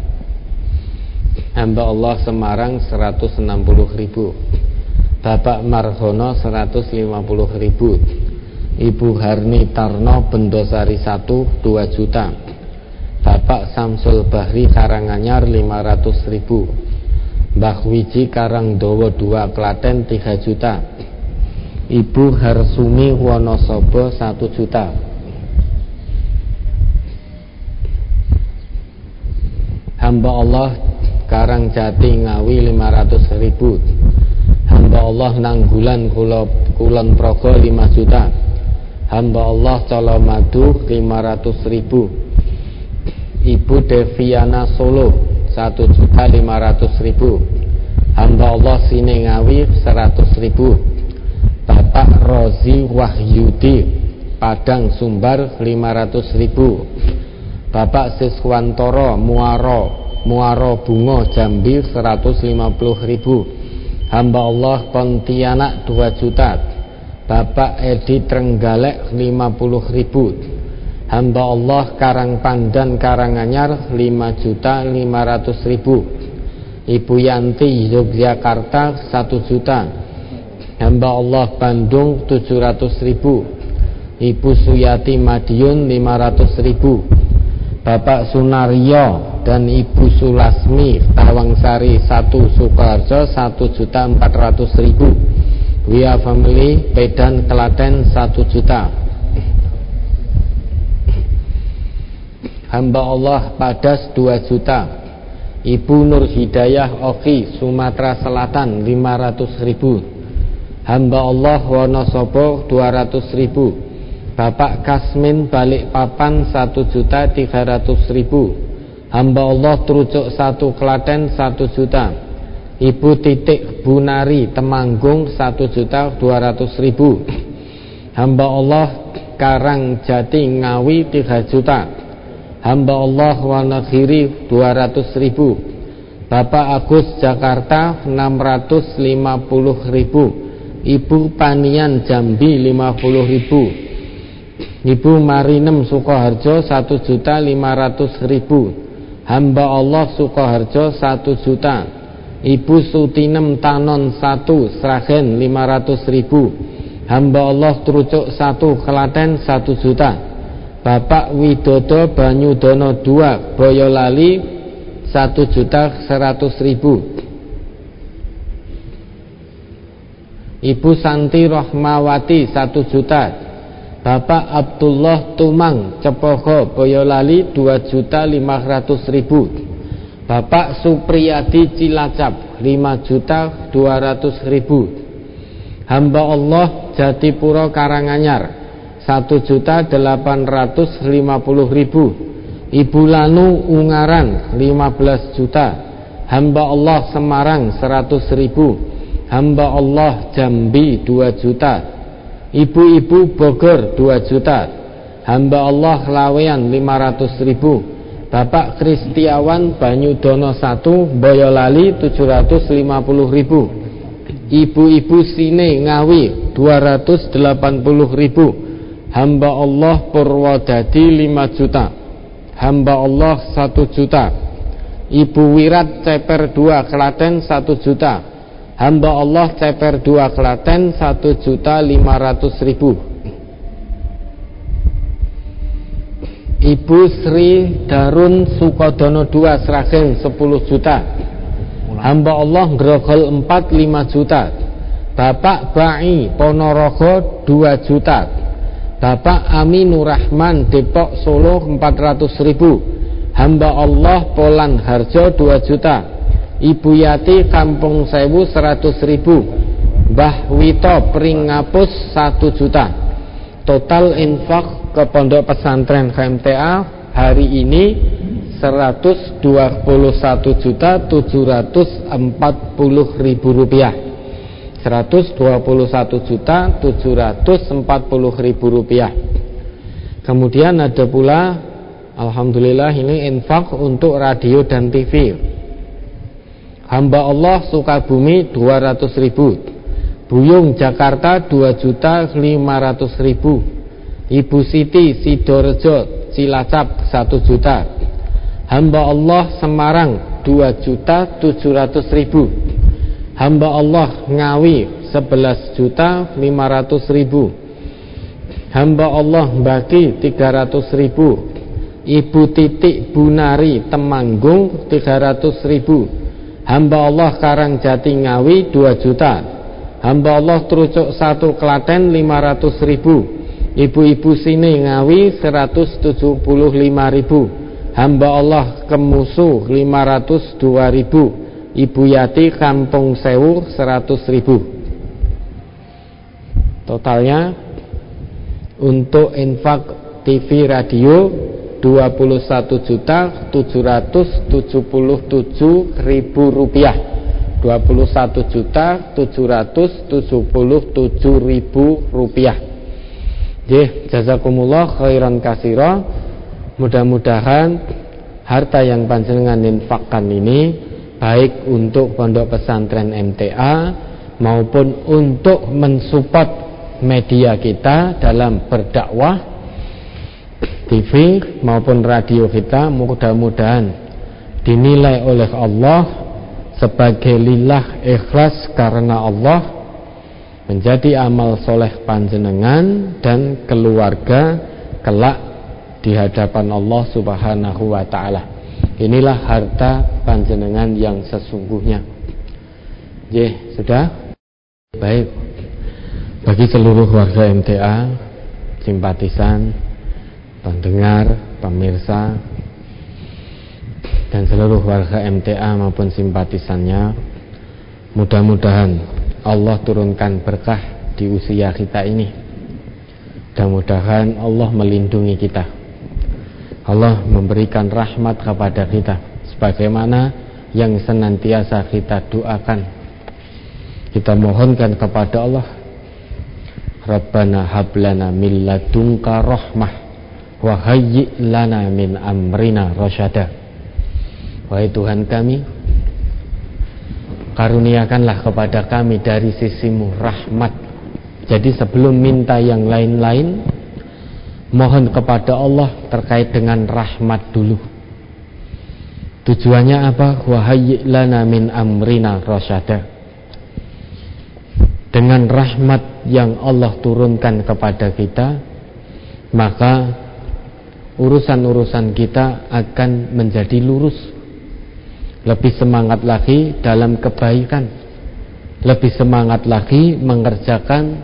Hamba Allah Semarang 160.000, Bapak Marhono 150.000, Ibu Harni Tarno Bendosari 1 2 juta, Bapak Samsul Bahri Karanganyar 500.000, Mbah Wiji Karangdowo 2 Klaten 3 juta, Ibu Harsumi Wonosobo 1 juta, Hamba Allah Karangjati Ngawi 500.000, Hamba Allah Nanggulan Kulon Progo 5 juta, Hamba Allah Colomadu 500.000, Ibu Deviana Solo 1.500.000, Hamba Allah Sinengawi 100.000, Bapak Rozi Wahyudi Padang Sumbar 500.000, Bapak Siswantoro Muaro Bungo Jambi 150.000, Hamba Allah Pontianak 2 juta, Bapak Edi Trenggalek 50.000, Hamba Allah Karangpandan Karanganyar 5.500.000. Ibu Yanti Yogyakarta 1 juta. Hamba Allah Bandung 700.000. Ibu Suyati Madiun 500.000. Bapak Sunaryo dan Ibu Sulasmi Tawangsari 1 Sukoharjo 1.400.000. Wia Family Pedan Klaten 1 juta. Hamba Allah Padas 2 juta. Ibu Nur Hidayah Oki Sumatera Selatan 500.000. Hamba Allah Wonosobo 200.000. Bapak Kasmin Balikpapan 1.300.000. Hamba Allah Trucuk 1 Klaten 1 juta. Ibu Titik Bunari Temanggung 1.200.000. Hamba Allah Karangjati Ngawi 3 juta. Hamba Allah Wonogiri 200.000. Bapak Agus Jakarta 650.000. Ibu Panian Jambi 50.000. Ibu Marinem Sukoharjo 1.500.000. Hamba Allah Sukoharjo 1 juta. Ibu Sutinem Tanon 1 Sragen 500.000. Hamba Allah Trucuk 1 Klaten 1 juta. Bapak Widodo Banyudono 2 Boyolali 1.100.000. Ibu Santi Rohmawati 1 juta. Bapak Abdullah Tumang Cepogo Boyolali 2.500.000. Bapak Supriyadi Cilacap 5.200.000. Hamba Allah Jatipuro Karanganyar 1.850.000. Ibu Lanu Ungaran 15 juta. Hamba Allah Semarang 100.000. Hamba Allah Jambi 2 juta. Ibu-ibu Bogor 2 juta. Hamba Allah Lawean 500.000. Bapak Kristiawan Banyudono 1 Boyolali 750.000. Ibu-ibu Sine Ngawi 280.000. Hamba Allah Purwodadi 5 juta. Hamba Allah 1 juta. Ibu Wirat Ceper 2 Klaten 1 juta. Hamba Allah Ceper 2 Klaten 1.500.000. Ibu Sri Darun Sukodono 2 Sragen 10 juta. Hamba Allah Grogol 4 5 juta. Bapak Bai Ponorogo 2 juta. Bapak Aminur Rahman Depok Solo 400.000. Hamba Allah Polan Harjo 2 juta. Ibu Yati Kampung Sewu 100.000. Mbah Wito Pringapus 1 juta. Total infak ke Pondok Pesantren KMTA hari ini 121.740.000 rupiah. 121.740.000 rupiah. Kemudian ada pula alhamdulillah ini infak untuk radio dan TV. Hamba Allah Sukabumi 200.000. Buyung Jakarta 2.500.000. Ibu Siti Sidorejo Cilacap 1 juta. Hamba Allah Semarang 2.700.000. Hamba Allah Ngawi 11.500.000. Hamba Allah Baki 300.000. Ibu Titik Bunari Temanggung 300.000. Hamba Allah Karangjati Ngawi 2 juta. Hamba Allah Trucuk 1 Klaten 500.000. Ibu-ibu Sini Ngawi 175.000. Hamba Allah Kemusu 502.000. Ibu Yati Kampung Sewu 100.000. Totalnya untuk infak TV radio 21.777.000 rupiah. 21.777.000 rupiah. Jazakumullah khairan katsira. Mudah-mudahan harta yang panjenengan infakkan ini baik untuk Pondok Pesantren MTA maupun untuk mensupport media kita dalam berdakwah TV maupun radio kita mudah-mudahan dinilai oleh Allah sebagai lillah, ikhlas karena Allah, menjadi amal soleh panjenengan dan keluarga kelak di hadapan Allah Subhanahu wa ta'ala. Inilah harta panjenengan yang sesungguhnya. Sudah? Baik. Bagi seluruh warga MTA, simpatisan, pendengar, pemirsa, dan seluruh warga MTA maupun simpatisannya, mudah-mudahan Allah turunkan berkah di usia kita ini. Mudah-mudahan Allah melindungi kita, Allah memberikan rahmat kepada kita, sebagaimana yang senantiasa kita doakan, kita mohonkan kepada Allah. Rabbana hablana min ladunka rahmah wa hayyi' lana min amrina rasyada. Wahai Tuhan kami, karuniakanlah kepada kami dari sisimu rahmat. Jadi sebelum minta yang lain-lain, mohon kepada Allah terkait dengan rahmat dulu. Tujuannya apa? Wa hayyi' lana min amrina rasyada. Dengan rahmat yang Allah turunkan kepada kita, maka urusan-urusan kita akan menjadi lurus, lebih semangat lagi dalam kebaikan, lebih semangat lagi mengerjakan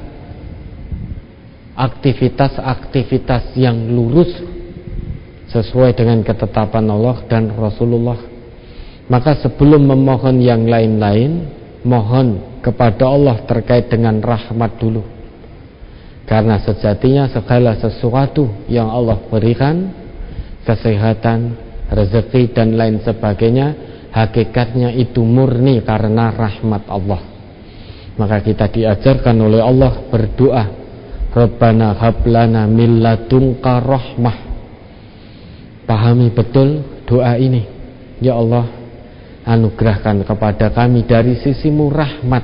aktivitas-aktivitas yang lurus sesuai dengan ketetapan Allah dan Rasulullah. Maka sebelum memohon yang lain-lain, mohon kepada Allah terkait dengan rahmat dulu. Karena sejatinya segala sesuatu yang Allah berikan, kesehatan, rezeki dan lain sebagainya, hakikatnya itu murni karena rahmat Allah. Maka kita diajarkan oleh Allah berdoa, Rabbana hablana min ladunka rahmah. Pahami betul doa ini. Ya Allah, anugerahkan kepada kami dari sisimu rahmat,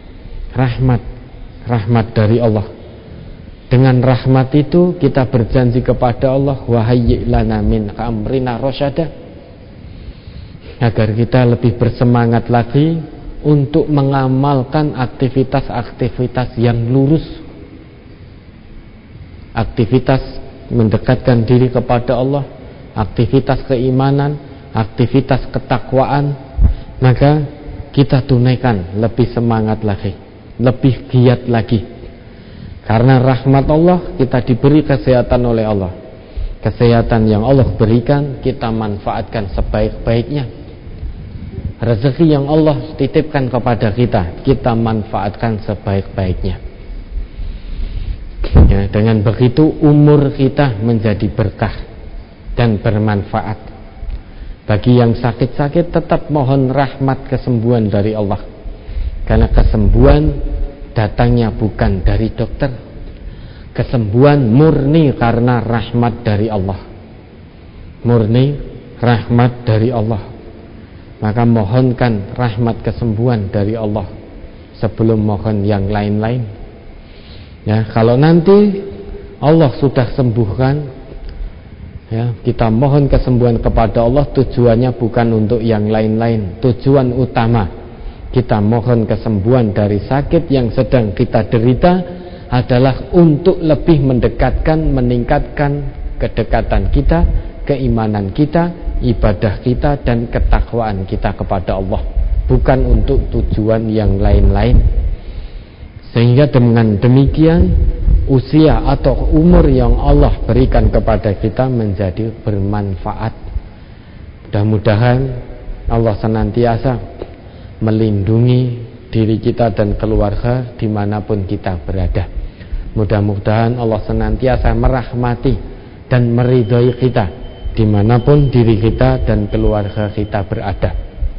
rahmat dari Allah. Dengan rahmat itu kita berjanji kepada Allah, wa hayyi' lana min amrina rasyada, agar kita lebih bersemangat lagi untuk mengamalkan aktivitas-aktivitas yang lurus, aktivitas mendekatkan diri kepada Allah, aktivitas keimanan, aktivitas ketakwaan. Maka kita tunaikan lebih semangat lagi, lebih giat lagi. Karena rahmat Allah, kita diberi kesehatan oleh Allah. Kesehatan yang Allah berikan kita manfaatkan sebaik-baiknya. Rezeki yang Allah titipkan kepada kita, kita manfaatkan sebaik-baiknya. Ya, dengan begitu umur kita menjadi berkah dan bermanfaat. Bagi yang sakit-sakit, tetap mohon rahmat kesembuhan dari Allah. Karena kesembuhan datangnya bukan dari dokter. Kesembuhan murni karena rahmat dari Allah. Murni rahmat dari Allah. Maka mohonkan rahmat kesembuhan dari Allah sebelum mohon yang lain-lain. Ya, kalau nanti Allah sudah sembuhkan, ya, kita mohon kesembuhan kepada Allah, tujuannya bukan untuk yang lain-lain. Tujuan utama kita mohon kesembuhan dari sakit yang sedang kita derita adalah untuk lebih mendekatkan, meningkatkan kedekatan kita, keimanan kita, ibadah kita, dan ketakwaan kita kepada Allah, bukan untuk tujuan yang lain-lain. Sehingga dengan demikian usia atau umur yang Allah berikan kepada kita menjadi bermanfaat. Mudah-mudahan Allah senantiasa melindungi diri kita dan keluarga dimanapun kita berada. Mudah-mudahan Allah senantiasa merahmati dan meridhai kita dimanapun diri kita dan keluarga kita berada.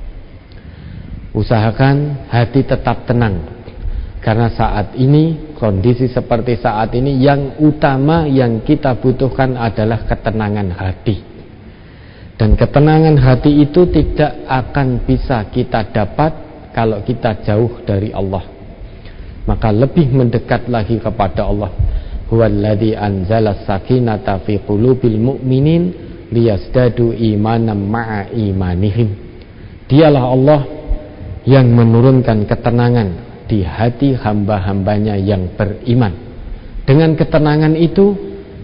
Usahakan hati tetap tenang, karena saat ini, kondisi seperti saat ini, yang utama yang kita butuhkan adalah ketenangan hati. Dan ketenangan hati itu tidak akan bisa kita dapat kalau kita jauh dari Allah. Maka lebih mendekat lagi kepada Allah. huwallazi anzalas sakinata fi qulubil mu'minin liyazdadu imanan ma'a imanihim. Dialah Allah yang menurunkan ketenangan di hati hamba-hambanya yang beriman. Dengan ketenangan itu,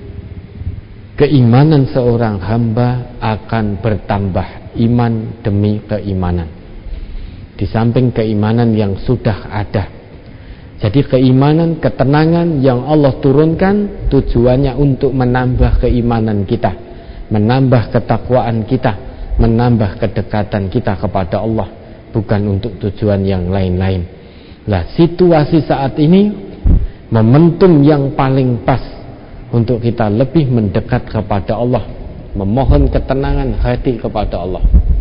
keimanan seorang hamba akan bertambah iman demi keimanan, di samping keimanan yang sudah ada. Jadi keimanan, ketenangan yang Allah turunkan tujuannya untuk menambah keimanan kita, menambah ketakwaan kita, menambah kedekatan kita kepada Allah, bukan untuk tujuan yang lain-lain. Nah, situasi saat ini momentum yang paling pas untuk kita lebih mendekat kepada Allah, memohon ketenangan hati kepada Allah.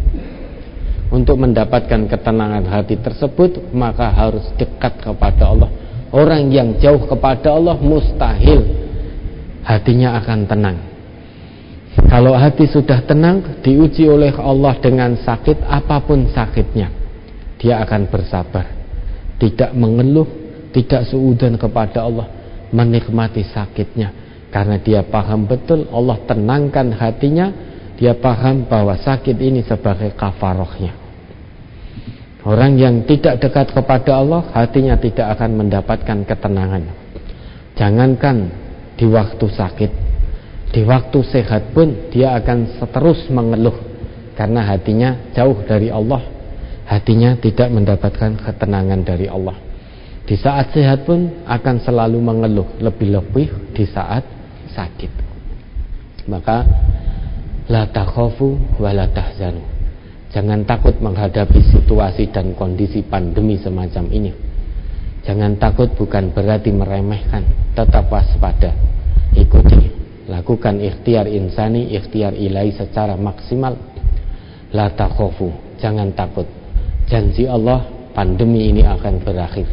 Untuk mendapatkan ketenangan hati tersebut, maka harus dekat kepada Allah. Orang yang jauh kepada Allah mustahil hatinya akan tenang. Kalau hati sudah tenang, diuji oleh Allah dengan sakit apapun sakitnya, dia akan bersabar, tidak mengeluh, tidak suudzon kepada Allah, menikmati sakitnya, karena dia paham betul Allah tenangkan hatinya. Dia paham bahwa sakit ini sebagai kafarohnya. Orang yang tidak dekat kepada Allah, hatinya tidak akan mendapatkan ketenangan. Jangankan di waktu sakit, di waktu sehat pun dia akan terus mengeluh, karena hatinya jauh dari Allah. Hatinya tidak mendapatkan ketenangan dari Allah. Di saat sehat pun akan selalu mengeluh, lebih-lebih di saat sakit. Maka la takhafu wa la tahzanu. Jangan takut menghadapi situasi dan kondisi pandemi semacam ini. Jangan takut bukan berarti meremehkan, tetap waspada. Ikuti, lakukan ikhtiar insani, ikhtiar ilahi secara maksimal. La takhafu, jangan takut. Janji Allah, pandemi ini akan berakhir.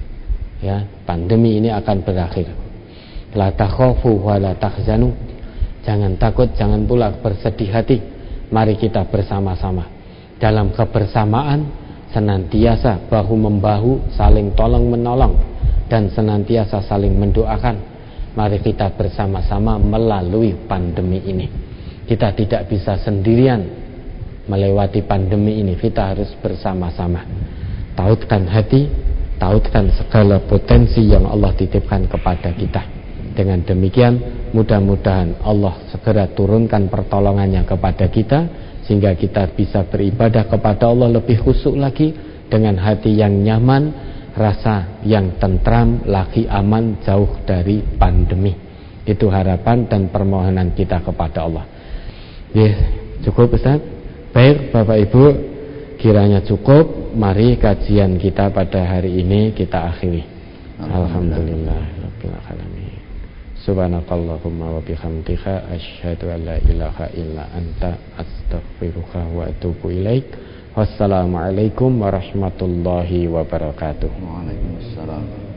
Ya, pandemi ini akan berakhir. La takhafu wa la tahzanu. Jangan takut, jangan pula bersedih hati. Mari kita bersama-sama dalam kebersamaan, senantiasa bahu-membahu, saling tolong-menolong, dan senantiasa saling mendoakan. Mari kita bersama-sama melalui pandemi ini. Kita tidak bisa sendirian melewati pandemi ini. Kita harus bersama-sama. Tautkan hati, tautkan segala potensi yang Allah titipkan kepada kita. Dengan demikian, mudah-mudahan Allah segera turunkan pertolongannya kepada kita, sehingga kita bisa beribadah kepada Allah lebih khusyuk lagi, dengan hati yang nyaman, rasa yang tentram, lagi aman, jauh dari pandemi. Itu harapan dan permohonan kita kepada Allah. Ya, cukup Ustaz? Baik Bapak Ibu, kiranya cukup. Mari kajian kita pada hari ini kita akhiri. Alhamdulillahirabbil alamin. Subhanakallahumma wa bihamdika asyhadu an la ilaha illa anta astaghfiruka wa atubu ilaik. Wassalamualaikum warahmatullahi wabarakatuh. Waalaikumsalam.